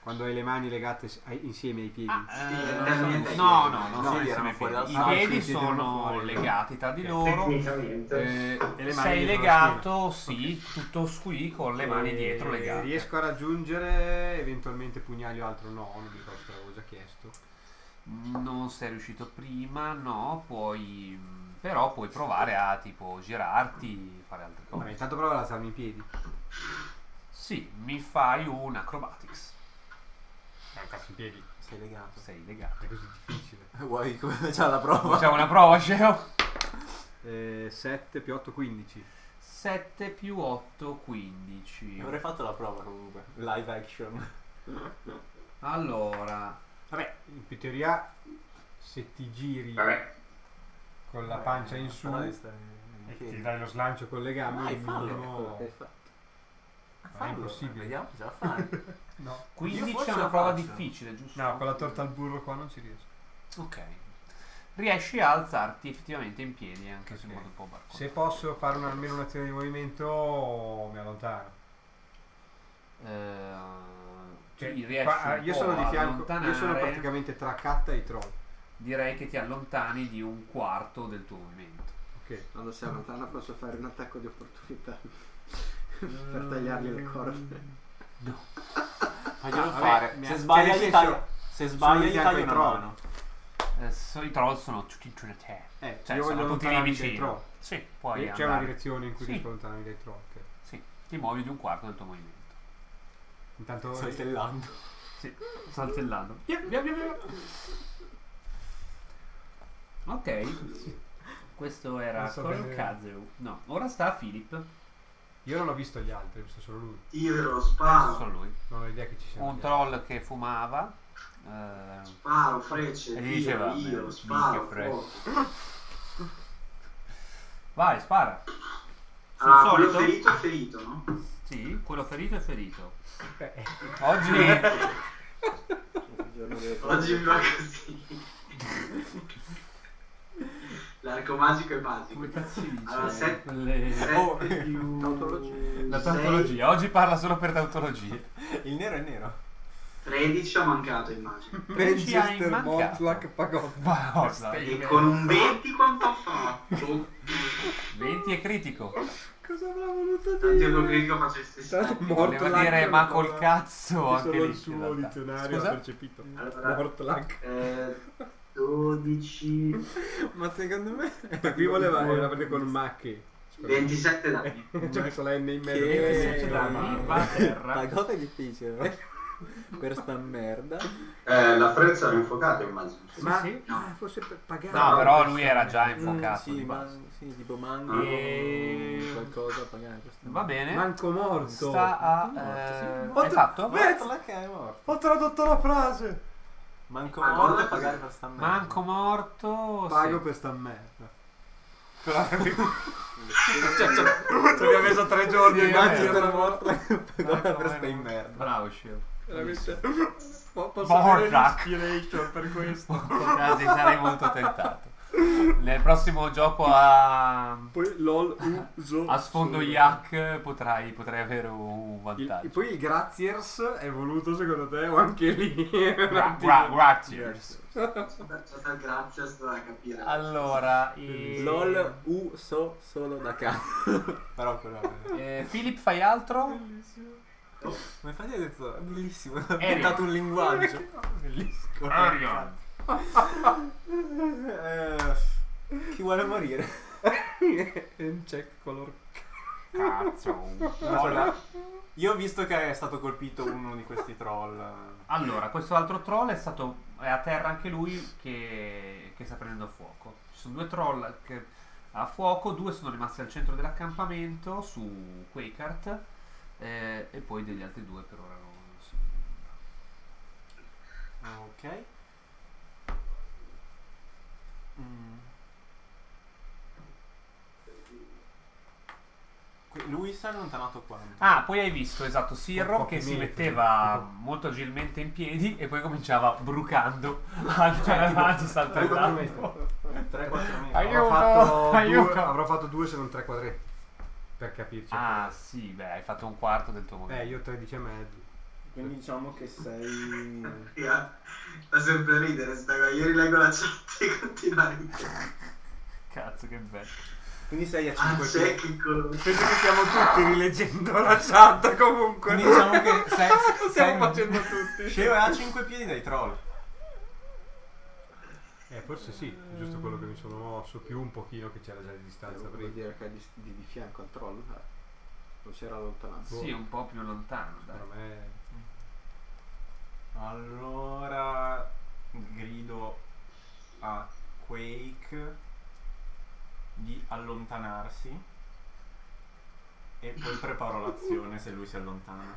Quando hai le mani legate s- ai- insieme ai piedi. Ah, Sì, eh, il termine tecnico. no, no, non No, sono erano insieme ai fuori piedi. I dal- Ah, piedi sì, erano sono fuori. legati tra di loro. Tecnicamente. Eh, E le mani sei dietro la legato, sì, tutto qui con le mani E dietro legate. Riesco a raggiungere eventualmente pugnali o altro? No, non mi ricordo, l'avevo già chiesto. Non sei riuscito prima, no, puoi. Però puoi provare a tipo girarti, fare altre Vabbè, cose. intanto prova ad alzarmi i piedi. Sì, mi fai un acrobatics. Alzarsi i piedi. Sei legato. Sei legato. È così difficile. Vuoi come c'è la prova? Facciamo una prova, Sceo. Eh, sette più otto, quindici. sette più otto, quindici. Avrei fatto la prova comunque. Live action. Allora, Vabbè, in teoria se ti giri Vabbè. con la pancia in su Però devi stare in e piedi. ti dai lo slancio con le gambe, Vai, il fallo. minimo- Quello che hai fatto. Ma è Fallo, impossibile. Vediamo se ce la fai. No. quindici forse è una la prova faccio. difficile, giusto? No, con la torta al burro qua non ci riesco. Ok. Riesci a alzarti effettivamente in piedi, anche se in Ok. modo un po' barcoso. Se posso fare una- almeno un'azione di movimento mi allontano. Eh, Cioè, ti riesci qua- un io po' sono di a fianco, io sono allontanare. praticamente tra Catta e i troll. Direi che ti allontani di un quarto del tuo movimento. Ok. Quando si allontana posso fare un attacco di opportunità per tagliargli le corde. Faglielo Ah, vabbè, fare. mi Se ha- sbaglia cioè, gli nel taglia. senso, Se sono sbaglia di gli fianco taglia ai una troll. mano. Eh, so- I troll sono tutti intorno a te. Eh, Cioè, io voglio sono tutti lì allontanarmi dai vicino. troll. Sì, puoi C'è una andare. direzione in cui Sì. riesco a allontanarmi dai troll. ok. Sì, ti muovi di un quarto del tuo movimento. Intanto Saltellando. Sì, saltellando. Via, via, via, via. Ok. Questo era Non so Col bene. Kazeu. No, ora sta Philip. io non ho visto gli altri, ho visto solo lui. Tiro, Adesso sparo, solo lui. Non ho idea che ci siano. Un gli troll che fumava. eh, sparo, frecce, E tiro, diceva, io, eh, sparo, minchia, fuoco. Vai, spara. Sul Ah, quello solito? ferito è ferito, no? Sì, quello ferito è ferito. altri. Eh, Oggi Il giorno delle Oggi mi va così. L'arco magico è basico. come cazzo si dice? Allora, set- Le- Oh, sette più tautologia. La sei, tautologia. Oggi parla solo per tautologie. Il nero è nero. tredici ho mancato, immagino. Ci hai Manchester mancato. Mortlack pagò. Ma cosa? E con un venti quanto ho fatto? venti è critico. Cosa avrà voluto Tanto io col critico faccio il stesso. Tanto tempo. Mortlack Voleva dire è ma una col parola cazzo che anche solo lì. il suo in realtà. dizionario Scusa? ha percepito. Allora, Mortlack. eh, dodici, Ma secondo me. Ma qui voleva era perché con Macchi. ventisette danni. Ci ha messo la N in mezzo. Che- Che- danni, va a terra. Pagota è difficile. Per sta merda. Eh, la frezza era infuocata, immagino. Ma sì. no, forse per pagare. No, però lui era già Mm, infuocato sì, di ma, base. sì, tipo mango. E- Qualcosa a pagare. questa Va bene. Manco morto. Sta a... Morto, sì. eh, Morto. hai fatto? Morto che è morto. Ho tradotto la frase. Manco Ma morto guarda a pagare cos'è? per sta merda. Manco morto. Pago sì. per sta merda. Ci abbiamo messo tre giorni. Il e Manchester mezzo. morto a pagare per sta in Bravo, merda. Bravo, Sceo. Veramente. Po- Posso Mortlack. avere l'inspiration per questo. Quasi sarei molto tentato. Nel prossimo gioco a, Poi LOL uso. a sfondo yak potrai, potrai avere un Il- vantaggio. poi il Graziers è voluto secondo te o anche lì? Gra- gra- Graziers. C'è stato il grazie da capire. Allora, i- LOL uso solo da capo. Però quello è. eh, Philip, fai altro? Ma infatti hai detto, è bellissimo. Ha Arian. inventato un linguaggio. Bellissimo. Arian. Eh, chi vuole morire? Un check color. Cazzo. Allora, io ho visto che è stato colpito uno di questi troll. Allora, questo altro troll è stato è a terra anche lui che, che sta prendendo fuoco. Ci sono due troll che a fuoco, due sono rimasti al centro dell'accampamento su Quakart eh, e poi degli altri due per ora non si Ok. Mm. Que- Lui si è allontanato quanto? Ah, poi hai visto, esatto, Sirro Pochi che si metri, metteva tipo- molto agilmente in piedi e poi cominciava brucando a Cioè, avanti, tipo, saltellando. tre quattro metri. Aiuto, Avrò fatto, aiuto. due, avrò fatto due se non tre quadretti. Per capirci. Ah, sì, beh, hai fatto un quarto del tuo Eh, movimento. io tredici e mezzo. Quindi diciamo che sei... Raga, fa sempre ridere sta cosa. Io rileggo la chat e continuo a ridere. Cazzo, che bello. Quindi sei a Ah, cinque c'è piedi. che colore. Penso che stiamo tutti rileggendo la chat comunque. Quindi diciamo che sei... Lo stiamo sei- facendo tutti. Sceo è a cinque piedi dai troll. Eh, forse sì, è giusto quello che mi sono mosso, più un pochino che c'era già di distanza Vuol prima. dire che è di, di, di fianco al troll? Eh. Non si era allontanato. Sì, un po' più lontano, dai. Secondo me... Allora grido a Quake di allontanarsi e poi preparo l'azione se lui si allontana.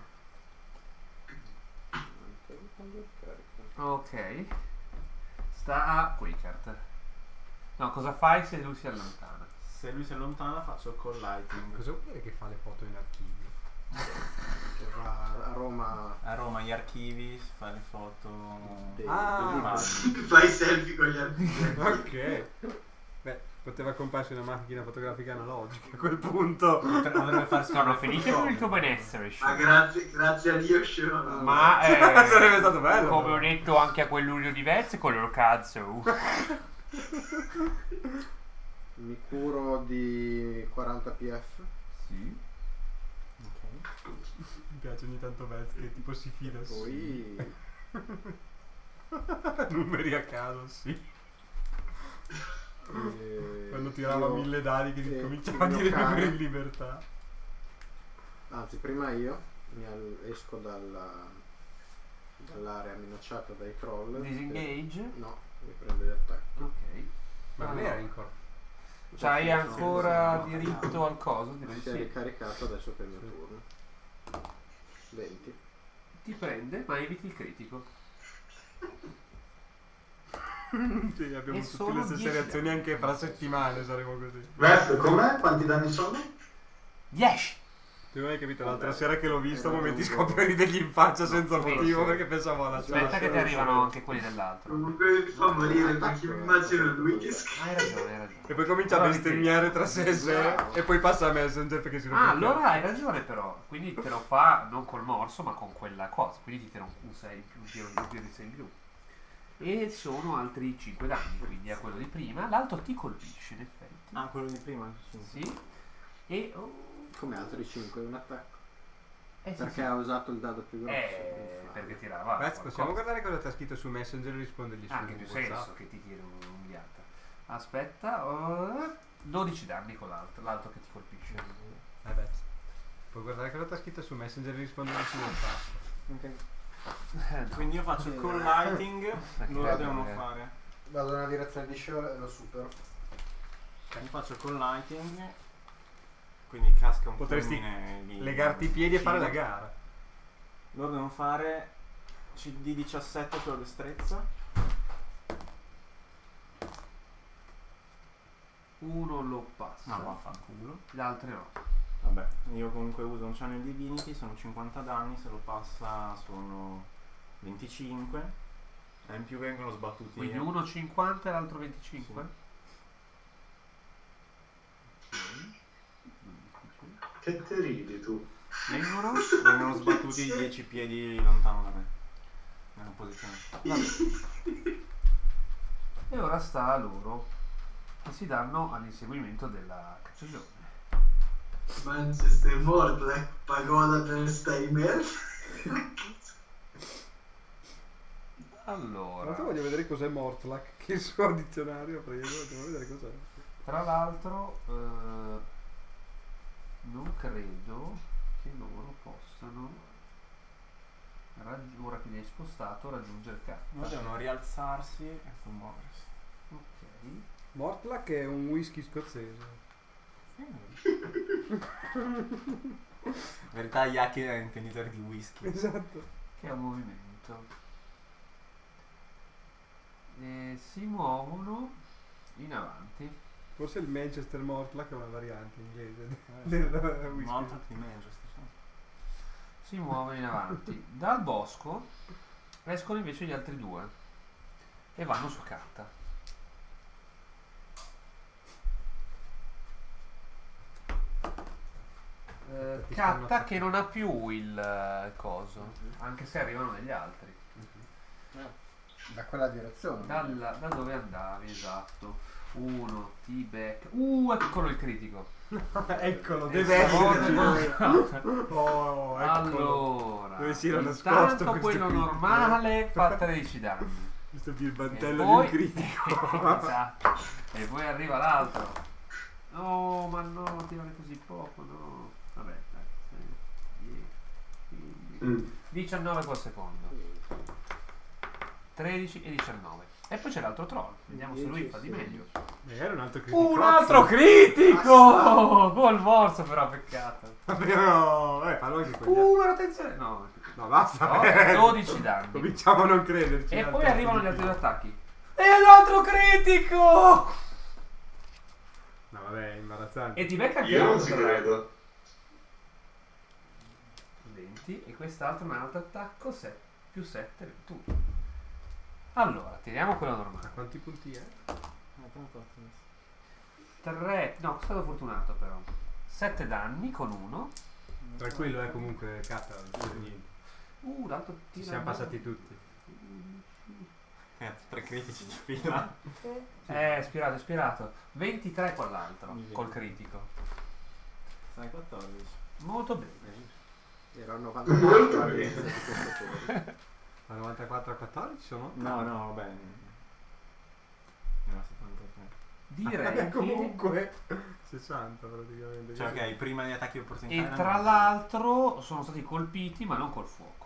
Ok. Sta a Quickart. No, cosa fai se lui si allontana? Se lui si allontana faccio call lighting. Cosa vuol dire che fa le foto in archivio? Che va a Roma. A Roma gli archivi, si fa le foto Dei- Ah. delle immagini. Fai selfie con gli artigli. Ok. Beh, poteva comparsi una macchina fotografica analogica a quel punto. Potrebbe farsi Sono le felice foto per il tuo comiche. benessere, Ma Sceo. grazie, grazie a Dio, Sceo. Ma eh, Sarebbe stato bello. come ho detto anche a quell'Urio diverso, con il cazzo. Mi curo di quaranta P F. Sì. Ok. Mi piace ogni tanto Vez che tipo si fida. Poi Numeri a caso, sì. eh, Quando tirava io- mille dadi che eh, cominciava a il mio dire cane- numeri in libertà. Anzi, prima io mi al- esco dalla, dall'area minacciata dai troll. Disengage. E- no, mi prendo gli attacchi. Ok. Ma non era in corpo. C'hai Sono- ancora sono- diritto al coso? Direi di Si è sì. ricaricato adesso che è il mio turno. venti. Ti prende, ma eviti il critico. Sì, abbiamo E tutte sono le stesse dieci reazioni danni. anche fra settimane, saremo così. Vef, com'è? Quanti danni sono? dieci. Tu non hai capito, Vabbè. l'altra sera che l'ho visto, a Era momenti lungo. scoppio ridegli in faccia senza Sì, motivo sì. perché pensavo alla Aspetta sua. che ti arrivano anche quelli dell'altro. Comunque mi fa morire perché mi immagino lui che scrive. Hai ragione, hai ragione. E poi comincia a Allora, bestemmiare tra sé e sé e poi passa a Messenger perché si rompe Ah, il allora cazzo. hai ragione però. Quindi te lo fa non col morso ma con quella cosa. Quindi ti tira un, un sei in più, un tiro un tiro di sei in più. E sono altri cinque danni, quindi a quello di prima. L'altro ti colpisce in effetti. Ah, quello di prima? Sì. Sì. E... oh, Come altri cinque, un attacco. eh, sì, Perché sì. ha usato il dado più grosso. Eh, perché tirava. Beh, possiamo qualcosa. guardare cosa ti ha scritto su Messenger e rispondergli su Ha anche più WhatsApp. senso che ti tira un'unghiata. Aspetta, uh, dodici danni con l'altro, l'altro che ti colpisce. Eh beh, puoi guardare cosa ti ha scritto su Messenger e rispondergli su WhatsApp. Ok. Eh, no. Quindi io faccio il call lighting, loro bello, devono eh. fare. Vado nella direzione di Shore e lo supero. Io faccio il call lighting, quindi casca un Potresti fulmine lì. Legarti i piedi e fare la vicino. gara. Loro devono fare C D diciassette sulla destrezza. Uno lo passa, No, vaffanculo. gli altri no. Vabbè, io comunque uso un Channel Divinity, sono cinquanta danni, se lo passa sono venticinque. E in più vengono sbattuti. Quindi uno cinquanta e l'altro venticinque? Che te ridi tu? Vengono? Vengono sbattuti dieci piedi lontano da me. Nella posizione. E ora sta a loro che si danno all'inseguimento della cacciagione. Manchester Mortlack, pagoda per stai merda. Allora, Intanto voglio vedere cos'è Mortlack, che il suo dizionario ha preso, devo vedere cos'è. tra l'altro eh, non credo che loro possano raggi- ora che li hai spostato raggiungere Loro carta. devono rialzarsi e poi muoversi. Ok. Mortlack è un whisky scozzese. In verità Yaki è un intenditore di whisky. Esatto. Che è un movimento. E si muovono in avanti. Forse il Manchester Mortlack è una variante inglese del whisky. Molto di Manchester, sì. Si muovono in avanti. Dal bosco escono invece gli altri due e vanno su carta. Eh, Ti stanno Catta che non ha più il eh, coso, anche se arrivano degli altri. Da quella direzione. Dalla- da dove andavi, esatto. Uno, ti becca. Uh, eccolo il critico. Eccolo, E deve stavolta- esserci. Oh, eccolo. Allora, Dove si era nascosto intanto questo quello qui? normale fa tredici danni. Questo qui il E mantello poi, del critico. esatto. E poi arriva l'altro. No, ma no, tirare così poco, no. Vabbè, dai. sei, dieci, quindici, Mm. diciannove col secondo. tredici e diciannove. E poi c'è l'altro troll. Vediamo se lui fa di meglio. Magari un altro critico. Un altro critico! Col morso però, peccato. Però, eh, fallo anche quello. Uh, però attenzione. No, No, basta. no, dodici danni. Cominciamo a non crederci. E al poi terzo arrivano gli di altri due fila. attacchi. E l'altro critico! No, vabbè, è imbarazzante. E ti becca anche Io non l'altro, ci tra l'altro. credo. venti e quest'altro un altro attacco set, più sette, ventuno. Allora, tiriamo quello A normale. quanti punti è? tre, no, sono stato fortunato però. sette danni con uno. Tranquillo, è comunque Catta, non c'è niente. Uh, l'altro Ci tira. siamo passati tutti. Cazzo, tre critici in fila. Eh, ispirato, ispirato. ventitré con l'altro, Mi col viene. critico. Sai quattordici. Molto bene. Era Molto novantaquattro bene. all'inizio di questo turno. Da novantaquattro a quattordici sono? No, no, vabbè. Era settantatré. Direi Vabbè, che... comunque sessanta praticamente. Cioè, ok, prima degli attacchi di opportunità. E erano- tra l'altro sono stati colpiti ma non col fuoco.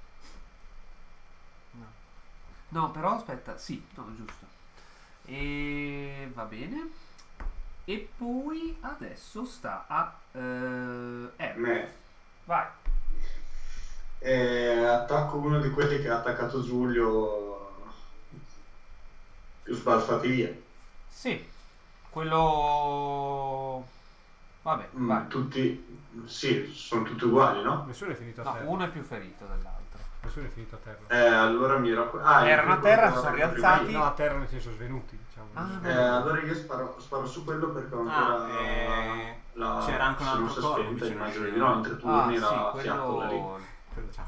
No. No, però aspetta, sì, no, giusto. E va bene. E poi adesso sta a eh, Eric. Me. Vai. E attacco uno di quelli che ha attaccato Giulio più sbalfati via. Sì. Quello vabbè, Mm, vai. tutti, sì, sono tutti uguali, no? Nessuno è finito a No, terra. uno è più ferito dell'altro. Nessuno è finito a terra. Eh, allora mi ero... Ah, Erano il a terra, primo sono che ho rialzati. prima io. No, a terra nel senso svenuti, diciamo. Ah, no. Eh, allora io sparo, sparo su quello perché ho ancora Ah, eh, la c'era anche un altro luce corpo spenta, vicino immagino a di no, in tre Ah, turni sì, la fiaccola lì. quello Quello ciao.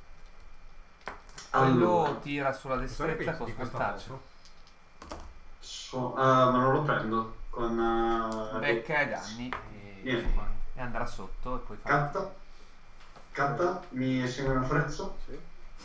quello Allora, tira sulla Cosa ne destrezza pensi con di questo svantaggio. mosso? so- ah, ma non lo prendo con uh, Becca i danni e, Niente. e andrà sotto e poi fa. Catta. Catta, mi segna una frezza. Sì.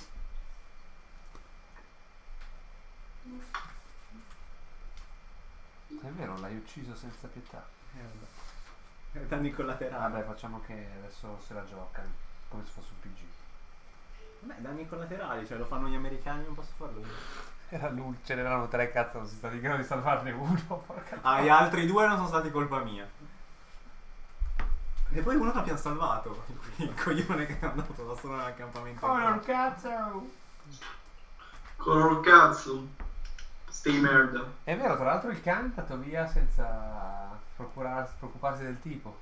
È vero, l'hai ucciso senza pietà. Danni collaterali. Vabbè, facciamo che adesso se la gioca come se fosse un P G. Beh, danni collaterali, cioè lo fanno gli americani, non posso farlo io. Era lui, ce n'erano tre, cazzo, non si sta di grado di salvarne uno. Porca Ah, gli altri due non sono stati colpa mia. E poi uno l'abbiamo salvato. Il coglione che è andato da solo nell'accampamento. oh, cazzo! Color cazzo. Stai merda. È vero, tra l'altro il cane è andato via senza procurarsi- preoccuparsi del tipo.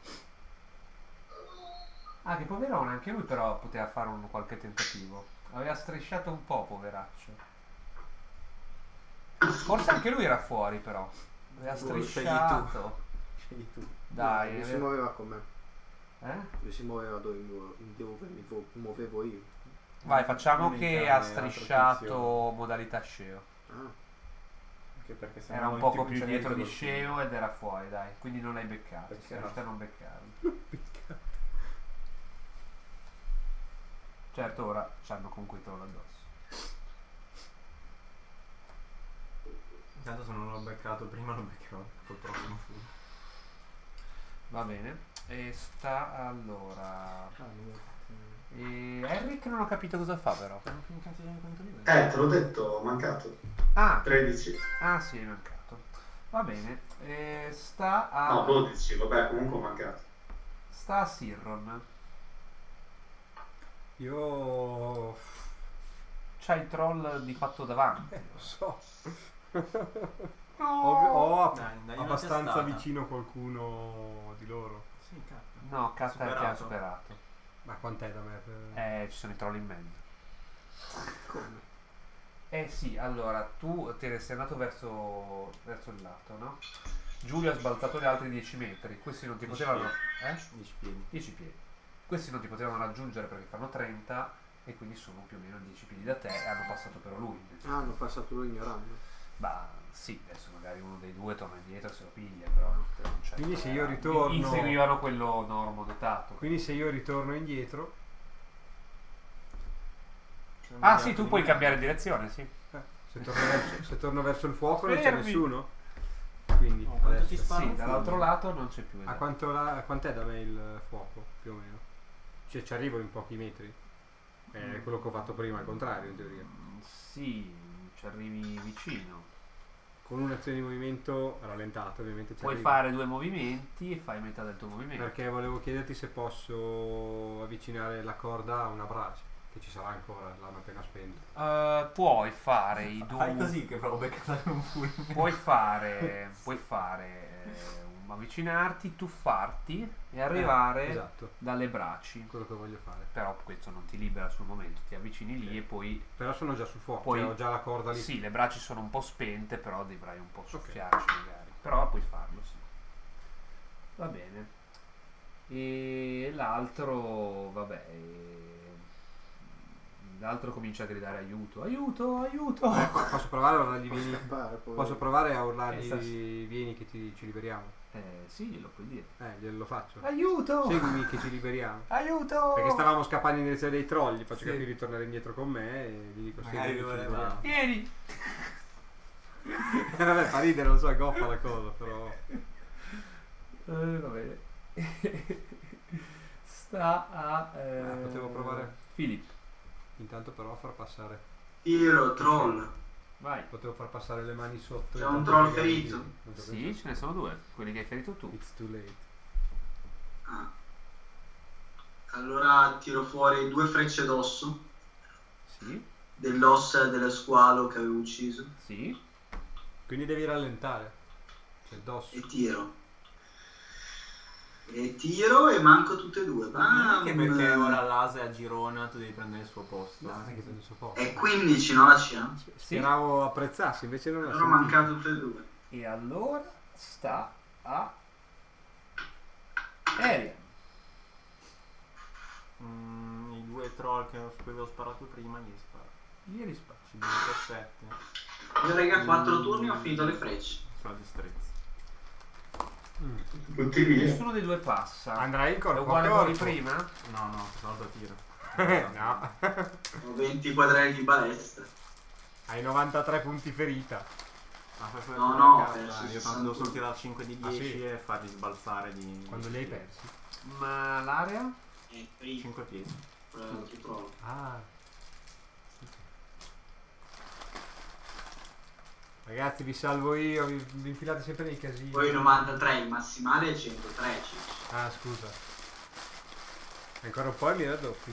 Ah, che poverone, anche lui però poteva fare un qualche tentativo. Aveva strisciato un po', poveraccio. Forse anche lui era fuori però. Aveva Scegli tu. strisciato. Scegli tu. Dai, lui si aveva- muoveva con me. eh? Lui si muoveva dove, mi- dove mi vo- muovevo io. Vai, facciamo Non il che cane, ha l'altro strisciato tizio. modalità sceo. Ah, Anche perché se Era no un il poco tipo più c'era dietro di col filo. sceo ed era fuori, dai. Quindi non l'hai beccato. Sei Peccato. riuscito a non beccarlo. Certo, ora c'hanno comunque i troll addosso. Intanto se non l'ho beccato prima lo beccherò col prossimo full. Va bene. E sta allora. Ah, non E Eric non ho capito cosa fa però. ho più cazzo di quanto livello. Eh, te l'ho detto, ho mancato. Ah, tredici. ah sì, è mancato. Va bene. E sta a. No, dodici, vabbè, comunque ho mancato. Sta a Sirron. Io... C'ha il troll di fatto davanti. Eh, lo so. No! Ho, ho Dai, dai una abbastanza testata. vicino qualcuno di loro. Sì, cazzo. No, cazzo che ha Superato. superato. Ma quant'è da me? Per... Eh, ci sono i troll in mezzo. come? Eh sì, allora tu te ne sei andato verso, verso il lato, no? Giulio ha sbalzato gli altri dieci metri. Questi non ti dieci potevano. Eh? dieci piedi. dieci piedi. Questi non ti potevano raggiungere perché fanno trenta e quindi sono più o meno dieci piedi da te e hanno passato però lui. Ah, hanno passato lui ignorando. Bah, sì, adesso magari uno dei due torna indietro e se lo piglia, però non c'è. Quindi se io Eh, ritorno- Inseguivano quello normodotato. Quindi se io ritorno indietro, Ah sì, tu puoi cambiare direzione, sì. eh, se, torno verso, se torno verso il fuoco non c'è Fermi. nessuno. Quindi Oh, quanto adesso- ti spara Sì, un dall'altro fulmine? lato non c'è più. a esatto. quanto la- a quant'è da me il fuoco, più o meno? Cioè ci arrivo in pochi metri. È quello che ho fatto prima, al contrario, in teoria. Mm, Sì, ci arrivi vicino. Con un'azione di movimento rallentata, ovviamente ci Puoi arrivo. fare due movimenti e fai metà del tuo movimento. Perché volevo chiederti se posso avvicinare la corda a una brace, che ci sarà ancora, l'hanno appena spento. Eh, puoi fare i due. Fai così che provo a beccare un fulmine. Puoi fare. puoi fare. eh, un- avvicinarti, tuffarti e arrivare Eh, esatto, dalle braci. quello che voglio fare. Però questo non ti libera sul momento, ti avvicini lì e poi. Però sono già sul fuoco, Poi- cioè ho già la corda lì. Sì, le braccia sono un po' spente, però dovrai un po' soffiarci magari. Però puoi farlo, sì. Va bene. E l'altro, vabbè. eh, L'altro comincia a gridare aiuto, aiuto, aiuto. Posso provare a urlargli Può vieni? scappare, poi. Posso provare a urlargli Eh, sta- vieni che ti, ci liberiamo? Eh, sì, glielo puoi dire. Eh, glielo faccio. Aiuto! Seguimi che ci liberiamo. Aiuto! Perché stavamo scappando in direzione dei troll, gli faccio Sì. capire di tornare indietro con me e gli dico Magari seguimi che ci voleva- liberiamo. Vieni! Eh, vabbè, fa ridere, lo so, è goffa la cosa, però. Eh, va bene. Sta a. eh, Ah, potevo provare. Philip, Intanto però far passare. Tiro, troll. vai. Potevo far passare le mani sotto. C'è intanto un troll che- ferito? non so Sì, perché. ce ne sono due, quelli che hai ferito tu. It's too late. Ah. Allora tiro fuori due frecce d'osso Sì, dell'ossa dello squalo che avevo ucciso sì. Quindi devi rallentare. Cioè addosso. e tiro. E tiro e manco tutte e due. Non Bam! è che perché ora l'ase è a Girona tu devi prendere il suo posto. No, non è che prendo il suo posto. È quindici, no la C? Sì. Speravo apprezzassi, invece non l'ho Allora ho sentito. mancato tutte e due. E allora sta a. Arian. Mm, I due troll che su cui avevo sparato prima gli sparo. Gli risparmi. diciassette. Io raga quattro turni ho finito le frecce. Sulla destrezza. Mm. Tutti via. Nessuno dei due passa. Andrai in È corpo a uguale a quello di corpo. prima? No, no, salto a tiro. No. Ho venti quadrati di balestra. Hai novantatré punti ferita. Ma fai quello No, che no, vuoi, ho cazzo, perso eh, io tanto sessanta. devo solo tirare cinque di Ah, dieci sì? e farli sbalzare di... Quando li hai persi. Ma l'area? E prima cinque piedi. l'altro troll. Ah. Ragazzi, vi salvo io, vi, vi infilate sempre nei casini. Poi novantatré, il massimale è centotre. Ciccio. Ah, scusa. Ancora un po' e mi raddoppi.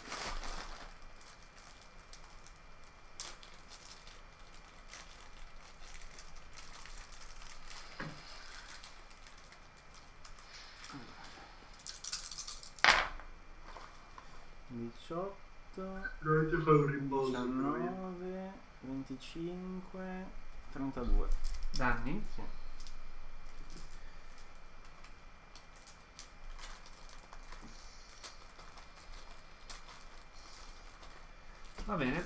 diciotto, Dovete fare un rimborso. diciannove, venticinque, trentadue. Danni? Sì. Va bene.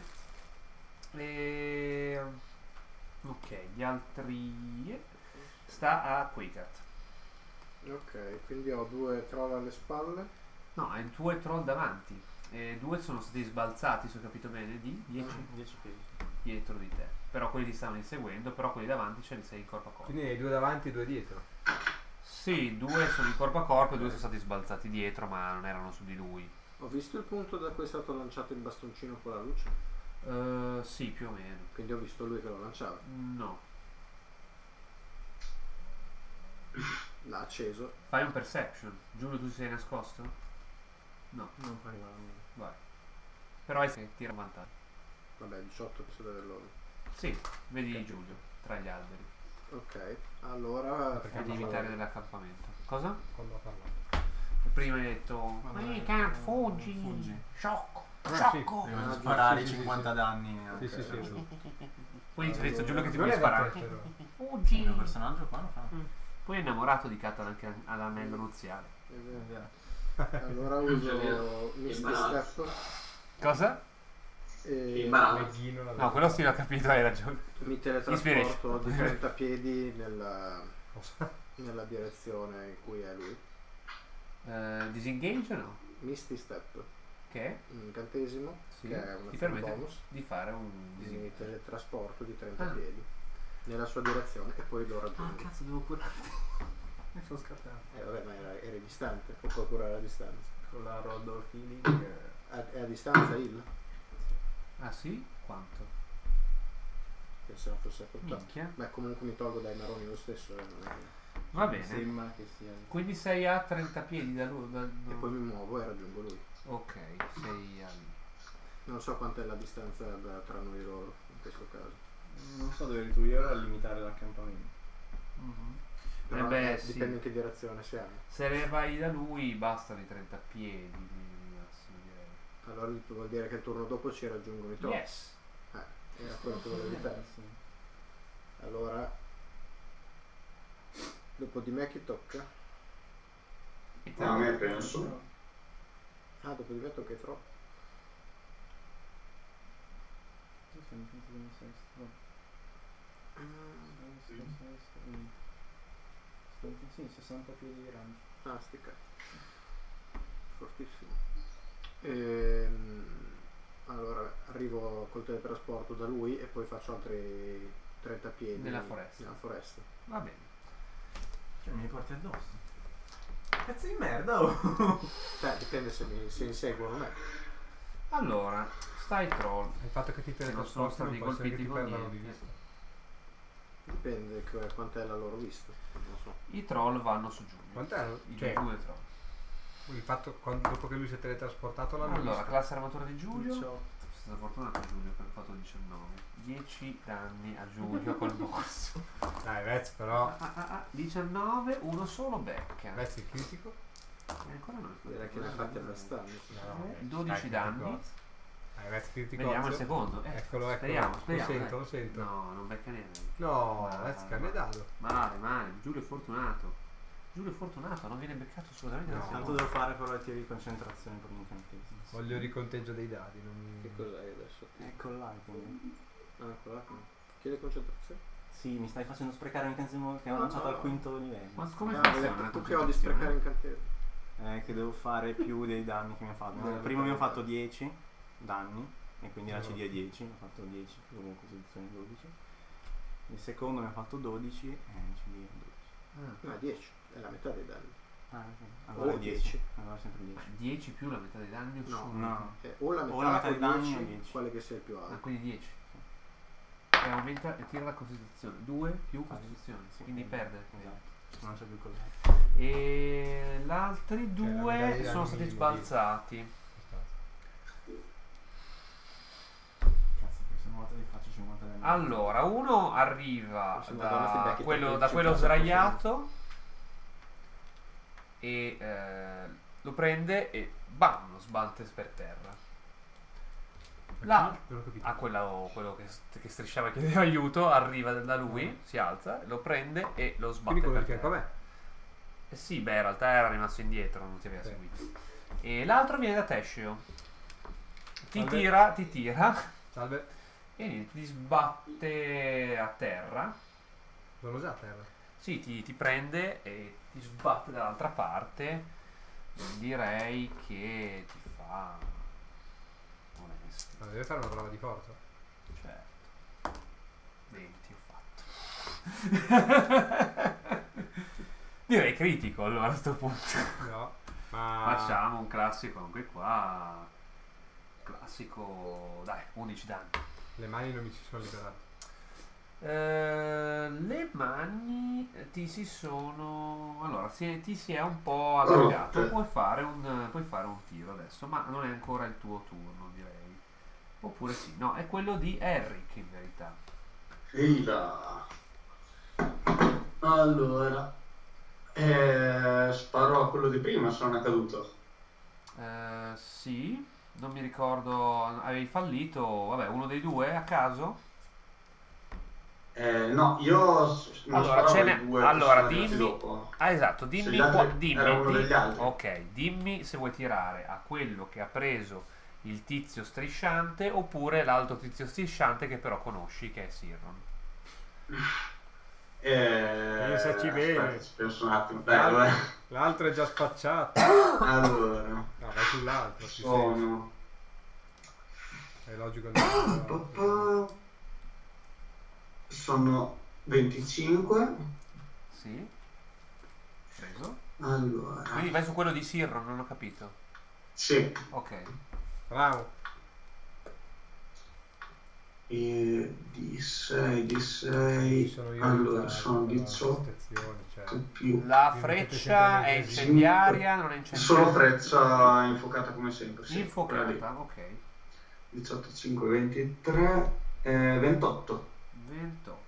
E... Ok, gli altri. Sta a Quicat. Ok, quindi ho due troll alle spalle. No, hai due troll davanti. E due sono stati sbalzati, se ho capito bene, di dieci dieci piedi. dietro di te. Però quelli ti stavano inseguendo, però quelli davanti ce li sei in corpo a corpo. Quindi hai due davanti e due dietro. Sì, due sono in corpo a corpo e due sono stati sbalzati dietro, ma non erano su di lui. Ho visto il punto da cui è stato lanciato il bastoncino con la luce. Uh, sì, più o meno. Quindi ho visto lui che lo lanciava. No. L'ha acceso. Fai un perception. Giulio, tu ti sei nascosto? No, Non può arrivare a me. vai. Però hai se tira un vantaggio. Vabbè, diciotto che sono dell'oro. Sì, vedi Giulio tra gli alberi. Ok, allora Perché devi evitare dell'accampamento. Cosa? Quando ho parlato. Prima hai detto. Ma che cazzo, fuggi. Fuggi. Sciocco. Ah, sì. Sciocco. Prima di Ah, sparare sì, sì, cinquanta sì. danni. Sì, ok. sì, sì. Poi ti ho visto Giulio che ti Non vuole è da sparare. te, però. Fuggi. Il mio personaggio qua lo fa. Poi è innamorato di Catan anche all'anello nuziale. Allora uso Misty imbarazzo. Step Cosa? e Imbarazzo. Leghino, la No, quello sì l'ho capito, hai ragione. mi teletrasporto di trenta piedi nella, nella direzione in cui è lui. Eh, disengage o no? Misty Step, Che è? un incantesimo Sì. che è una Ti permette bonus. di fare un Mi disengage. teletrasporto di trenta Ah. piedi nella sua direzione e poi lo Ah, raggiungo. cazzo, devo curarti. Mi sono scattato. Eh vabbè, ma era, eri distante, o puoi curare a distanza. Con la Rod of Healing. eh, A, è a distanza il? Ah sì? Quanto? Pensavo fosse a portata. Minchia. Beh, comunque mi tolgo dai maroni lo stesso. eh, non è che- Va Mi bene. sembra che sia. Quindi sei a trenta piedi da lui. da- E poi mi muovo e raggiungo lui. Ok, sei a lì. Non so quant'è la distanza da- tra noi e loro in questo caso. Non so dove eri tu, io ero a limitare l'accampamento. Mhm. Però Eh beh, eh, sì. dipende in che direzione siamo. Se ne vai da lui bastano i trenta piedi di massimo, direi. Allora vuol dire che il turno dopo ci raggiungono i troppi. Yes. Eh, era quello che volevo evitare. Sì. Allora, dopo di me chi tocca? E A me penso. Ah, dopo di me tocca ai troppi. Tu sei in punto di sesto. Sì, sessanta piedi di range. Ah, sti cazzi. Fortissimo. Ehm, allora, arrivo col teletrasporto da lui e poi faccio altri trenta piedi Nella foresta. nella foresta. Va bene. Cioè, mi porti addosso. Pezzo di merda, oh! Cioè, dipende se mi se inseguono me. Allora, stai troll. Il fatto che ti Se non sono teletrasporti non stati può essere che colpiti ti con perdano di niente. vista. Dipende que- quant'è la loro vista. Non so. I troll vanno su giù. Quant'è? I Cioè, due troll. il fatto quando, dopo che lui si è teletrasportato l'hanno Allora, visto. classe armatura di Giulio. diciotto. Sei stato fortunato Giulio che ha fatto diciannove. dieci danni a Giulio col morso. Dai, Vez, però. Ah, ah, ah, diciannove, uno solo becca. Vez il critico. E ancora non è Direi che ne ha fatte abbastanza. No. dodici Dai, danni. critico. Dai, Vez critico. Vediamo il secondo. Eh, Eccolo, eccolo. Speriamo, speriamo. Lo sento, dai. lo sento. No, non becca niente. No, Ma- Vez cambia dado. Male, male. Giulio è fortunato. Giulio è fortunato, non viene beccato assolutamente No. dal Tanto secondo. devo fare però i tiri di concentrazione per l'incantesimo. Voglio il riconteggio dei dadi. Non... Che cos'hai adesso? Ecco là, quindi. Ah, quella qua. Chiede concentrazione? Sì, mi stai facendo sprecare un incantesimo che ho No, lanciato no. al quinto livello. Ma come Ah, funziona? vedete, la tu che odi sprecare concentrazione? incantesimi. Eh, che devo fare più dei danni che mi ha fatto. Deve Il primo mi ha fare- fatto dieci danni e quindi la No. C D è dieci, ho fatto dieci più la costituzione dodici. Il secondo mi ha fatto dodici e la C D è dodici. Ah, Ah, dieci. È la metà dei danni. Ah, ok. Allora O dieci. dieci. Allora sempre dieci. dieci più la metà dei danni o No, solo? No. È o la metà, O la metà dei danni o dieci, dieci. quale che sia il più Ah, alto. quindi dieci. E aumenta e tira la costituzione. due più costituzione. Sì, Quindi perde. Esatto. Non c'è più cos'è. E gli altri Cioè, la due medaglia sono di stati minimo sbalzati. Cazzo, questa volta li faccio cinquanta danni. Allora, uno arriva Sì, Madonna, sti da becchi quello, troppo da quello ci fanno sdraiato e eh, lo prende e bam, lo sbatte per terra. Là, Non ho capito. a quello, quello che, che strisciava e chiedeva aiuto, arriva da lui, si alza, lo prende e lo sbatte Quindi quello per di fianco a terra. me. Eh sì, beh, in realtà era rimasto indietro, non ti aveva Sì. seguito. E l'altro viene da Teshio. Ti Salve. tira, ti tira Salve. e niente, ti sbatte a terra. Sono già a terra. Sì, ti, ti prende e ti sbatte dall'altra parte. Direi che ti fa onesto. Ma deve fare una prova di forza. Certo. venti ho fatto. Direi critico allora a sto punto. No. Ma. Facciamo un classico anche qua. Classico, dai, undici danni. Le mani non mi si sono liberate. Eh, le mani ti si sono. Allora, si- ti si è un po' allargato. Puoi fare, un, puoi fare un tiro adesso, ma non è ancora il tuo turno, direi. Oppure sì, no, è quello di Eric in verità. Fila. Allora, eh, sparo a quello di prima se non è caduto. Eh, sì, non mi ricordo. Avevi fallito, vabbè, uno dei due a caso? Eh, no, io s- non Allora, sparavo ce i n'è- due allora, personaggi dimmi- dopo. Ah, esatto, Se dimmi gli altri qua, dimmi, era uno di- degli altri. ok, dimmi se vuoi tirare a quello che ha preso il tizio strisciante oppure l'altro tizio strisciante che però conosci, che è Sirron. Eh, Pensaci bene. aspetta, ci penso un attimo. Dai, L'altro, dov'è? l'altro è già spacciato. Allora, No, vai sull'altro. più senso. sono... È logico andare. Pa-pa. Sono venticinque. Sì? Preso. Allora, Quindi vai su quello di Sirron, non ho capito. sì. Ok. Bravo. E di sei, di sei. Sono io Allora, in sono Italia, diciotto stazione, cioè. più. La Quindi freccia è tutte incendiaria, non è Solo incendiaria? freccia infuocata come sempre. Sì, quella lì. Infuocata, ok. diciotto, cinque, ventitré, eh, ventotto. ventotto.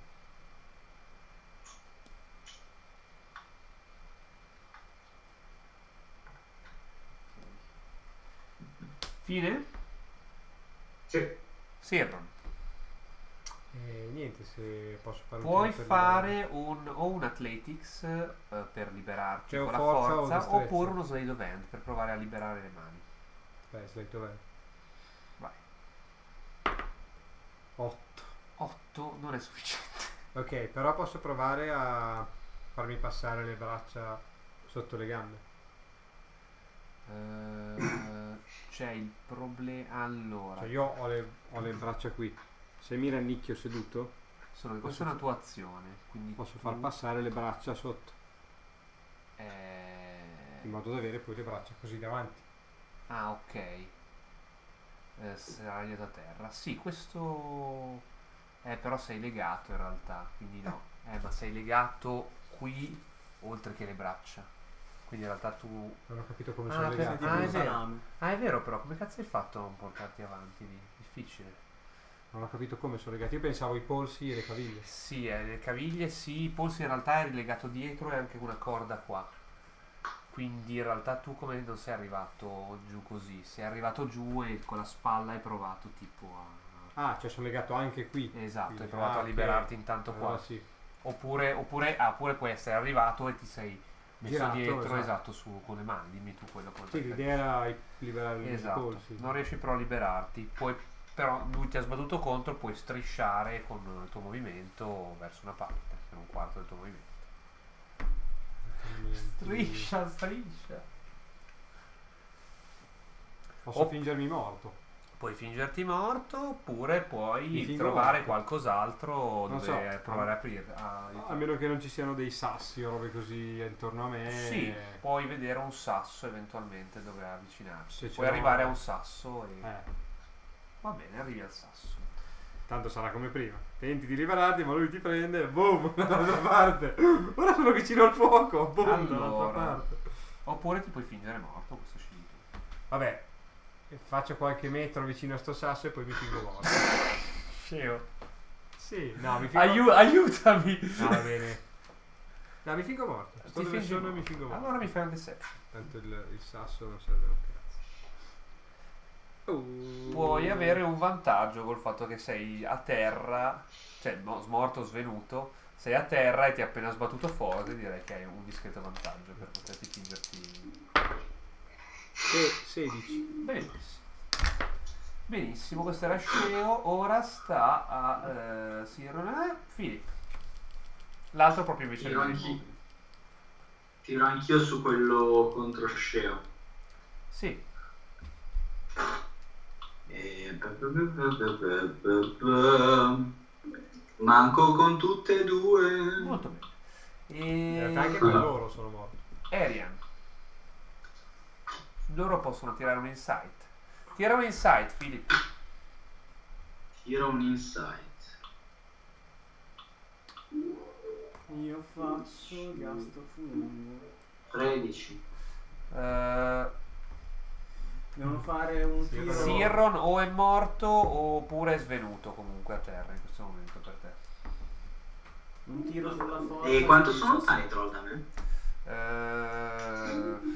Fine? Sì. Sirron. E niente, se posso fare un Puoi tiro per fare un, o un athletics eh, per liberarti Cioè, o con la forza o forza, destrezza. oppure uno slide of hand per provare a liberare le mani. Beh, slide dov'è? Vai. otto. otto non è sufficiente. Ok, però posso provare a farmi passare le braccia sotto le gambe. Eh, c'è il problema. Allora, Cioè io ho le, ho le braccia qui. Se mi rannicchio seduto, sono, questa posso è una fa- tua azione. Quindi posso tu- far passare le braccia sotto, eh, in modo da avere poi le braccia così davanti. Ah, ok. Eh, sarai da terra. Sì, questo. Eh, però sei legato in realtà. Quindi no. Eh, ma sei legato qui oltre che le braccia. Quindi in realtà tu. Non ho capito come Ah, sono per- legato. ah, è un vero. salame. Ah, è vero, però come cazzo hai fatto a non portarti avanti lì? Difficile. Non ho capito come sono legati. Io pensavo ai polsi e le caviglie. Sì, eh, le caviglie sì, i polsi in realtà eri legato dietro e anche una corda qua. Quindi in realtà tu come non sei arrivato giù così, sei arrivato giù e con la spalla hai provato tipo a... Ah, cioè sono legato anche qui. Esatto, Quindi, hai provato ah, a ok. liberarti intanto qua. Allora sì. Oppure, oppure, ah, oppure puoi essere arrivato e ti sei messo Girato, dietro, esatto. esatto, su, con le mani, dimmi tu quello con Sì, l'idea era liberare i Esatto, polsi. non riesci però a liberarti, puoi, però lui ti ha sbattuto contro, puoi strisciare con il tuo movimento verso una parte, per un quarto del tuo movimento. Striscia, striscia. Posso Oh. fingermi morto. Puoi fingerti morto oppure Mi puoi fingo trovare morto. qualcos'altro Non dove so. provare a aprire. a- A meno che non ci siano dei sassi o robe così intorno a me. Sì, puoi vedere un sasso eventualmente dove avvicinarsi. Se ce Puoi l'ho- arrivare a un sasso e... Eh, Va bene, arrivi al sasso. tanto sarà come prima. Tenti di liberarti, ma lui ti prende e boom, dall'altra parte. Ora sono vicino al fuoco, boom, dall'altra Allora. parte. Oppure ti puoi fingere morto, questo scegli tu. Vabbè, faccio qualche metro vicino a sto sasso e poi mi fingo morto. Sceo. Sì, no, mi fingo Aiu- aiutami! No, va bene. No, mi fingo morto. Sto Ti dove fingi sono e morto. mi fingo morto. Allora mi fai un deception. Tanto il, il sasso non serve a un cazzo. Uh. Puoi avere un vantaggio col fatto che sei a terra, cioè no, smorto o svenuto, sei a terra e ti ha appena sbattuto forte, direi che hai un discreto vantaggio per poterti fingerti. Se- sedici. Benissimo. Benissimo, questo era Sceo, ora sta a eh, Sirron. Eh, Filippo. L'altro proprio invece Tiro di anch'io. Tiro anch'io su quello contro Sceo. Sì. E... Manco con tutte e due. Molto bene. In E... realtà anche per loro sono morto. Arian. Loro possono tirare un insight. Tira un insight, Filippo. Tiro un insight. Io faccio gasto fungo. tredici. Eh, Devo fare un tiro. Sirron o è morto oppure è svenuto comunque a terra in questo momento per te. Un tiro sulla forza. E quanto di sono diciassette. lontani i troll da me? Eh,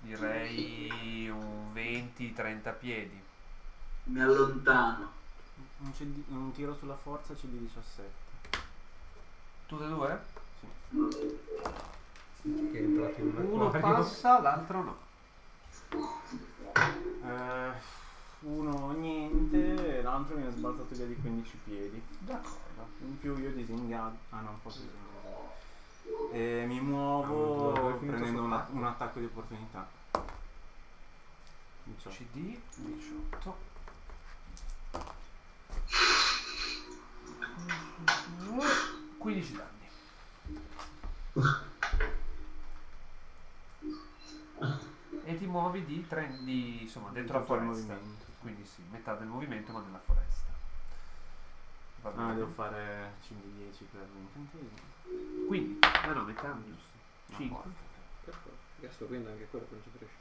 direi un venti trenta piedi. Mi allontano. Un, C D un tiro sulla forza C D diciassette. Tutte e due? Che è entrato in un Uno acquario. passa, l'altro no. Eh, uno niente, l'altro viene sbalzato via di quindici piedi. D'accordo. In più io disingaggio. Ah no, non posso disingaggiare. E mi Ah, muovo dove è finito prendendo sto un, attacco? un attacco di opportunità. diciotto. C D diciotto. quindici danni. E ti muovi di, tre, di insomma dentro la Tutto il foresta. movimento. Quindi sì, metà del movimento ma nella foresta. Va Ah, bene. devo fare C D dieci per l'incantesimo. Quindi, ah no, metà giusto. No, cinque. porca. Perfetto. Gasto quindi anche quello concentration.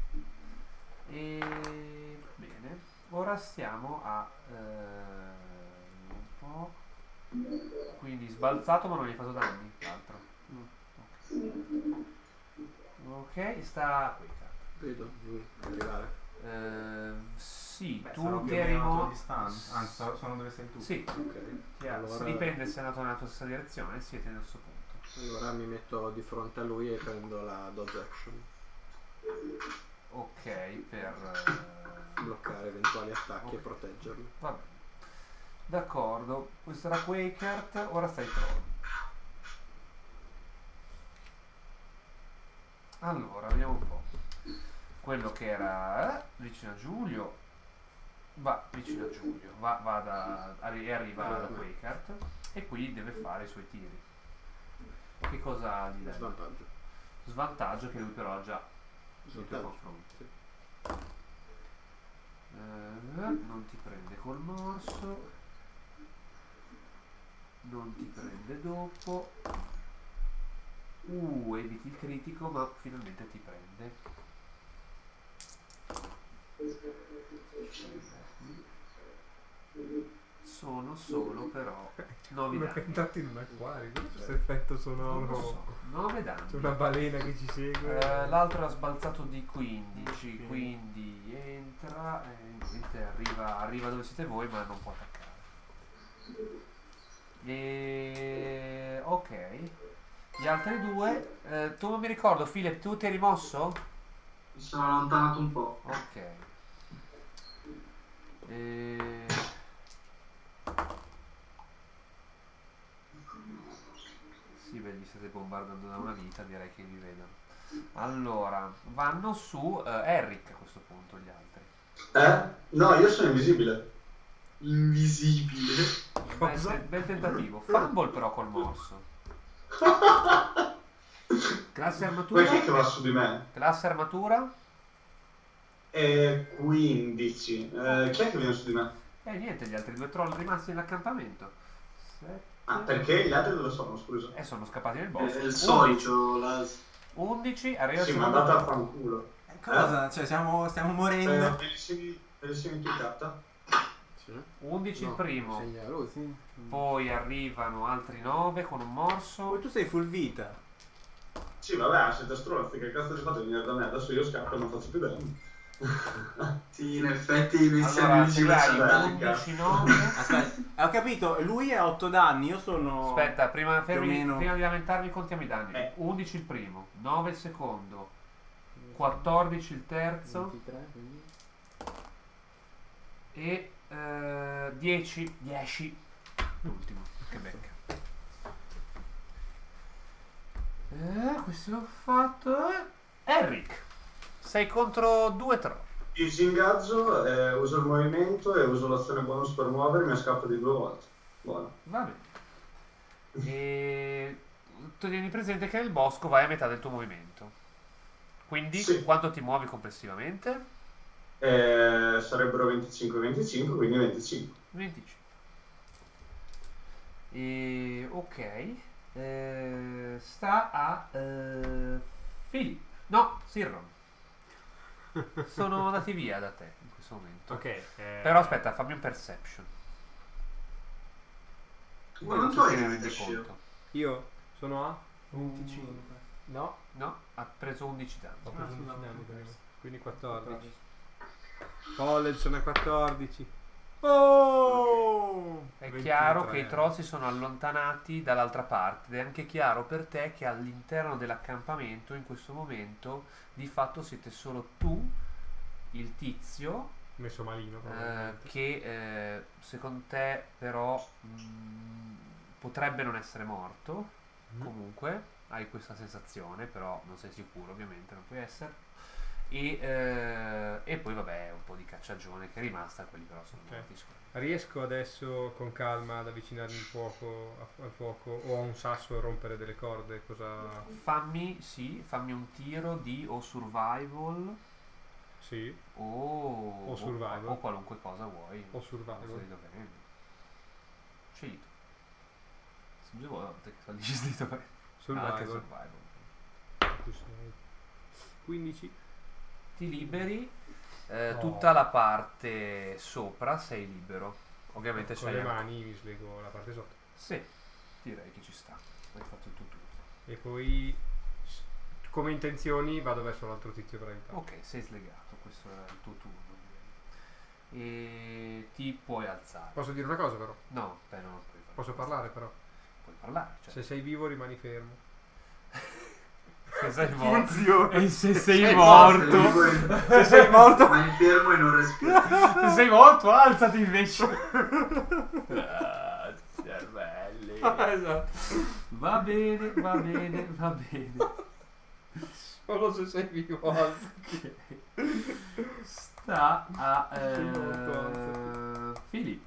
E bene, ora stiamo a eh, un po'. Quindi sbalzato ma non gli hai fatto danni, l'altro. Ok, ok, sta qui. Vedo lui arrivare. Eh, sì, Beh, tu sarò più che o eri meno alla tua mo- distanza. Anzi, so- sono dove sei tu. Sì, Ok. chiaro, Allora- se dipende se è andato nella tua stessa direzione, siete nel suo punto. Allora mi metto di fronte a lui e prendo la dodge action. Ok, per eh, Bloccare eventuali attacchi Ok. e proteggerli. va bene. D'accordo, questo era Quakert, ora stai troll. Allora, vediamo un po'. Quello che era eh, vicino a Giulio va vicino a Giulio, va, va da, arri- arriva da Quakert e qui deve fare i suoi tiri. Che cosa ha di livello? Svantaggio. Svantaggio che lui però ha già nei tuoi Svantaggio. confronti. Sì. Eh, non ti prende col morso, non ti prende dopo. Uh, eviti il critico, ma finalmente ti prende. Sono solo però nove Come è danni. entrato in un acquario. Questo effetto Non lo sonoro. so, nove danni. C'è una balena che ci segue. Eh, l'altro ha sbalzato di quindici, quindi entra e niente, arriva, arriva dove siete voi ma non può attaccare. E ok, gli altri due, eh, tu non mi ricordo, Philip, tu ti eri mosso? Mi sono allontanato un po'. Ok. E... Sì, beh, gli state bombardando da una vita, direi che vi vedono. Allora, vanno su eh, Eric a questo punto gli altri. Eh? No, io sono invisibile. Invisibile. Cosa? Bel, bel tentativo. Fumble però col morso. Classe armatura. Poi chi è che va su di me? Classe armatura. E quindici. Eh, chi è che viene su di me? E niente, gli altri due troll rimasti nell'accampamento. Sette. Ah, perché gli altri dove sono, scusa? E sono scappati nel È bosco. il solito. La... undici, arriva il Sì, ma secondo andate a turno. fanculo. Cosa? Cioè, siamo, stiamo morendo. Eh, te li segni- te li segni tu, carta? Sì. undici il No, primo. segna lui. Sì. Poi arrivano altri nove con un morso. Poi tu sei full vita. Sì, vabbè, siete stronzi, che cazzo ci fate venire da me? Adesso io scappo e non faccio più danni. Sì, in effetti mi sembra Allora, di ce l'hai Beh, undici, nove. Aspetta, ho capito, lui è a otto danni, io sono... Aspetta, prima, più o fermi, meno- prima di lamentarvi contiamo i danni. Eh. undici il primo, nove il secondo, quattordici il terzo ventitré, quindi. e eh, dieci, dieci l'ultimo. Che becca. Eh, questo l'ho fatto. eh. Eric, sei contro due troll. Disingaggio, eh, uso il movimento e uso l'azione bonus per muovermi e scappo di due volte. Buono. Va bene. E tu tieni presente che nel bosco vai a metà del tuo movimento. Quindi Sì. quanto ti muovi complessivamente? Eh, sarebbero venticinque venticinque, quindi venticinque. venticinque. E ok. Eh, sta a eh, Philip. No, Sirron. Sono andati via da te in questo momento. Ok. eh, Però aspetta, fammi un perception. Ma non so te ne che rendi riesci io. conto. Io sono a venticinque. No, No, ha preso undici danni. ho Ah, preso scusa, undici danni ho prima. perso. Quindi quattordici. College sono a quattordici. Oh! È ventitré. chiaro che i troll si sono allontanati dall'altra parte ed è anche chiaro per te che all'interno dell'accampamento in questo momento di fatto siete solo tu, il tizio, Messo malino. eh, probabilmente. che eh, secondo te però mh, potrebbe non essere morto. Mm. Comunque hai questa sensazione, però non sei sicuro, ovviamente non puoi essere. E, eh, e poi vabbè un po' di cacciagione che è rimasta, quelli però sono Ok. morti sicuramente. Riesco adesso con calma ad avvicinarmi il fuoco, a- al fuoco o a un sasso e rompere delle corde? Cosa... Fammi, sì, fammi un tiro di o survival Sì, o, O survival. o, o qualunque cosa vuoi. o survival. Stai dovendo. Scegli tu. Sono due volte che sono decisi di dovere. Survival. Anche survival. Tu sei. quindici. Ti liberi, eh, Oh. tutta la parte sopra sei libero. Ovviamente Con c'hai le anche- mani mi slego la parte sotto. Sì, direi che ci sta. Hai fatto il tuo turno. E poi s- come intenzioni vado verso l'altro tizio per aiutare. Ok, sei slegato, questo era il tuo turno. direi. E ti puoi alzare. Posso dire una cosa però? No, beh, no, non puoi fare Posso questo. parlare però? Puoi parlare, cioè. Se sei vivo rimani fermo. Se sei morto. Funziona. E se sei Sei morto. Se sei morto, vai fermo e non respiri. Se sei morto, alzati invece. Ah, cervelli. Esatto. Va bene, va bene, va bene. Solo se sei vivo alza. Sta a Sei morto, eh, Filippo.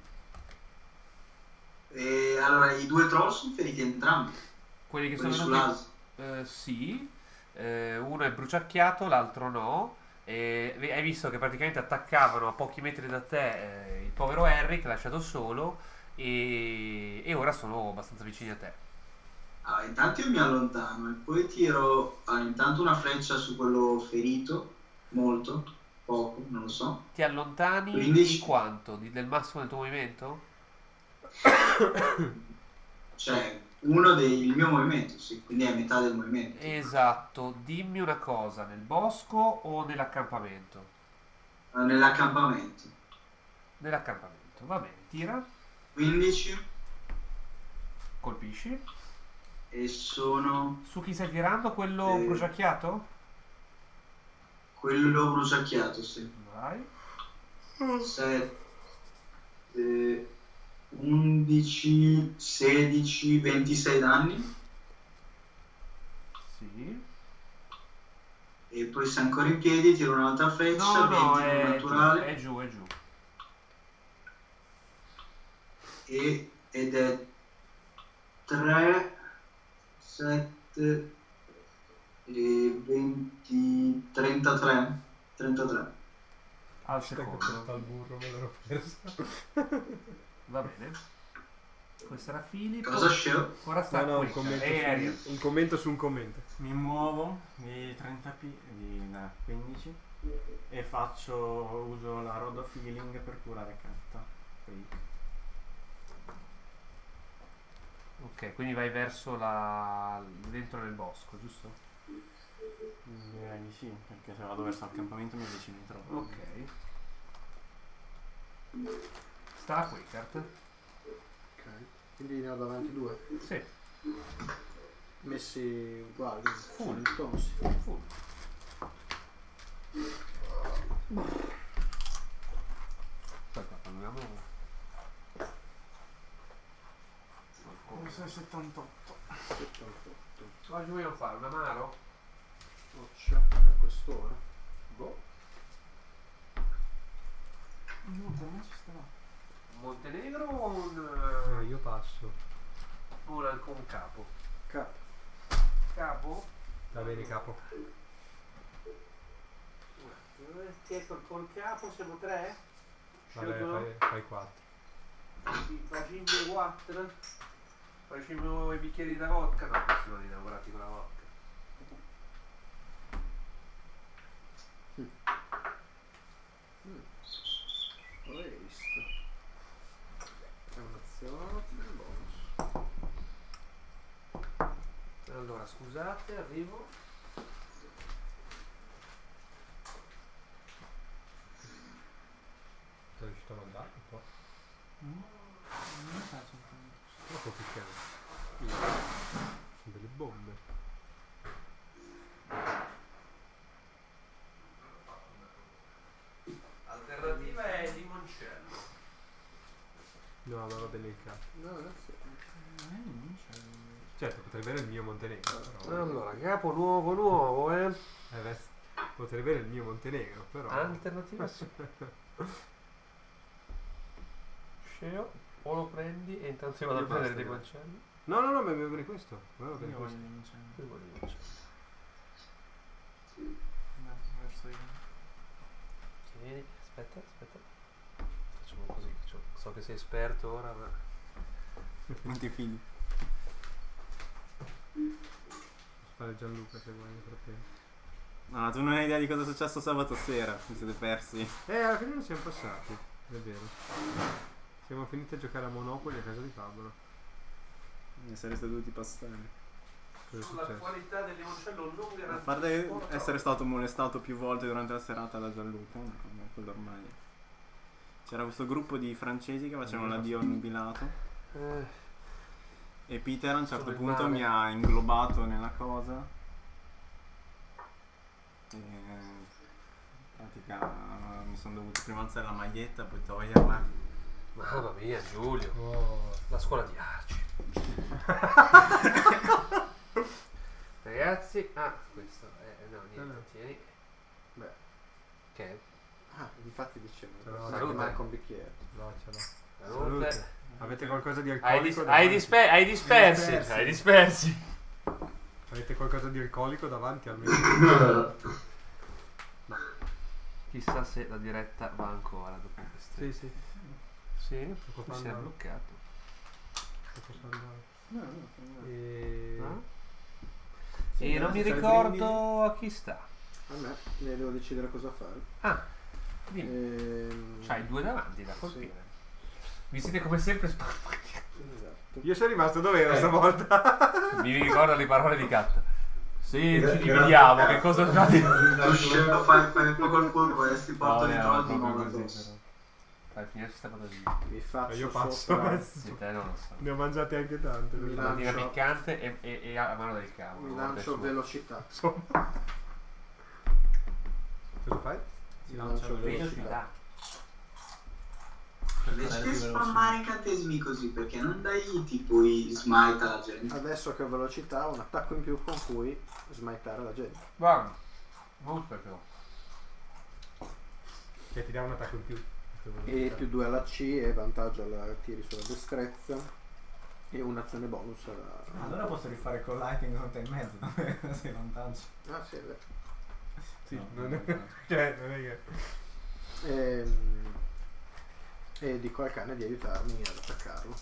E allora i due troll sono feriti entrambi. Quelli che Quelli sono venuti. sull'aso. Eh, sì, eh, uno è bruciacchiato, l'altro no. E ve- hai visto che praticamente attaccavano a pochi metri da te eh, il povero Harry che l'ha lasciato solo e, e ora sono abbastanza vicini a te. Allora, intanto io mi allontano e poi tiro ah, intanto una freccia su quello ferito, molto, poco, non lo so. Ti allontani quindici. di quanto? Di- del massimo del tuo movimento? Cioè, uno del mio movimento, sì, quindi è metà del movimento. Esatto, dimmi una cosa, nel bosco o nell'accampamento? Eh, Nell'accampamento. Nell'accampamento, va bene, tira, quindici colpisci. e sono Su chi stai tirando? Quello Eh. bruciacchiato? quello bruciacchiato, sì. Vai. sette, undici, sedici, ventisei danni. Sì. E poi se ancora in piedi tiro un'altra freccia, No, no, venti è giù, naturale. è giù, è giù. E, ed è tre, sette, e venti, trentatré. trentatré. Al Aspetta che secondo. porta al burro, me l'ero persa. Va bene. Questo era Filippo. Cosa scemo? Ora sta No, no, un qui. commento, E Ariel. su, un commento su un commento. Mi muovo di trenta pi di da quindici e faccio uso la Rod of Healing per curare Katta. Qui. Ok, quindi vai verso la... dentro nel bosco, giusto? Direi di sì, perché se vado verso l'accampamento mi avvicino di troppo. Ok. Sta a Quakert. Ok. Quindi ne ho davanti due. Sì. Messi uguali. Full. Tonsi. Full. Aspetta, prendiamo... sei settantotto. settantotto. Oggi vogliamo fare un amaro? Occia a quest'ora. Boh. No, per me ci stava. Un Montenegro o un... No, io passo. un, un capo? Capo. Capo? Va bene, capo. Che col, col capo siamo tre? Vabbè, Scelgono? fai, fai quattro. Sì, facciamo quattro. Facciamo i bicchieri da vodka. No, questi sono inaugurati con la vodka. Questo. È un'azione del bonus. Allora, scusate, arrivo. Sei riuscito Sono andato un po'. Non faccio Troppo piccante. Sono delle bombe. L'alternativa è limoncello. No, ma va bene il cazzo. No, non so. non c'è. Certo, potrebbe avere il mio Montenegro. Però. Allora, capo nuovo nuovo, eh. Eh, beh, potrebbe avere il mio Montenegro, però. Alternativa sì. Sceo, o lo prendi e intanto io vado a Io prendere basta, dei grazie. mancelli. No, no, no, ma mi va bene questo. Mi va bene Io questo. voglio limoncello. Io voglio i mancelli. No, verso io. Tieni, aspetta, aspetta. Facciamo così, facciamo- so che sei esperto ora, ma... Non ti fidi. Posso fare Gianluca se vuoi nel frattempo. No, tu non hai idea di cosa è successo sabato sera. Vi siete persi. Eh, alla fine non siamo passati, è vero. Siamo finiti a giocare a Monopoli a casa di Fabio. Ne sareste dovuti passare. Cosa è Sulla successo? qualità del limoncello non A garantisco. parte però- essere stato molestato più volte durante la serata da Gianluca, no, no, quello ormai. C'era questo gruppo di francesi che facevano l'addio al nubilato. Eh, E Peter a un certo Sono il punto male. mi ha inglobato nella cosa. E in pratica mi sono dovuto prima alzare la maglietta, poi toglierla. mamma mia, Giulio. Oh. La scuola di Arci. Ragazzi, ah, questo è, no, niente, no. tieni. Beh. Che? Ah, infatti dicevo. Però sai salute. che manca un bicchiere. No, ce l'ho. Salute. Salute. Avete qualcosa di Hai, alcolico? dis- davanti? hai, dispe- hai dispersi, Dispersi. hai dispersi. Avete qualcosa di alcolico davanti almeno? Chissà se la diretta va ancora dopo queste. Sì, sì. Sì, Poco fa mi si è andare. bloccato. Posso andare. No, no, no. E... Ah? Sì, E non mi adesso c'è il ricordo a chi sta. A me ne devo decidere cosa fare. Ah, dimmi. Ehm, C'hai due davanti da sì. colpire. Vi siete come sempre sparpati. Esatto. Io sono rimasto dove ero Eh. stavolta. Mi ricordo le parole di Cat. Sì, Gra- ci grazie, dividiamo. Cat. Che cosa fate? Riuscendo a fare, fare poco il furbo e si porta di troll di nuovo così. addosso. Però. Fai finire sta cosa lì. Vi faccio Io passo. sopra, Sì, te non lo so. Ne ho mangiate anche tante. Mi per Mattina lancio- piccante e, e, e a mano del cavolo. vi guarda lancio su. velocità. Insomma. Cosa fai? Vi lancia lancio velocità. velocità. Riesci a spammare incantesimi così perché non dai tipo i smite alla gente. Adesso che ho velocità ho un attacco in più con cui smiteare la gente. Guarda, molto più. Che ti dà un attacco in più. E più due alla C e vantaggio alla tiri sulla destrezza. E un'azione bonus alla... Ah, allora posso rifare con lightning con te in mezzo, dove sei vantaggio. Ah sì, è vero. Sì, No, non no, è... no. Cioè, non è che... Ehm, E dico al cane di aiutarmi ad attaccarlo.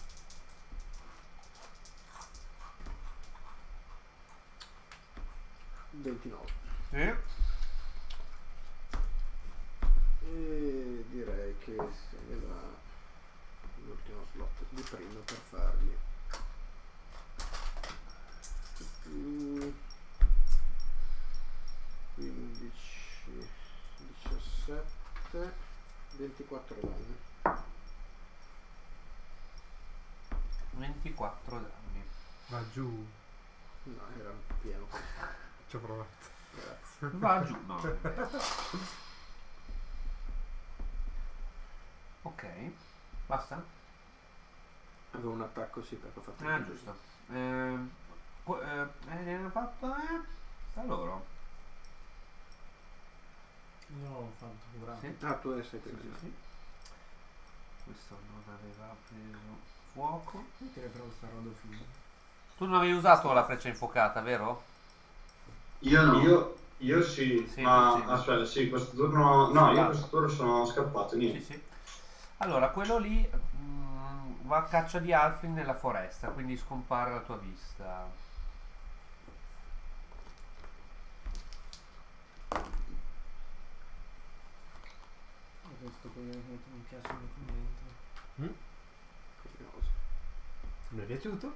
ventinove. Sì. E direi che se ne va l'ultimo slot di prima per fargli Mm, quindici, diciassette, ventiquattro danni. ventiquattro danni. Va giù. No, era pieno. Ci ho provato. Grazie. Va giù, no. Ok, basta? Avevo un attacco sì perché ho fatto Ah, il giusto. Ehm, qu- eh, eh, ne hanno fatto, eh? Sta loro. Io ho fatto curato. Sì. Ah, tu sei Sì, così. sì, sì. Questo non aveva preso fuoco. Io direi però sta roda figa. Tu non avevi usato la freccia infuocata, vero? Io no. Io, io sì, Sì, ma tu sì. aspetta, sì, questo turno... No, io Scappato. questo turno sono scappato, Sì, niente. sì. Allora, quello lì mm, va a caccia di Alfin nella foresta, quindi scompare la tua vista. Questo quello che mi piace il documento. Curioso. Mi è piaciuto?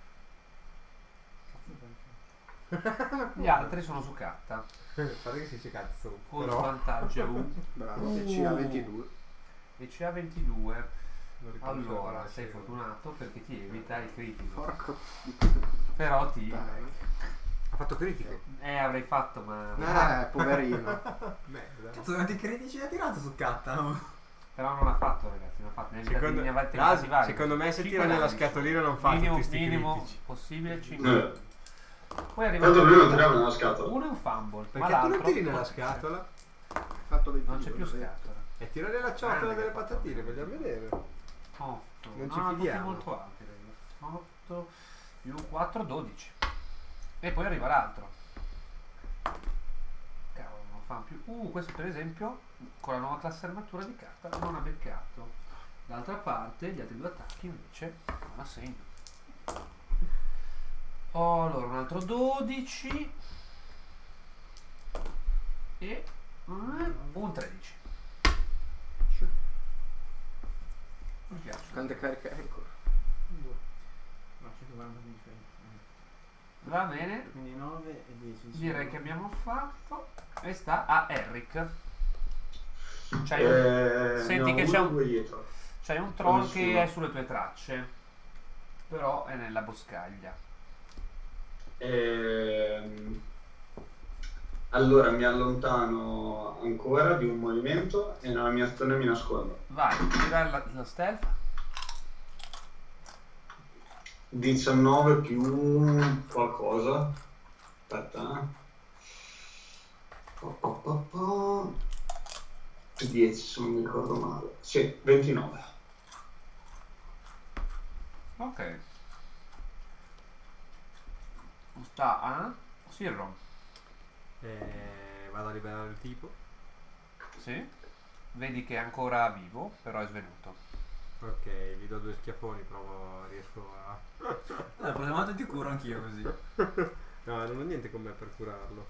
Gli altri sono su carta. Guarda che si dice cazzo. Con Però... svantaggio. Bravo. E C A ventidue. e C A ventidue. Non riconoscevo Allora, la sei scena. fortunato perché ti evita il critico. Porco. Però ti... Ha fatto critico. Eh, avrei fatto, ma... Eh, poverino. Merda. Cazzo, quanti critici ha tirato su Katta? Però non ha fatto, ragazzi, non ha fatto. Ne ha Secondo, ne ha L'Asi, tentati vari. secondo me se Cinque tira nella danni. scatolina non fa minimo, tutti sti minimo critici. possibile cinque. Eh. Poi arriva Tanto lui non tirava nella scatola. uno è un fumble, ma Perché tu l'altro non tiri nella scatola? Fatto ventidue, non c'è più sì. scatola. E tira nella ciotola Grande delle che ha fatto. patatine, vogliamo vedere. otto. Non ci no, tutti fidiamo. molto alti, ragazzi. otto più quattro, dodici. E poi arriva l'altro. Cavolo, non fa più. Uh, questo per esempio, con la nuova classe armatura di carta, non ha beccato. D'altra parte, gli altri due attacchi invece non ha segno. Oh, allora, un altro dodici. E mm, un tredici. Mi piace. Quante cariche hai ancora? No, centoquaranta di differenza. Va bene, Quindi nove e dieci. direi che abbiamo fatto. E sta a Eric. C'hai un, Eh, senti no, che uno, c'è un- due dietro. c'hai un troll nessuno. che è sulle tue tracce. Però è nella boscaglia. Ehm, allora mi allontano ancora di un movimento e nella mia azione mi nascondo. Vai, tirare la, lo stealth. diciannove più qualcosa. Aspetta. eh. Pa, pa, pa, pa. dieci se non mi ricordo male. Sì, ventinove. Ok. Sta a Sirron. Eh, vado a liberare il tipo. Sì. Vedi che è ancora vivo, però è svenuto. Ok, gli do due schiaffoni, provo, riesco a... La prossima volta ti curo anch'io così. No, non ho niente con me per curarlo.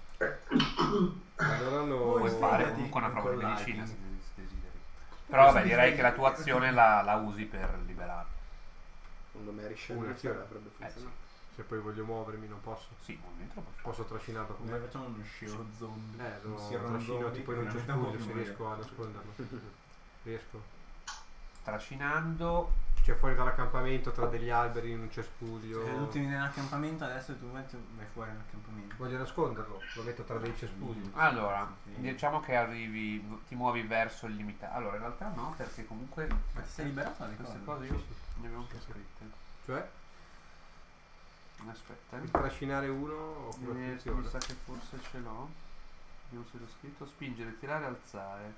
Allora lo... Puoi fare svegliati comunque una prova di con medicina se, lighting. se desideri. Però vabbè, direi che la tua azione la, la usi per liberarlo. Secondo me Una riscendere azione. avrebbe Eh sì. funzionato. Se poi voglio muovermi non posso. Sì, movimento lo posso. Posso trascinarlo con Come me. facciamo uno show zombie? Eh, lo Un Sierra trascino zombie tipo in che un veramente cespuglio non se muore. riesco a nasconderlo. Riesco. Trascinando. Cioè fuori dall'accampamento tra degli alberi in un cespuglio. Se tutti nell'accampamento adesso tu vai vai fuori dall'accampamento. Voglio nasconderlo, lo metto tra dei cespugli. Allora, diciamo che arrivi, ti muovi verso il limitato. Allora, in realtà no, perché comunque Ma ti sei liberato dalle queste cose? cose io ne avevo anche scritte. Cioè, Aspetta, il trascinare uno come eh, funziona? mi sa che forse ce l'ho. Vediamo se l'ho scritto. Spingere, tirare, alzare.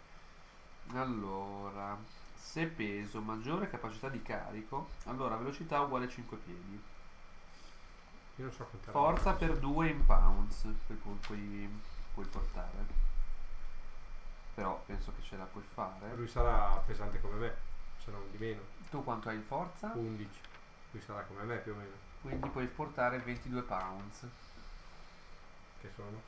Allora, se peso maggiore capacità di carico, allora velocità uguale cinque piedi. Io non so quant'è. Forza per due in pounds, poi pu- puoi, puoi portare. Però penso che ce la puoi fare. Lui sarà pesante come me, se non di meno. Tu quanto hai in forza? undici. Lui sarà come me più o meno. Quindi puoi portare ventidue pounds. Che sono?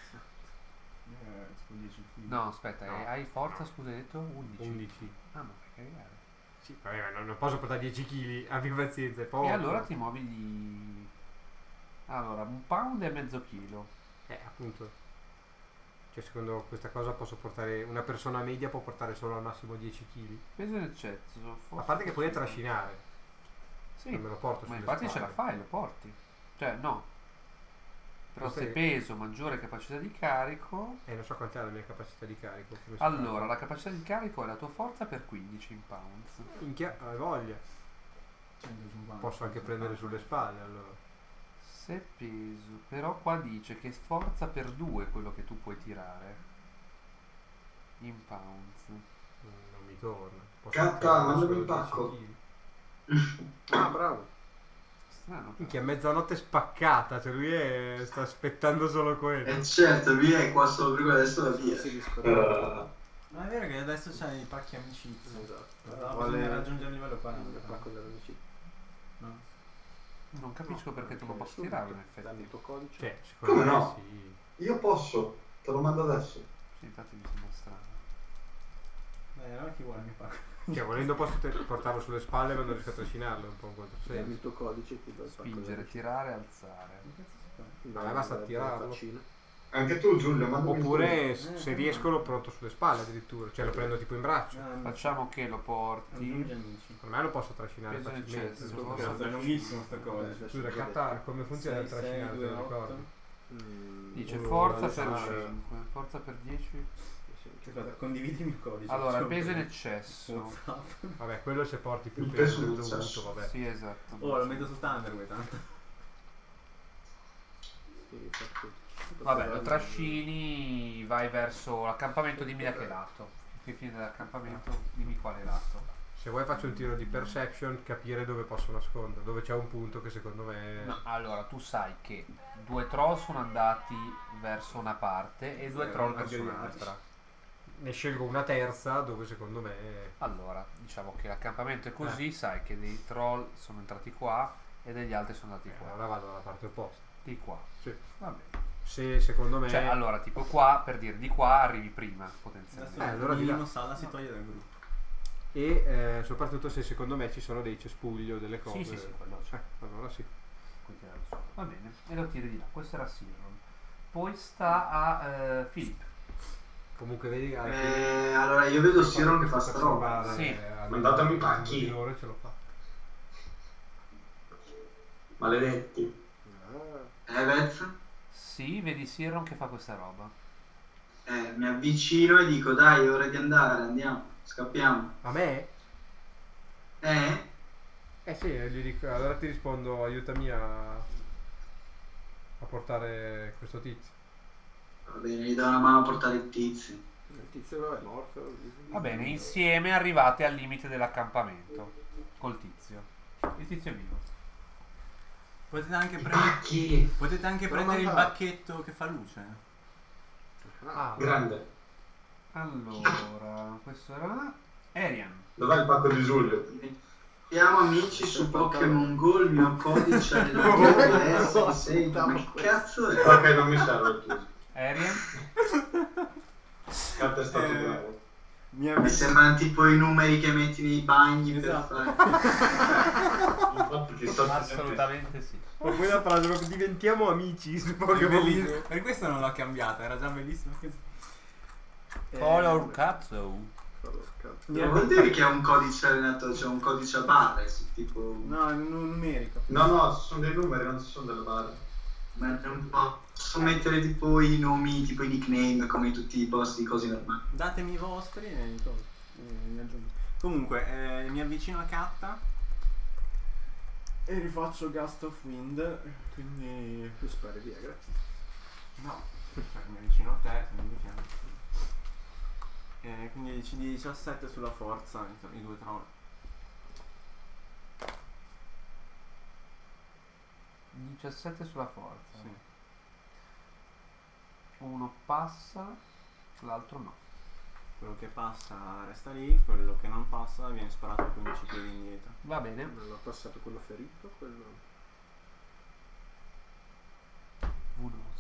Eh, tipo dieci chili. No, aspetta, No. hai- hai forza, scusa, hai detto undici. undici. Ah, ma puoi caricare. Sì, vabbè, ma non, non posso portare dieci chili, abbi pazienza, è poco. E allora ti muovi di... Allora, un pound e mezzo chilo. Eh, appunto. Cioè, secondo questa cosa posso portare... Una persona media può portare solo al massimo dieci chili. Peso in eccesso. A forse parte che puoi sì. trascinare. Sì, Non me lo porto ma sulle infatti ce la spalle. fai, lo porti. Cioè, no. Però Questo se è- peso, maggiore capacità di carico... Eh, non so quant'è la mia capacità di carico. come si Allora, fa? la capacità di carico è la tua forza per quindici in pounds. Minchia, hai voglia. centocinquanta. Posso anche prendere sulle spalle, allora. Se peso, però qua dice che forza per due quello che tu puoi tirare. In pounds. Mm, Non mi torna. Posso Catta, anche al mandami massimo il pacco. dieci chili. Ah, bravo. Strano. però. Minchia, mezzanotte spaccata, cioè lui è... sta aspettando solo quello. E certo, via è qua solo prima adesso la via. Si discorda. Uh, Ma è vero che adesso c'hai i pacchi amicizia. Esatto. Però Vuole- bisogna raggiungere il livello Il quaranta. pacco dell'amicizia. No? Non capisco perché tu non Ok, posso subito. tirarlo in Dammi il effetti. tuo codice. Cioè, secondo Come me no? sì. io posso, te lo mando adesso. Sì, infatti mi sembra strano. Beh, allora chi vuole il mio pacco? Cioè, volendo posso te- portarlo sulle spalle ma non riesco a trascinarlo, è un po' un Dammi controsenso. il tuo codice ti do il pacco Spingere, dell'amicizia. tirare, alzare. Dai, Vabbè, basta dai, tirarlo. faccina. Anche tu Giulio, ma Oppure s- se riesco lo porto sulle spalle addirittura, cioè lo prendo tipo in braccio. Ah, Facciamo che lo Abbiamo porti. gli amici. Per me lo posso trascinare Peso nel facilmente. cesso. non so Cazzo, perché. Cazzo, è lunghissimo sta cosa. Scusa, Catta, come funziona il sei, sei, trascinare? due, Te lo otto. ricordi? Dice Uno, forza due, per tre. cinque, forza per dieci. Aspetta, condividi il codice. Allora, facciamo peso in così. eccesso. WhatsApp. Vabbè, quello se porti più Il peso peso del del dovuto, cesso. vabbè. Sì, esatto. Oh, lo metto su Thunderway tanto. Sì, infatti. Vabbè, lo trascini, vai verso l'accampamento, dimmi da che lato. Che fine dell'accampamento, dimmi quale lato. Se vuoi faccio un tiro di perception, capire dove posso nascondere, dove c'è un punto che secondo me... No, allora, tu sai che due troll sono andati verso una parte e due Sì, troll anche verso gli un'altra. Ne scelgo una terza dove secondo me... Allora, diciamo che l'accampamento è così, sai che dei troll sono entrati qua e degli altri sono andati Eh, qua. allora vado dalla parte opposta. Di qua. Sì. Va bene. Se secondo me... Cioè, allora, tipo qua, per dire, di qua arrivi prima, potenzialmente. Adesso Eh, allora di là. minimo Salla si toglie dal gruppo. E eh, soprattutto se secondo me ci sono dei cespuglio, delle cose... Sì, sì, sì, quello c'è. Eh, allora sì. Qui tirarlo su. Va bene, e lo tiri di là. Questo era Sirron. Poi sta a eh, Philip. Comunque vedi... alla fine- Eh, allora io vedo Siron che fa sta roba. trasformare, Sì. eh, almeno Mandatemi i un pacchi. di loro ce lo fa. Maledetti. Evet, Sì, vedi Sirron che fa questa roba. eh, mi avvicino e dico dai, è ora di andare, andiamo, scappiamo. A me? Eh? Eh sì, gli dico, allora ti rispondo, aiutami a, a portare questo tizio. Va bene, gli do una mano a portare il tizio. Il tizio è morto. Va bene, insieme arrivate al limite dell'accampamento. Col tizio. Il tizio è vivo. Potete anche, I prendere pacchi. potete anche Però prendere il manca- bacchetto che fa luce. Ah, Grande. Allora, questo era Arian. Dov'è il pacco di Giulio? Siamo amici su Pokémon Go, il mio codice è la S sei. Ma che cazzo è? Ok, non mi serve il tuo. Arian? Carta è stato Eh, bravo. Mi Mi avvicino. sembrano tipo i numeri che metti nei bagni Esatto. per fare. Infatti ti sto Assolutamente sì. ma poi la frase proprio diventiamo amici su È Pokémon bellissimo. Go. Per questo non l'ho cambiata, era già bellissimo così. Color cazzo. Non vuol dire che è un codice allenato, cioè un codice a barre, sì, tipo. No, è un numerico. No, no, ci sono dei numeri, non ci sono delle barre. Ma è un po'. Posso mettere tipo i nomi, tipo i nickname, come in tutti i posti così normali. Datemi i vostri e li tolgo. E li aggiungo. Comunque, eh, mi avvicino a Katta e rifaccio Gust of Wind. Quindi. Tu spari via, grazie. No, cioè, mi avvicino a te, se mi avvicino. Eh, quindi C D diciassette sulla forza, i, i due troll. diciassette sulla forza. Sì. Uno passa, l'altro no. Quello che passa resta lì, quello che non passa viene sparato quindici piedi indietro. Va bene. Non l'ho passato quello ferito, quello. Unos.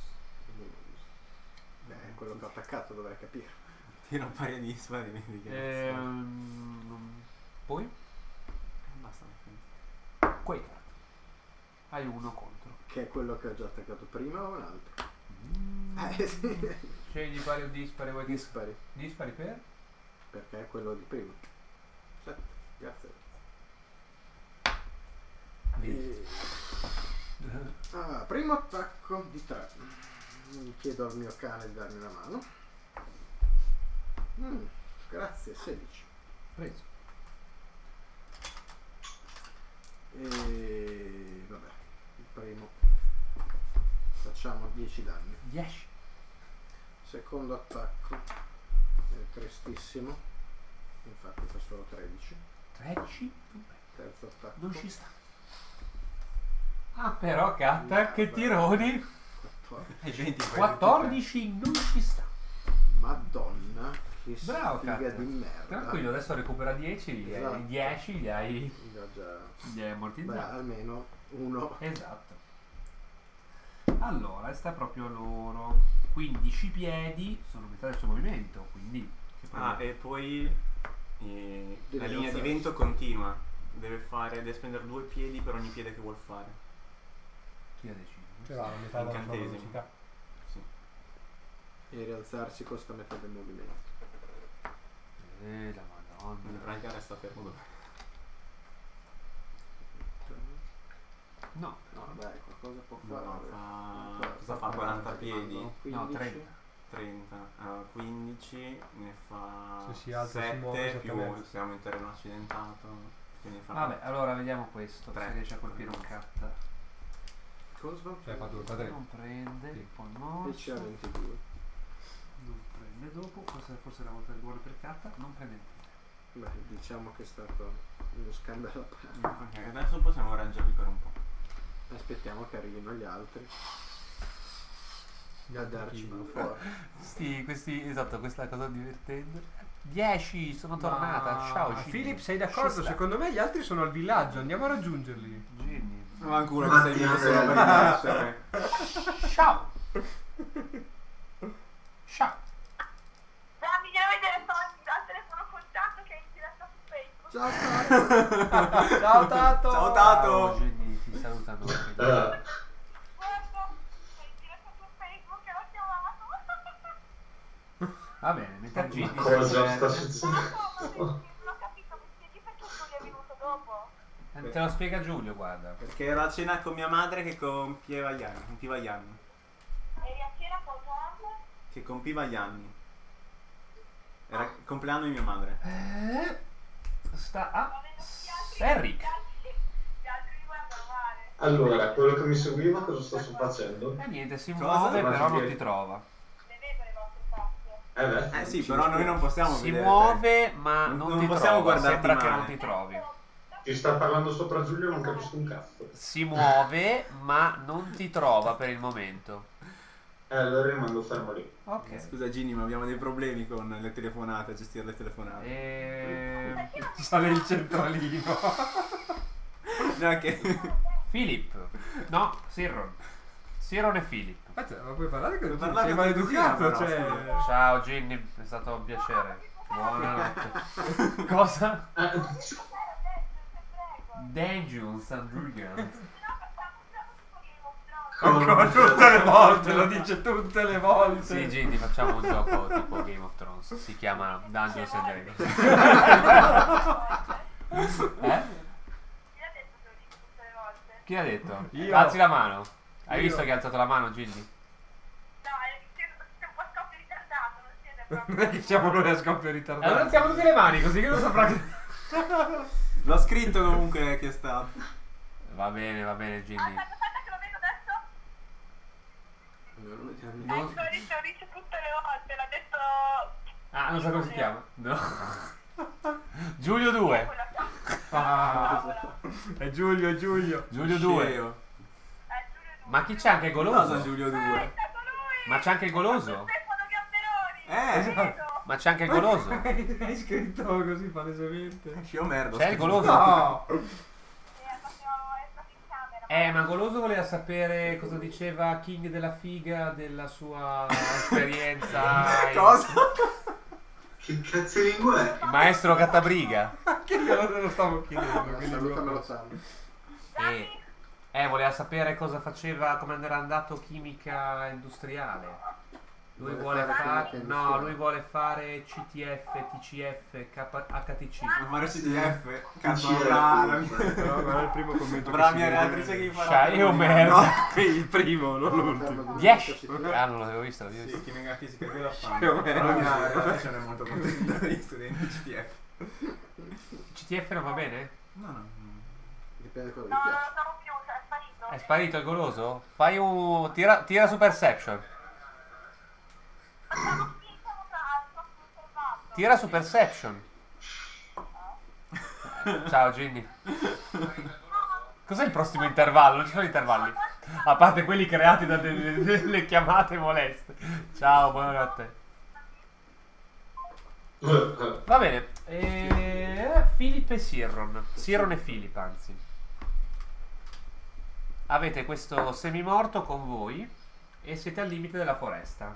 Beh, quello che ho attaccato dovrei capire. Tira un paio di spari e vedi che Ehm, poi? basta. Quaker. Hai uno contro. Che è quello che ho già attaccato prima o un altro? Mm. Eh sì. Scegli pari o dispari, vuoi che Dispari. dispari per? Perché è quello di prima. Sette, grazie. E... Ah, primo attacco di tre. Chiedo al mio cane di darmi una mano. Mm, grazie, sedici. Preso. E vabbè, il primo facciamo dieci danni. dieci. Secondo attacco è tristissimo, infatti fa solo tredici. tredici. Terzo attacco Non ci sta. Ah, però, Katta, che tironi. quattordici. quattordici non ci sta. Madonna, che Bravo, sfiga Katta. di merda. Tranquillo, adesso recupera dieci, gli hai- Esatto. i dieci li hai, Li ho già... li hai Beh, ammortizzati. almeno uno. Esatto. Allora, sta proprio a loro. quindici piedi, sono metà del suo movimento, quindi... che Ah, problema. e poi eh, la Deve linea di alzarsi. vento continua. Deve fare, deve spendere due piedi per ogni piede che vuol fare. Chi ha deciso? Cioè va, la metà della sua Incantesimo. velocità. Sì. E rialzarsi costa metà del movimento. Eh, la madonna. Il Branca resta fermo dove? No, No, dai, qualcosa può No, fare. fa... Cosa fa? quaranta piedi? no, quindici. trenta. trenta. Allora, quindici ne fa Se si alza, si muove, sette più esattamente. siamo in terreno accidentato. Quindi fa Vabbè, allora vediamo questo. Tre. Se riesce a colpire un cat. Cosa? Cioè, ha fatto due quadretti. Non prende, Sì. poi E morso. c'è ventidue. Non prende dopo. Questa forse è la volta del buono per cat. Non prende niente. Beh, diciamo che è stato uno scandalo. Ok, adesso possiamo reggerli per un po'. Aspettiamo che arrivino gli altri a darci mano forte. Sì, questi, esatto, questa è la cosa divertente. dieci, sono tornata. Ma- Ciao, Ginny. Philip, sei Ci d'accordo? sta. Secondo me gli altri sono al villaggio, andiamo a raggiungerli. Ginny. Ma ancora che sei vivo solo per essere. Ciao. Ciao. Dammi a vedere Tony dal telefono contatto che è in diretta su Facebook. Ciao Tato! Ciao Tato! Ciao Tato! Ciao, Ginny, ti salutano. Eh, Guarda, è in diretta su Facebook e l'ho chiamato. Va bene, mentre Ginny cosa si- sta succedendo? Non ho capito, mi spieghi perché Giulio è venuto dopo? Eh, Te lo spiega Giulio, guarda. Perché ero a cena con mia madre che compieva gli anni. Compiva gli anni. Eri a cena con Tom? Che compiva gli anni. Era il compleanno di mia madre. Eh, sta a Ma vedo gli altri. Serric. Gli altri, gli altri mi guardano male. Allora, quello che mi seguiva cosa sto facendo? E niente, si Cosa? muove, Ma però si non vede. ti trova. Le vedo le vostre facce. Eh beh, Eh sì, però noi non possiamo Si vedere. muove, ma non, Non ti possiamo trova. guardarti Sembra che male. non ti trovi. Ci sta parlando sopra Giulio, non capisco un cazzo. Si muove, ma non ti trova per il momento. Eh, allora rimango fermo lì. Ok. Scusa Ginny, ma abbiamo dei problemi con le telefonate, a gestire le telefonate. E... Sale il centralino. No, che... Philip. No, Sirron. Sirron e Philip. Aspetta, ma puoi parlare con Puoi tu? parlare Sei con maleducato, tutti, cioè... no, Ciao Ginny, è stato un piacere. Buonanotte. Cosa? Dungeons and Dragons. Ancora tutte le volte, lo dice tutte le volte. Sì, Ginny, facciamo un gioco tipo Game of Thrones. Si chiama Dungeons and Dragons. Eh? Chi ha detto? Io. Alzi la mano. Hai Io. visto che ha alzato la mano, Ginny? No, è siete un po' scoppio ritardato, non siete proprio. Non è che siamo noi a scoppio Allora ritardato. alziamo tutte le mani così che non saprà che... L'ho scritto comunque che è stato. Va bene, va bene, Ginny. Aspetta, aspetta che lo vedo adesso. Allora, vediamo. Non- Ecco, dice, lo dice tutte le volte, l'ha detto... Ah, non so come si chiama? No. Giulio due. Quella che- Ah, è Giulio, è Giulio. Giulio due. Sceo. Eh, Giulio due. Ma chi c'è anche il Cosa goloso? Giulio Eh, due? è stato lui! Ma c'è anche il goloso? Stefano Gamberoni! Eh, Vedo. Ma c'è anche il goloso? Hai scritto così palesemente. Io merda. C'è il goloso? No! Eh, facevamo- è stato in camera. Eh, ma Goloso voleva sapere cosa diceva King della figa della sua esperienza. Cosa? Che cazzo di lingua è? Il maestro Cattabriga. Che io non lo stavo chiedendo. quindi Salutamelo lo- Sam. E, eh, voleva sapere cosa faceva, come era andato chimica industriale. Lui Vuole vuole fare fare. chimica No, industriale. lui vuole fare C T F, T C F, H T C. Non fare C D F. Cazzo, Sì, avrà la Però guarda il primo commento. avrà la che mia si vede. relatrice che gli farà. C'hai io merda. No. Il primo, non l'ultimo. dieci. Ah, non l'avevo visto, l'avevo visto. Sì, chimica fisica che la fa. Più o meno. Però la mia relatrice non è molto contenta degli studenti C D F. C T F non va bene? No, no. Dipende cosa No, ti non piace. lo trovo più, cioè, è sparito. È sparito il goloso? Fai un. Tira, tira su Perception. Ma siamo qui, siamo tra al prossimo intervallo. Tira su Perception. Ciao Ginny. Cos'è il prossimo intervallo? Non ci sono intervalli. A parte quelli creati da delle, delle chiamate moleste. Ciao, buonanotte. Va bene. E... Philip e Sirron. Sirron e Philip, anzi. Avete questo semimorto con voi e siete al limite della foresta.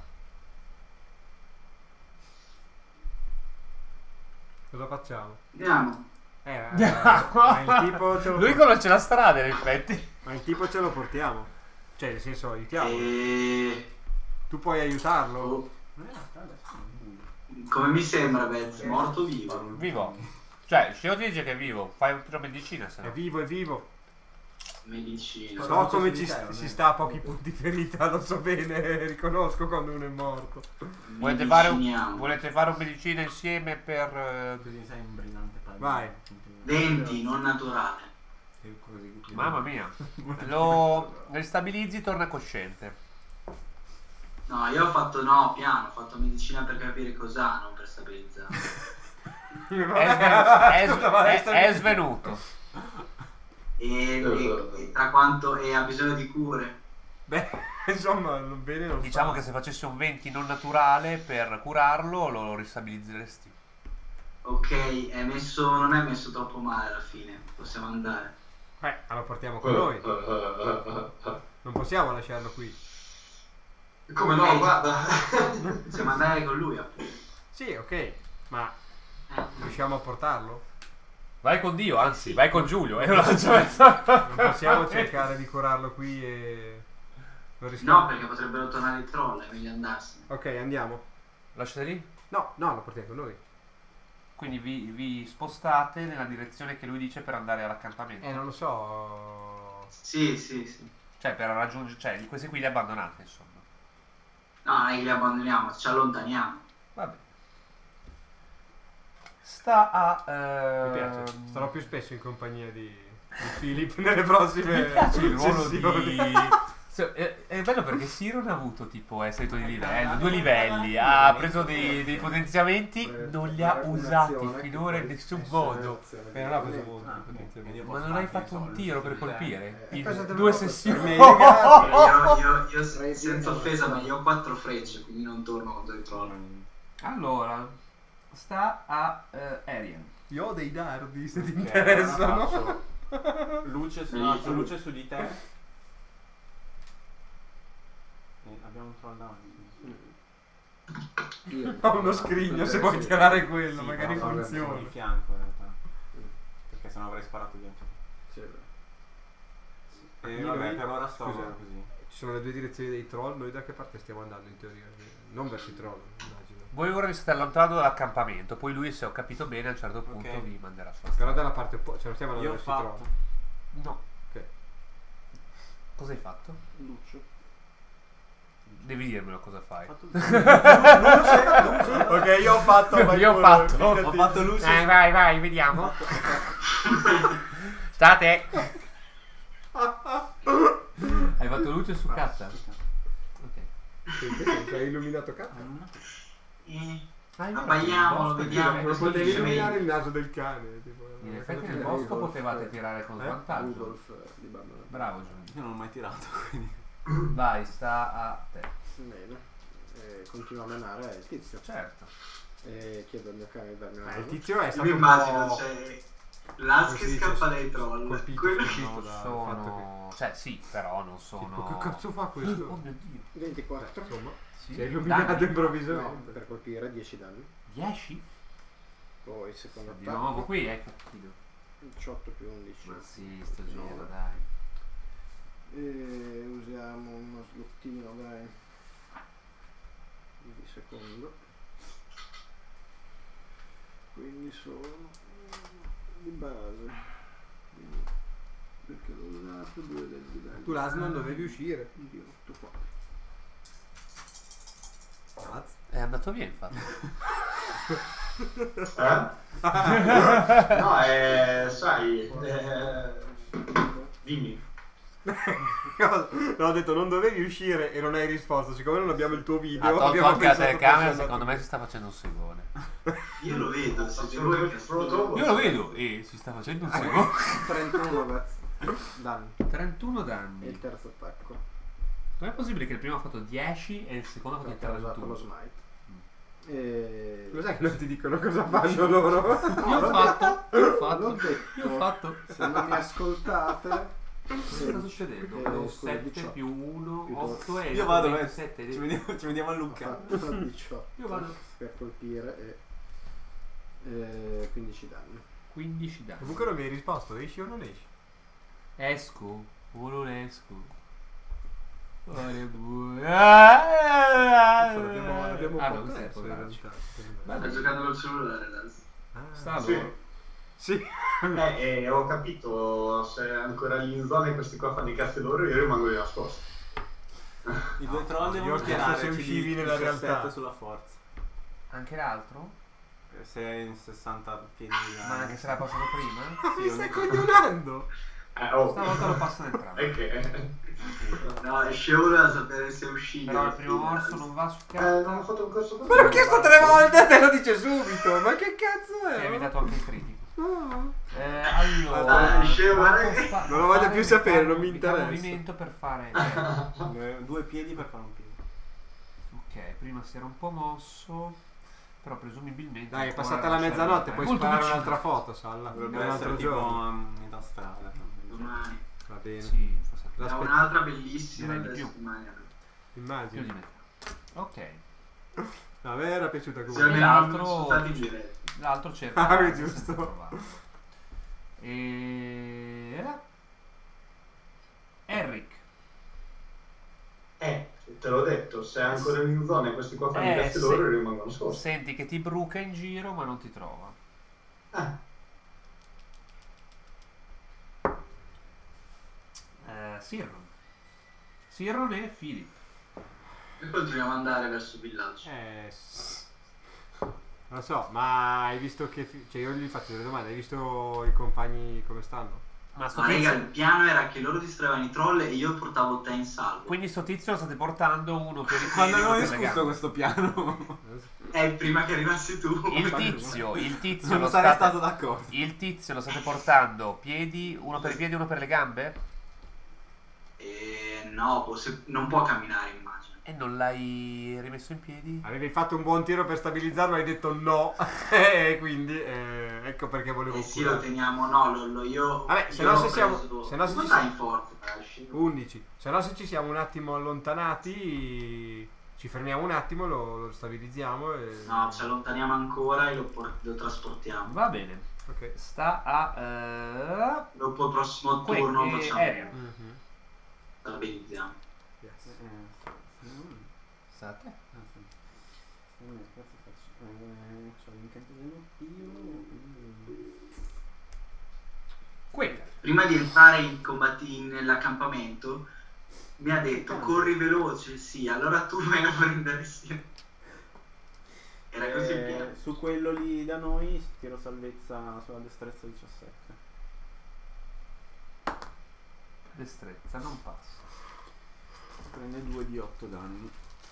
Cosa facciamo? Andiamo. Eh, ma il tipo ce lo Lui conosce la strada, in effetti. Ma il tipo ce lo portiamo. Cioè, nel senso, aiutiamo. E... Tu puoi aiutarlo? Non è Natale, adesso è buio. Come mi sembra, Bez, morto o vivo? Vivo. Cioè, se io ti dice che è vivo, fai un tiro medicina, se È no. vivo, è vivo. Medicina. So non come c'è ci di te, st- non si è? sta a pochi punti ferita, lo so bene, riconosco quando uno è morto. Volete fare, un, Mediciniamo. volete fare un medicina insieme per... eh, Così sei un brillante padre. Vai. venti, non naturale. Mamma mia. Lo ristabilizzi, torna cosciente. No, io ho fatto no, piano, ho fatto medicina per capire cos'ha, non per stabilizzare. È, sve- è sve- è- è svenuto. E, e- e tra quanto e ha bisogno di cure? Beh, insomma, non bene non Diciamo fa. che se facessi un venti non naturale per curarlo, lo ristabilizzeresti. Ok, è messo, non è messo troppo male alla fine, possiamo andare. Eh, allora portiamo con noi. Non possiamo lasciarlo qui. Come no, guarda. Possiamo andare con lui, appunto. Sì, ok, ma Eh. riusciamo a portarlo? Vai con Dio, anzi, vai con Giulio. Eh, non lancio- Non possiamo cercare di curarlo qui e... Lo rischiamo? No, perché potrebbero tornare i troll, è meglio andarsene. Ok, andiamo. Lasciate lì. No, no, lo portiamo con noi. Quindi vi, vi spostate nella direzione che lui dice per andare all'accampamento. Eh, non lo so. Sì, sì, sì. Cioè, per raggiungere... Cioè, questi qui li abbandonate, insomma. No, non è che li abbandoniamo, ci allontaniamo. Vabbè. Sta a... Mi piace. ehm, Starò più spesso in compagnia di, di Philip nelle prossime Mi piace il ruolo sessioni. di... Se- È, è bello perché Siron ha avuto tipo è salito di livello, due livelli, ha preso dei, dei potenziamenti, non li ha usati finora in nessun modo. Eh, non ha preso molto. Ah, potenzialmente. Ma non hai fatto un tiro per colpire? Eh, In cosa dovevo due fare? sessioni. Mi hai legato. Io, io, io se- senza offesa, ma io ho quattro frecce, quindi non torno contro i troll. Allora, sta a eh, Arian. Io ho dei dardi se ti Ok, interessano. allora faccio Luce su, Sì. su luce su di te. E abbiamo un troll davanti. Ho uno scrigno se vuoi tirare quello, Sì, magari però funziona. sono di fianco in realtà. Perché sennò avrei sparato via. E Io- vabbè, per ora sto scusa. così. Ci sono le due direzioni dei troll, noi da che parte stiamo andando in teoria? Non verso i troll, immagino. Voi ora vi state allontanando dall'accampamento, poi lui, se ho capito bene, a un certo punto Ok. vi manderà su. Però dalla parte opposta, cioè non stiamo Io andando ho verso i fatto troll. No. Ok. Cosa hai fatto? luce. Devi dirmelo cosa fai. Ho fatto Ok, io ho fatto. vai Io ho pure, fatto. fidati. Ho fatto luce. Dai, vai, vai, vediamo. State. Hai fatto luce su Katta? Ok. In che senso? Hai illuminato K? Eh, Ah, io Abbaiamolo, nel bosco vediamo. tirate- Non potevi sì, illuminare sì. il naso del cane. Tipo, In una effetti cosa nel così. bosco Rudolf, potevate tirare con eh? svantaggio. Rudolf eh, di Batman. Bravo Giulio. Io non l'ho mai tirato, quindi. Vai, sta a te. Bene. Eh, continua a menare il tizio. Certo. E chiedo al mio cane di darmi una Eh, il mano. tizio è Io stato mi un immagino, po' c'è Laz come che si dice, scappa dai troll. colpito, Quello- colpito. Non dal fatto sono... Cioè sì, però non sono... Tipo, che cazzo fa questo? Oh mio Dio. ventiquattro. Insomma, Sì. si è illuminato Danni? No, improvvisamente. per colpire dieci danni. dieci? Poi secondo Di nuovo attacco qui, eh, cattivo. diciotto più undici. Ma sì, sto giro, dai. E usiamo uno slottino, dai. Di secondo. Quindi sono di base. Quindi, perché l'ho usato due del livello. Tu l'As non dovevi uscire. Di otto qua. Cazzo. È andato via, infatti. Eh? No, eh, sai, eh, dimmi. No, ho detto non dovevi uscire e non hai risposto. Siccome non abbiamo il tuo video, Ha tolto abbiamo anche la pensato telecamera, fosse secondo andato- me si sta facendo un segone. Io lo vedo, se Faccio voi un che protomo. Io lo vedo e si sta facendo un segone. trentuno Vez. Danni. trentuno E danni. il terzo attacco. Non è possibile che il primo ha fatto dieci e il secondo ha fatto Perché ho usato lo trentuno. smite. E... Lo sai che non ti dicono cosa fanno loro? Io ho fatto, io ho L'ho fatto, detto. io ho fatto. Se non mi ascoltate... Cosa sta succedendo? Eh, Vedo scusa, sette diciotto. più uno, Più otto e Io vado, eh. ventisette. Ci vediamo, ci vediamo a Ho Lucca. fatto diciotto Io vado. per colpire e... e quindici danni. quindici danni. Comunque non mi hai risposto, esci o non esci? Esco o non esco? L'abbiamo, l'abbiamo Ah, un no, po' questo è perso in poraccio. realtà. Sta giocando col cellulare adesso. Ah, Sta Sì. loro. sì. Eh, e ho capito, se è ancora lì in zona e questi qua fanno i cazzi loro, io rimango lì nascosto. I due troll io devono ho chiesto tirare se uscivi nella realtà. sulla forza. Anche l'altro? Se è in sessanta piedi di là. Ma anche se l'ha passato prima? Mi stai coglionando? Eh, oh. Stavolta lo passano entrambi. E che? No, esce uno a sapere se è uscito. Però il primo morso non va su Eh, non ho carta. fatto un corso Me l'ho chiesto tre volte, te lo dice subito. Ma che cazzo E è? ha evitato anche il critico. No. Eh, allora, Dai, scemo, quanto eh. spa- Non lo voglio fare più di sapere, ca- non mi di interessa. movimento per fare. Eh, Due piedi per fare un piede. Ok, prima si era un po' mosso. Però presumibilmente. Dai, è ancora passata non la c'era mezzanotte, il puoi molto sparare vicino. un'altra foto, Salla. Dovrebbe È un essere altro tipo giorno. a metà strada. Domani. Va bene. Sì, forse Da L'aspetto. un'altra bellissima Direi di adesso più. domani. più Immagino. di metà. Ok. A me era piaciuta Se comunque. almeno l'altro- non sono stati diretti. L'altro cerca. Ah, di giusto. senza trovare. E. Eric. Eh, te l'ho detto, se è ancora in zona e questi qua fanno i Eh, cazzi sì. loro, io rimango nascosto. Senti che ti bruca in giro ma non ti trova. Eh, Eh, Sirron. Sirron e Philip. E poi dobbiamo andare verso il villaggio. Eh, s- non lo so, ma hai visto che... fi- Cioè io gli faccio delle domande, hai visto i compagni come stanno? Ma sto Ma raga, il tizio. piano era che loro distraevano i troll e io portavo te in salvo. Quindi sto tizio lo state portando uno per i Quando piedi, abbiamo uno per le discusso gambe. questo piano, Eh, prima che arrivassi tu. Il tizio, il tizio non lo sarei state... stato d'accordo. Il tizio lo state portando piedi, uno per i piedi e uno per le gambe? Eh, no, può- se- non può camminare, immagino. E non l'hai rimesso in piedi? Avevi fatto un buon tiro per stabilizzarlo, hai detto no. E quindi eh, ecco perché volevo Eh sì, lo curare. teniamo, no, lo, lo io... Vabbè, se io no l'ho se siamo- preso- se no se Come ci stai siamo- forte, Ash? undici. Se no se ci siamo un attimo allontanati, ci fermiamo un attimo, lo, lo stabilizziamo e... No, ci allontaniamo ancora e lo, por- lo trasportiamo. Va bene. Ok. Sta a... eh, Dopo il prossimo Que- turno eh, facciamo. Arian. Mhm. Stabilizziamo. Yes. Sta a te. C'ho l'incantesimo io. Quella. Prima di entrare in combatti nell'accampamento mi ha detto corri veloce, sì, allora tu vai a prendere sì. Era così il piano. Eh, su quello lì da noi tiro salvezza sulla destrezza diciassette. Destrezza, non passa. Prende due di otto danni.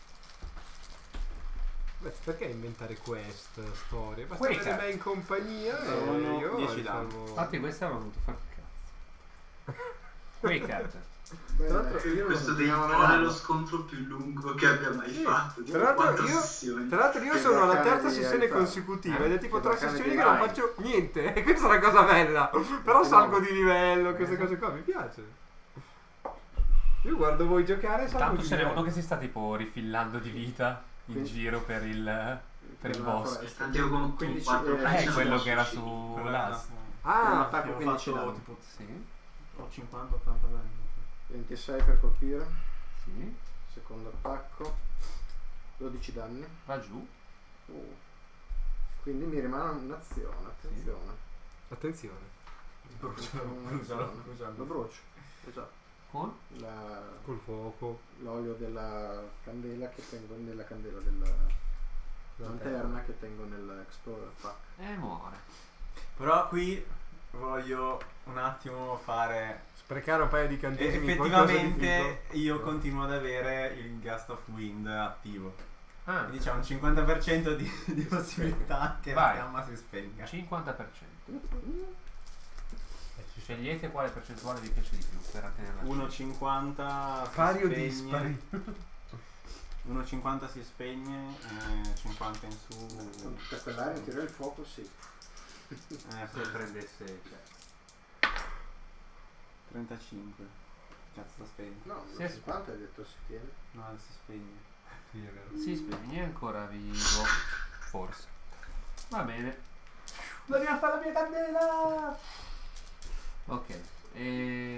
Beh, perché inventare quest, storie? Basta Quake. avere me in compagnia e Sono io dieci risolvo- Infatti questa aveva voluto fare un cazzo. Quake. Tra l'altro io Questo non- devi fare lo scontro più lungo che abbia mai Sì. fatto. Tra l'altro quattro io- sessioni. Tra l'altro io Che sono alla bacane terza di sessione Aifa. consecutiva Eh? ed è tipo Che tre bacane sessioni di che non Aifa. faccio niente e questa è una cosa bella. Però Sì, salgo no. di livello, queste cose qua mi piace. Io guardo voi giocare e salgo Intanto di ce n'è livello. uno che si sta tipo rifillando di vita in Quindi- giro per il, per il Per la boss. foresta. Tanto io con, con Quindici, quattro eh, frecce È non quello posso che era uscire. su Quello Last. Ah, attacco Abbiamo quindici fatto danni. tipo Sì, ho cinquanta ottanta danni. ventisei per colpire. sì. Secondo attacco. dodici danni. Va giù. Uh. Quindi mi rimane un'azione. Attenzione. attenzione. Brucialo, Un'azione. brucialo, brucialo. Lo brucio. Esatto. Con? La- Col fuoco. l'olio della candela che tengo nella candela della lanterna che tengo nell'Explorer Pack. E muore. Però qui voglio un attimo fare. Sprecare un paio di cantesimi. qualcosa di Effettivamente figo. io continuo ad avere il Gust of Wind attivo. Ah, Quindi c'è un cinquanta per cento di, di possibilità che Vai. la fiamma si spenga. cinquanta per cento. Scegliete quale percentuale vi piace di più per tenerla. uno virgola cinquanta si Pari o spegne. dispari? uno virgola cinquanta si spegne, eh, cinquanta in su. Con tutta quell'area in teoria il fuoco sì. Eh, Se prendesse... Cioè, trentacinque. Cazzo sta spegne. No, Sì, è cinquanta hai detto si tiene. No, si spegne. Sì, è vero. si spegne, è ancora vivo. Forse. Va bene. Dobbiamo fare la mia candela! Ok. E...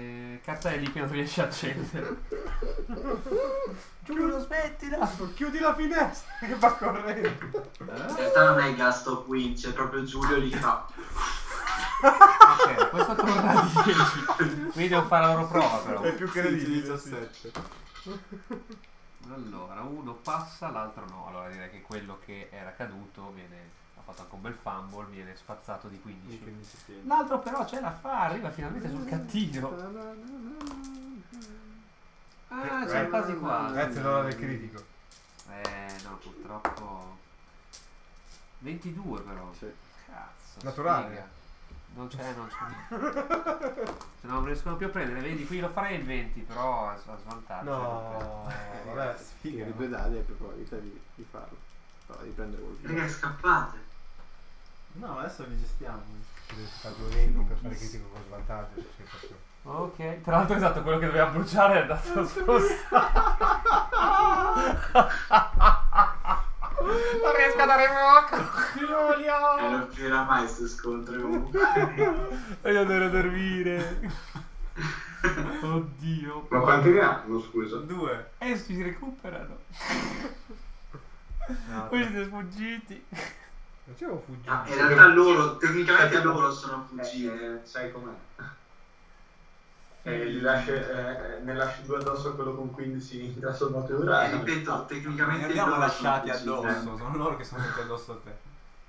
Cazzo è lì che non riesce a accendere. Giulio, smettila! Chiudi la finestra che va correndo. In realtà non è il gas stop win, c'è proprio Giulio lì che fa. Ok, questo torna a dieci. Quindi devo fare la loro prova però. È più credibile. diciassette. Allora, uno passa, l'altro no. Allora direi che quello che era caduto viene. Ha fatto anche un bel fumble, viene spazzato di quindici. L'altro però ce la fa, arriva finalmente sul cattivo. Ah, c'è quasi qua. Grazie all'ora del critico. Eh no, purtroppo. ventidue però. Sì. Cazzo. Naturale. Sfiga. Non c'è, non c'è. Se no non riescono più a prendere, vedi, qui lo farei il venti, però a a svantaggio. No, vabbè, Figa, di due dadi hai più probabilità di, di farlo. Però di prendere quel Raga, scappate. No, adesso li gestiamo. devi fare due venti per fare critico con svantaggio. Se sei proprio... Ok, tra l'altro esatto, quello che doveva bruciare è andato a spostare. Non riesco a dare fuoco, Giulio! E non finirà mai sto scontro comunque. Voglio andare a dormire. Oddio. Ma quanti ne hanno, scusa? Due. E si recuperano. No, Voi siete sfuggiti. non c'avevo fuggito. Ah, in realtà loro, tecnicamente loro sono fuggiti. Eh, sai com'è? Eh, li lasci, eh, ne lasci due addosso a quello con quindici in trasformatura. Eh, ripeto, Non tecnicamente li abbiamo loro lasciati sono fuggiti. addosso, sono loro che sono venuti addosso a te.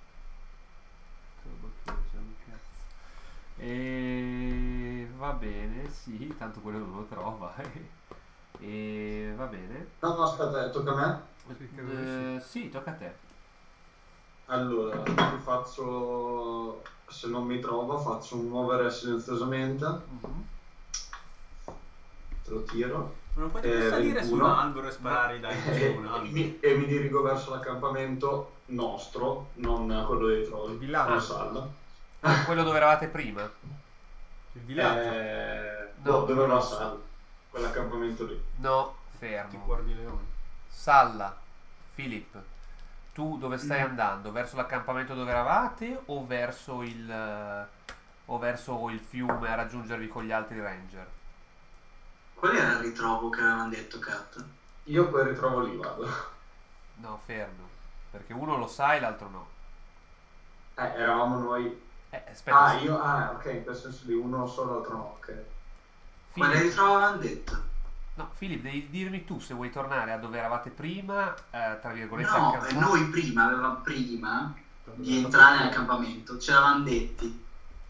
E va bene, sì, tanto quello non lo trova. E va bene. No, no, aspetta, tocca a me? Sì, credo di sì. Eh, sì, tocca a te. Allora, ti faccio, se non mi trova, faccio un muovere silenziosamente, Mhm. te lo tiro, Ma non puoi Eh, più salire su un ventuno. albero e sparare dai e, su un e albero. mi, e mi dirigo verso l'accampamento nostro, non quello dei troll. Il villaggio. La sala. Ah, quello dove eravate prima. Il villaggio. Eh, No, no, dove non la lo so. sala? Quell'accampamento lì. No, Ti fermo. guardi leone. Salla, Philip, tu dove stai Mm. andando? Verso l'accampamento dove eravate o verso il eh, o verso il fiume a raggiungervi con gli altri ranger? Qual era il ritrovo che avevano detto, Kat? Io poi ritrovo lì, vado. No, fermo. Perché uno lo sa e l'altro no. Eh, eravamo noi. Eh, aspetta. Ah, sì. io, ah, ok, in quel senso lì, uno solo, l'altro no, ok. Quale Philip, ritrovo avevano detto? no, Philip, devi dirmi tu se vuoi tornare a dove eravate prima, eh, tra virgolette, No, accamp- eh, noi prima, avevamo prima di entrare nell'accampamento, ce l'avevamo detti.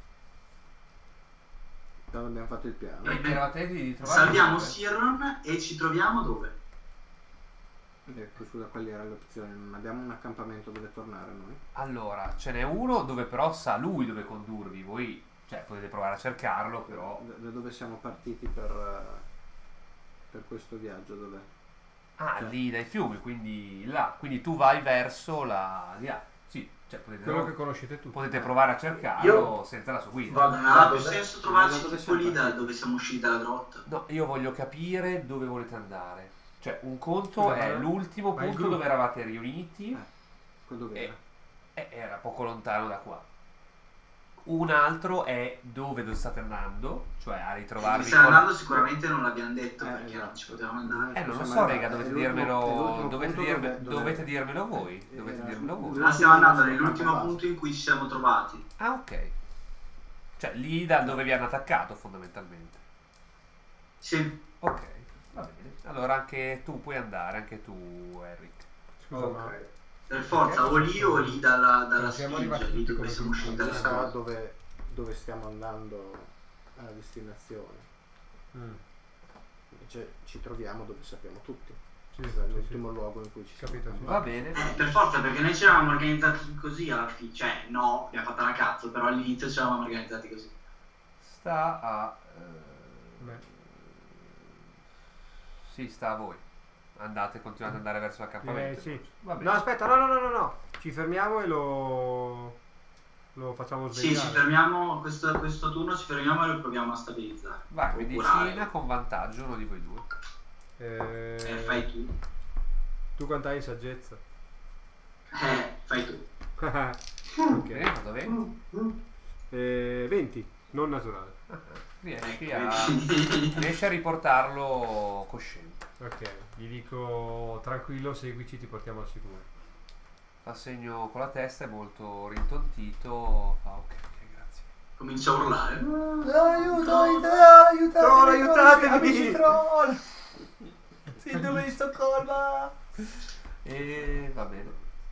Quando abbiamo fatto il piano. E vi eravate detti di trovare Salviamo dove? Sirron e ci troviamo dove? Ecco, scusa, quali erano le opzioni? Non abbiamo un accampamento dove tornare noi? Allora, ce n'è uno dove però sa lui dove condurvi, voi cioè potete provare a cercarlo, però Da, da dove siamo partiti per, eh, per questo viaggio? Dove? ah, Cioè. lì dai fiumi, quindi là, quindi tu vai verso la di là. Sì, cioè potete, Quello che conoscete tutti. potete provare a cercarlo Io- senza la sua guida. Vado, Non ha vado, più da- senso da trovarci dove tipo siamo lì da partiti? dove siamo usciti dalla grotta. No, io voglio capire dove volete andare. Cioè, un conto Scusa, è ma- l'ultimo ma il punto gruppo- dove eravate riuniti Eh, quello dove Eh, era? e era poco lontano da qua. Un altro è dove dove state andando, cioè a Dove ritrovarvi stiamo con- andando sicuramente non l'abbiamo detto Eh, perché non esatto. ci potevamo andare. Eh, non lo Siamo so, arrivati- raga, è dovete l'ultimo- dirmelo, è l'ultimo dovete, punto dirme- dove- dove- dovete dirmelo voi, dovete era dirmelo voi. l'ultimo Ma stiamo andando nostro nell'ultimo campo punto in cui ci siamo trovati. Ah, ok. Cioè, lì da dove vi hanno attaccato, fondamentalmente. Sì. Ok, va bene. Allora anche tu puoi andare, anche tu, Eric. Scusa, ma Ok. Per forza, o lì o lì dalla, dalla Non siamo spingia, arrivati lì tutti dove come siamo usciti gruppo, dalla Chissà grotta. dove, dove stiamo andando alla destinazione. Mm, Invece ci troviamo dove sappiamo tutti. sì, Cioè, sì, l'ultimo sì. luogo in cui ci siamo Capito, sì. Va bene. Eh, per forza, perché noi ci eravamo organizzati così alla fine. Cioè, no, abbiamo fatto una cazzo, però all'inizio ci eravamo organizzati così. Sta a... eh, Beh. sì, sta a voi. Andate, continuate ad andare verso l'accampamento. Direi sì. Va bene. No, aspetta, no, no, no, no, no. Ci fermiamo e lo lo facciamo Sì, svegliare. ci fermiamo, questo, questo turno ci fermiamo e lo proviamo a stabilizzare. Vai, O medicina curare. con vantaggio, uno di voi due. Eh, Eh, fai tu. Tu quant'hai in saggezza? Eh, fai tu. Ok. Bene, vado venti. Eh, venti. non naturale. Riesci a, riesci a riportarlo cosciente. Ok, gli dico tranquillo, seguici, ti portiamo al sicuro. Fa segno con la testa, è molto rintontito. Fa ok, ok, grazie. Comincia a urlare. Aiuto, aiuto, Troll, aiutatemi! amici troll! Sindrome di Stoccolma! E va bene.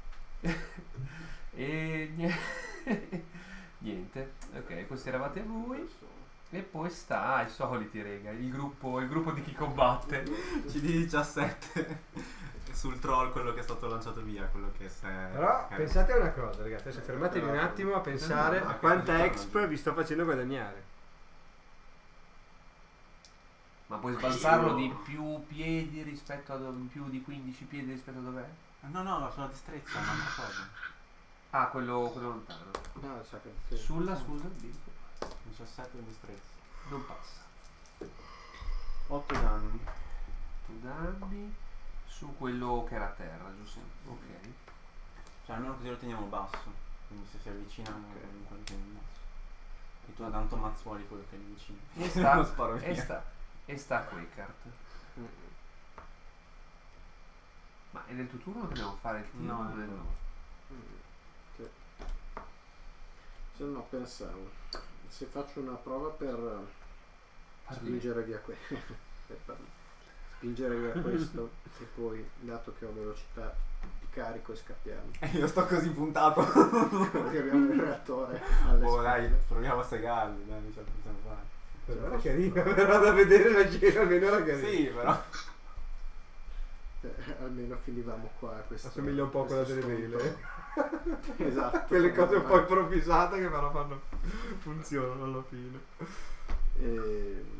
E niente. Niente. Ok, questi eravate voi. E poi sta ai soliti, rega. Il gruppo, il gruppo di chi combatte. C D diciassette sul troll, quello che è stato lanciato via, quello che si è... Però eh. pensate a una cosa, ragazzi, adesso fermatevi un attimo a pensare a quanta exp vi sto facendo guadagnare. Ma puoi sbalzarlo di più piedi rispetto a dove, più di quindici piedi rispetto a dov'è? No, no, no, sulla destrezza, è un'altra cosa. Ah, quello, quello lontano. No, sa che sì. Sulla, scusa, dico. diciassette di destrezza. Non passa. otto danni. Tu danni su quello che era a terra, giusto? Ok. Cioè almeno così lo teniamo basso. Quindi se si avvicina comunque lo teniamo basso. E tu tanto mazzuoli quello che è lì vicino. E sta, Lo sparo via. e sta, e sta Quakehart. Ma è del tuo turno o dobbiamo fare il tiro? No, Non è no. no. Che- Se no pensavo, se faccio una prova per spingere via que- per farlo. spingere via questo e poi dato che ho velocità ti carico e scappiamo. E io sto così puntato. Perché abbiamo il reattore alle Oh dai, spalle. proviamo a segarli, dai, ce la possiamo fare. Però era carina, però da vedere la scena almeno era carina. Sì, però. Eh, almeno finivamo qua questo, Assomiglia un po' a quella questo delle scontro. vele. Esatto. Quelle cose un po' improvvisate che però fanno funzionano alla fine. Ehm,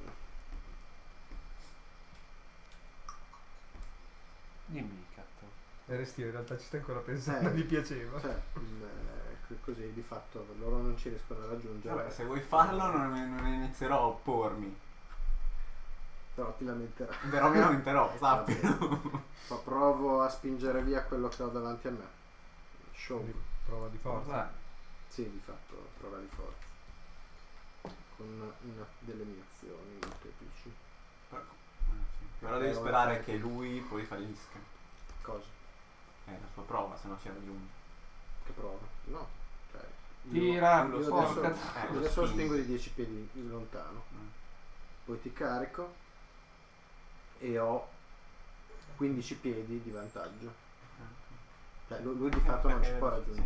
Dimmi, catto. E Restio in realtà ci sta ancora pensando, Eh, gli piaceva. Cioè, mh, eh, così di fatto loro non ci riescono a raggiungere. Vabbè, se vuoi farlo non, non inizierò a oppormi. Però ti lamenterai. Però mi lamenterò, sappilo. Ma provo a spingere via quello che ho davanti a me. Show. Quindi prova di forza. Vai. Sì, di fatto, prova di forza. Con una delle mie azioni molteplici. Però, però devi Eh, sperare vabbè. che lui poi fallisca. Cosa? È la sua prova, se no ci raggiunge. Che prova? No. Cioè, io- Tira, io forza. adesso, Eh, io lo adesso lo spingi. spingo di dieci piedi in lontano. Mm. Poi ti carico e ho quindici piedi di vantaggio. Cioè lui, lui di fatto non ci può raggiungere.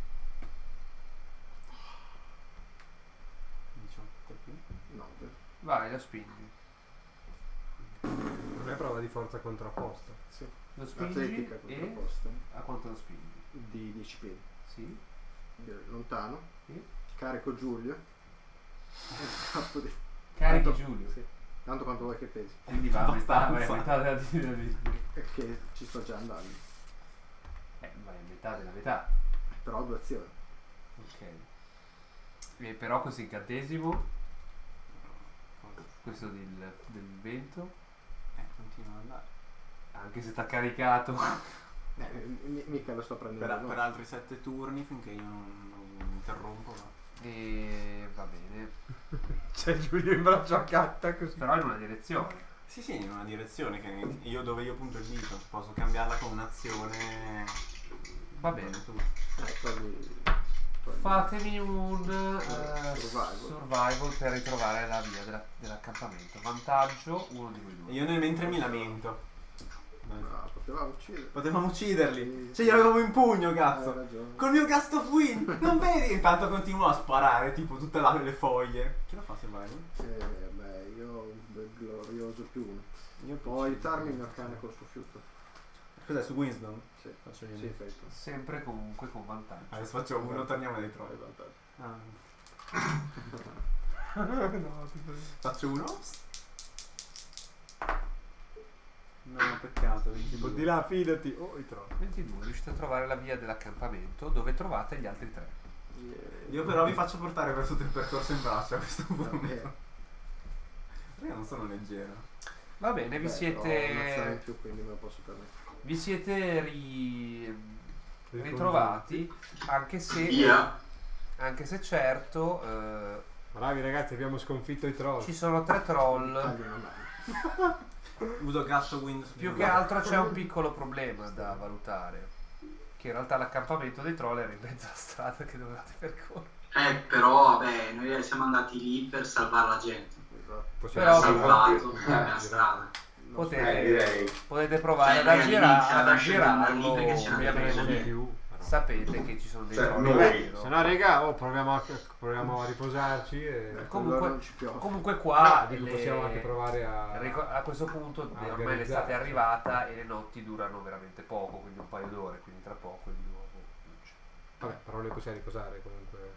diciotto qui. No, Vai, lo spingi. Non è prova di forza contrapposta. sì. Lo spingi Atletica e contrapposta a quanto lo spingi? di dieci piedi. Sì. Di lontano. Sì. Carico Giulio. E scappo di- Carichi tanto- Giulio. Sì. Tanto quanto vuoi che pesi. Quindi va a metà, vai a Abbastanza. metà della della- della- E che ci sto già andando. Eh, vai a metà della metà. Però ho due azioni. Ok. E però questo incantesimo, questo del, del vento, Eh, continua ad andare. anche se t'ha caricato. Eh, mi- mica lo sto prendendo. Per, no. per altri sette turni finché io non, non interrompo. Va. E va bene. C'è Giulio in braccio a catta così. Però in una direzione. Sì, sì, in una direzione che io dove io punto il dito. Posso cambiarla con un'azione. Va bene. Tu. Eh, togli- togli- Fatemi un eh, Survival. survival per ritrovare la via della- dell'accampamento. Vantaggio uno di voi E due. io nel mentre mi lamento. No, potevamo uccidere. Potevamo ucciderli. Sì. Ce li avevamo in pugno, Hai cazzo. ragione. Col mio cast of win, non vedi? Intanto continuo a sparare, tipo tutte la- le foglie. Chi lo fa se vai? Eh, beh, io ho un bel glorioso più uno. Io Può aiutarmi il mio cane col suo fiuto? Cos'è su Winston? Sì, Faccio io. sì, fai tu. Sempre comunque con vantaggio. Adesso faccio uno, torniamo dai Hai troll. vantaggio. Ah. No, ti prego. Faccio uno. Ops. No, peccato. Tipo di là, fidati. Oh, i troll. ventidue, riuscite a trovare la via dell'accampamento dove trovate gli altri tre. Yeah. Io però vi faccio portare per tutto il percorso in braccio a questo punto. Vabbè. Io non sono leggero. Va bene, vi Beh, ho un'azione in siete più, quindi me lo posso permettere. vi siete ri- ritrovati anche se Via. anche se certo eh, Bravi ragazzi, abbiamo sconfitto i troll. Ci sono tre troll. Tagli una mano. Uso Gust Wind. Più che altro c'è un piccolo problema da valutare. Che in realtà l'accampamento dei troll era in mezzo alla strada che dovevate percorrere. Eh, però, vabbè, noi siamo andati lì per salvare la gente. Possiamo Però- Salvato Eh, la strada. Potete, Eh, direi. potete provare Cioè, ad, noi aggira- all'inizio ad lasciamo andare lì aggirarlo. perché c'era Ovviamente gente. di più. però. sapete che ci sono dei Cioè, troll noi- in Vabbè, giro. Se no, raga, oh, proviamo, a, proviamo a riposarci. E... Comunque- Allora non ci piove. Comunque qua Ah, dico, le- possiamo anche provare a. rico- a questo punto a ormai organizzare. l'estate è arrivata e le notti durano veramente poco, quindi un paio d'ore, quindi tra poco di nuovo luce. Vabbè, però le possiamo riposare comunque.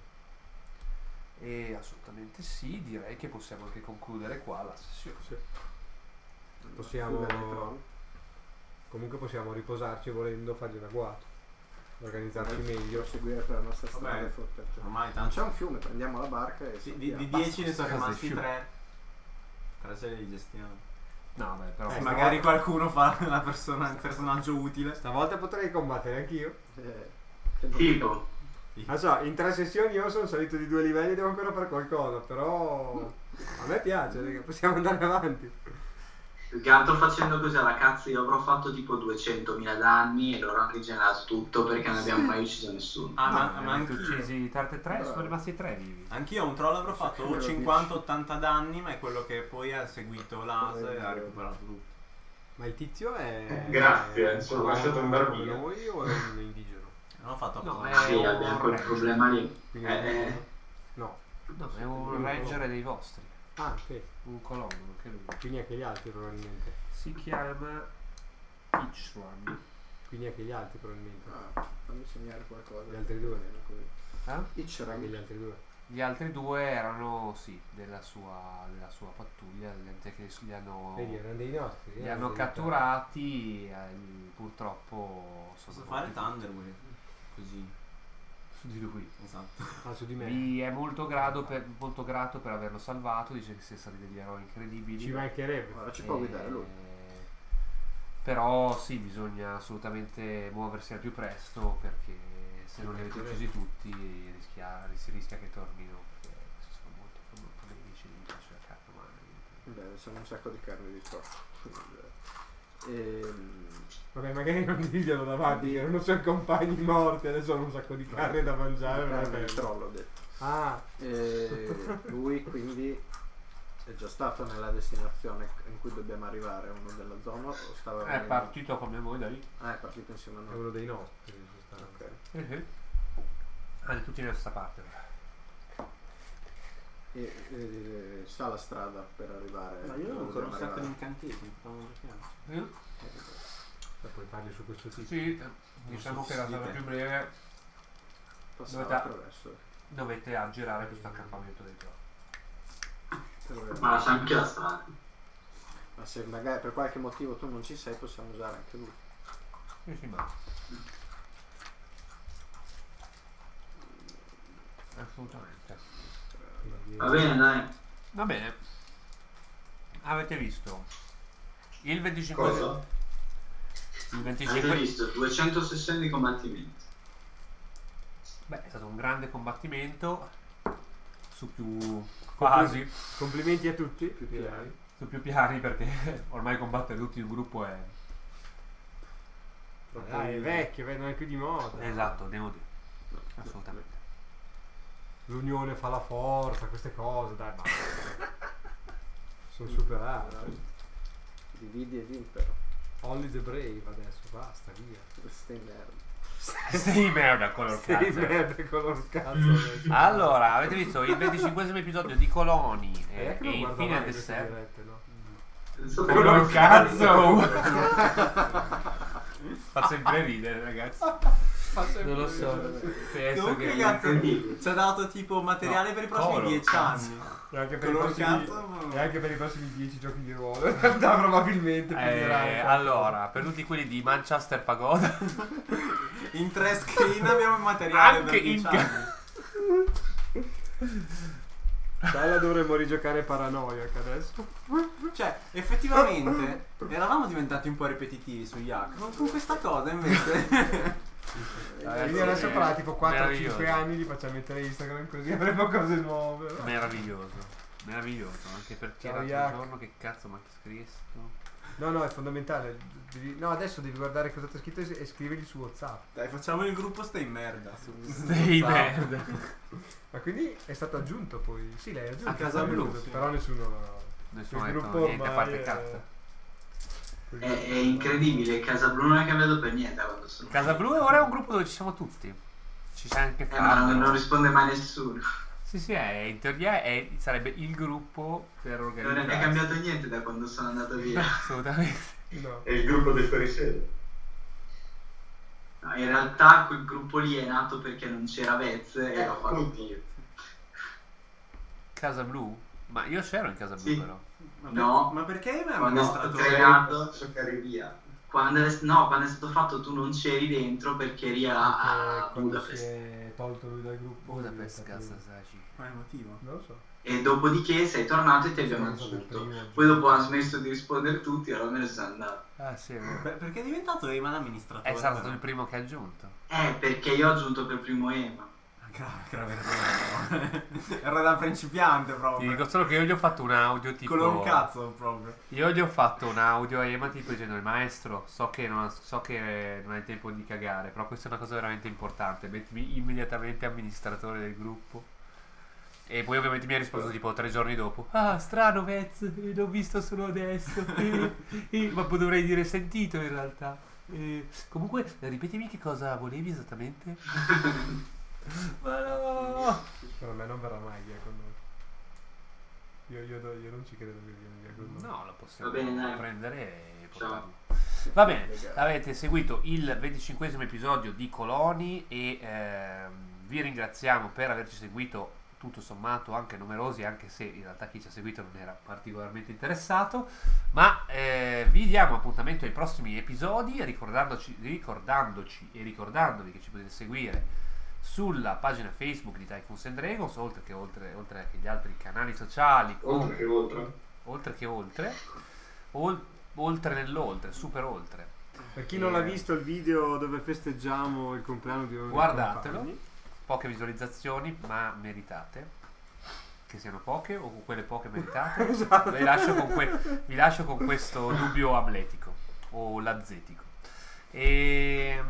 E assolutamente sì, direi che possiamo anche concludere qua la sessione. Sì. Possiamo. Fuga dei troll. Comunque possiamo riposarci volendo fargli un agguato. Organizzarci Meglio meglio. seguire per la nostra strada Vabbè, e fotterci. Ormai Non tanto. c'è un fiume, prendiamo la barca e Sì, di, saltiamo. di dieci ne sono Cosa rimasti sei tre. tre se li gestiamo. No, beh, però Eh, Se sì. magari qualcuno fa la persona, il personaggio utile. Stavolta potrei combattere anch'io. Eh, che non- Tipo, Non so, in tre sessioni io sono salito di due livelli e devo ancora fare qualcosa, però a me piace, raga, possiamo andare avanti. più che altro facendo così alla cazzo io avrò fatto tipo duecentomila danni e loro hanno rigenerato tutto perché non abbiamo mai ucciso nessuno. Ah, ma, ma ma anche anch'io. uccisi tante tre, sono Bravo. rimasti tre vivi. Anch'io un troll avrò fatto Quello o dici. cinquanta ottanta danni, ma è quello che poi ha seguito l'A S e ha recuperato tutto. Ma il tizio è... Grazie, è sono un lasciato in come barbino. noi o è un indigeno? Non ho fatto No, apposta. è Sì, un abbiamo quel ranger. problema lì. Quindi Eh, è un eh. indigeno? No. No, è un ranger dei vostri, Ah, ok. un colonno, anche lui. Quindi anche gli altri probabilmente. Si chiama Ichran. Quindi anche gli altri probabilmente. Ah, fammi segnare qualcosa. Gli altri due. Eh? Ichran. Anche gli altri due. Gli altri due erano, sì, della sua, della sua pattuglia, gente che li hanno, Vedi, erano dei nostri. li eh, hanno dei- catturati, eh, purtroppo sono Posso fare morti Thunderwave? Così. su di lui. Esatto. Ah, su di me. Vi è molto, grado per, molto grato per averlo salvato, dice che siete stati degli eroi incredibili. Ci mancherebbe. Ora ci può guidare lui. Eh, Però sì, bisogna assolutamente muoversi al più presto perché se non li avete uccisi tutti rischia, si rischia che tornino perché questi sono molto problemici di sulla carta umana. Beh, sono un sacco di carne di troppo. Ehm, Vabbè, magari non diglielo davanti, che erano suoi compagni morti, adesso hanno un sacco di carne da mangiare. non è carne di bello. troll, ho detto. Ah, E lui quindi è già stato nella destinazione in cui dobbiamo arrivare, uno della zona, o stava È venendo- partito come voi da lì. Ah, è partito insieme a è noi. uno dei nostri. in sostanza. Ok. Ah, tutti nella stessa parte. E, e sa la strada per arrivare. Ma io dove ho ancora un dobbiamo sacco di arrivare. incantesimi. facciamo giocare. E poi parli su questo tipo. Sì, diciamo che la strada più breve Passare Dove sta? attraverso. dovete aggirare questo accampamento dei giochi. Per- Ma la sa anche la strada. Ma se magari per qualche motivo tu non ci sei, possiamo usare anche lui. Sì, sì, ma assolutamente. Quindi- Va bene, dai. Va bene. Avete visto il venticinque Cosa? il Avete venticinque visto duecento sessioni di combattimento. Beh, è stato un grande combattimento su più fasi, Complimenti a tutti. direi. su più piani perché ormai combattere tutti in un gruppo è Dai, è vecchio, non è più di moda. esatto, devo dire. Assolutamente. L'unione fa la forza, queste cose, dai, basta. Sono superate. Dividi ed impero. Only the brave adesso, basta, via. Stai merda. Sì, merda, color Sei cazzo. merda con lo scazzo. adesso. Allora, avete visto il venticinquesimo episodio di Coloni Eh, e, che e non guardo infine mai al queste dessert. dirette, no? Color cazzo! Fa sempre ridere, ragazzi. Non lo so. Penso Comunque, che cazzo, ci ha dato tipo materiale No, per i prossimi color, dieci anni. E anche per, i Color prossimi, cazzo, ma- e anche per i prossimi dieci giochi di ruolo. In realtà probabilmente Eh, finirà. allora, per tutti quelli di Manchester Pagoda, In tre screen abbiamo il materiale anche per in dieci anni. Bella, dovremmo rigiocare Paranoia adesso. Cioè, effettivamente eravamo diventati un po' ripetitivi sugli hack, ma con questa cosa invece Quindi adesso farà tipo quattro o cinque meraviglioso. anni, gli facciamo mettere Instagram così avremo cose nuove. Meraviglioso, meraviglioso, anche perché Ciao, l'altro Jack. giorno che cazzo mi ha scritto? No, no, è fondamentale. Devi- no, adesso devi guardare cosa ti ha scritto e, e scrivergli su WhatsApp. Dai, facciamo il gruppo Stai merda. Su, Stai WhatsApp. merda. Ma quindi è stato aggiunto poi. Sì, lei è aggiunto. A Casa Blu, sì. Però nessuno. Nessuno ha il detto gruppo niente a ormai parte è- cazzo. È, è incredibile, Casa Blu non è cambiato per niente da quando sono. Casa Blu ora è un gruppo dove ci siamo tutti. Ci c'è anche Eh, ma non, Fabio. non risponde mai nessuno. Sì, sì, è, in teoria è- sarebbe il gruppo per Non organizzare. è cambiato niente da quando sono andato via. Assolutamente. No. È il gruppo dei fuorisede. No, in realtà quel gruppo lì è nato perché non c'era Vez e l'ho fatto. Oddio. Casa Blu? Ma io c'ero in Casa Blu Sì. però. Ma, No. per- ma perché mi ha Quando ho amministratore? creato, Giocare via. quando è, no, quando è stato fatto tu non c'eri dentro perché eri a, Perché a quando si Budapest. è tolto lui dal gruppo. Budapest, è cazzo, diventato- sai. Quale motivo? Non lo so. E dopodiché sei tornato e ti abbiamo Non so per aggiunto. primo. Poi dopo ha smesso di rispondere tutti e allora me ne sono andato. Ah sì, è vero. Per- perché è diventato Eman amministratore? È stato il primo che ha aggiunto. Eh, perché io ho aggiunto per primo Ema. Grave, grave errore. Errore da principiante Ti proprio. dico solo che io gli ho fatto un audio tipo. Colore un cazzo proprio. Io gli ho fatto un audio a Ema tipo dicendo: maestro, so che non, so che non hai tempo di cagare, però questa è una cosa veramente importante. Mettimi immediatamente amministratore del gruppo. E poi ovviamente mi ha risposto tipo tre giorni dopo: ah, strano Vez, eh, l'ho visto solo adesso. Eh, eh, ma poi dovrei dire sentito in realtà. Eh, comunque, ripetimi che cosa volevi esattamente. Ma no! Per me non verrà mai via con noi. Io, io, io non ci credo che viene via con noi. No, la possiamo Va bene, dai. prendere e Ciao. portarlo. Va bene, avete seguito il venticinquesimo episodio di Coloni e ehm, vi ringraziamo per averci seguito tutto sommato anche numerosi, anche se in realtà chi ci ha seguito non era particolarmente interessato, ma eh, vi diamo appuntamento ai prossimi episodi ricordandoci, ricordandoci e ricordandovi che ci potete seguire sulla pagina Facebook di Tycoons and Dragons, oltre che oltre, oltre che gli altri canali sociali, come- Oltre che oltre. oltre che oltre, ol- oltre nell'oltre, super oltre. Per chi non l'ha visto il video dove festeggiamo il compleanno di uno dei Guardatelo, compagni, poche visualizzazioni, ma meritate. Che siano poche o quelle poche meritate. Esatto. vi, lascio con que- vi lascio con questo dubbio amletico o lazzetico. E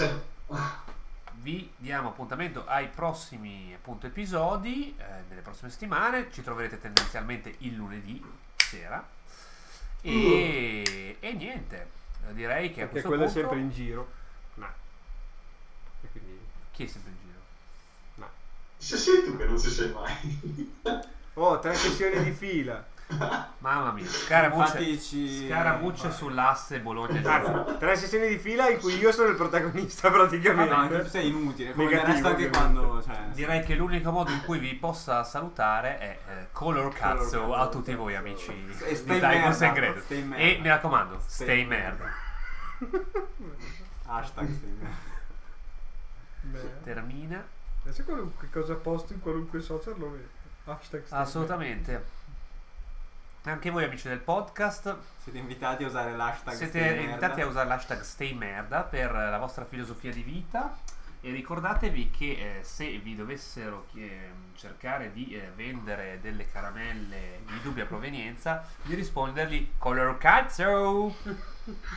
vi diamo appuntamento ai prossimi appunto episodi eh, nelle prossime settimane. Ci troverete tendenzialmente il lunedì sera. E, e niente, direi che a perché questo quello è punto sempre in giro. No. E quindi. chi è sempre in giro? Se sei tu che non ci sei mai. Oh, tre sessioni di fila. Mamma mia, scaramucce, Infatti ci- scaramucce sull'asse Bologna. Anzi, tre sessioni di fila in cui io sono il protagonista Ah, no, anche praticamente. tu sei inutile, come del Negativo, resto anche ovviamente. quando, cioè, Direi che l'unico modo in cui vi possa salutare è eh, color cazzo cazzo. a tutti voi amici E di stay Tycoons merda, and Dragons. stay merda. E mi raccomando, Stay stay merda. hashtag stai merda. Beh, Termina. adesso qualunque cosa posto in qualunque social lo vedo. Hashtag stai Assolutamente. Anche voi amici del podcast Siete invitati a usare l'hashtag siete stai merda. invitati a usare l'hashtag stay merda per la vostra filosofia di vita. E ricordatevi che eh, se vi dovessero chie- cercare di eh, vendere delle caramelle di dubbia provenienza, di rispondergli color cazzo.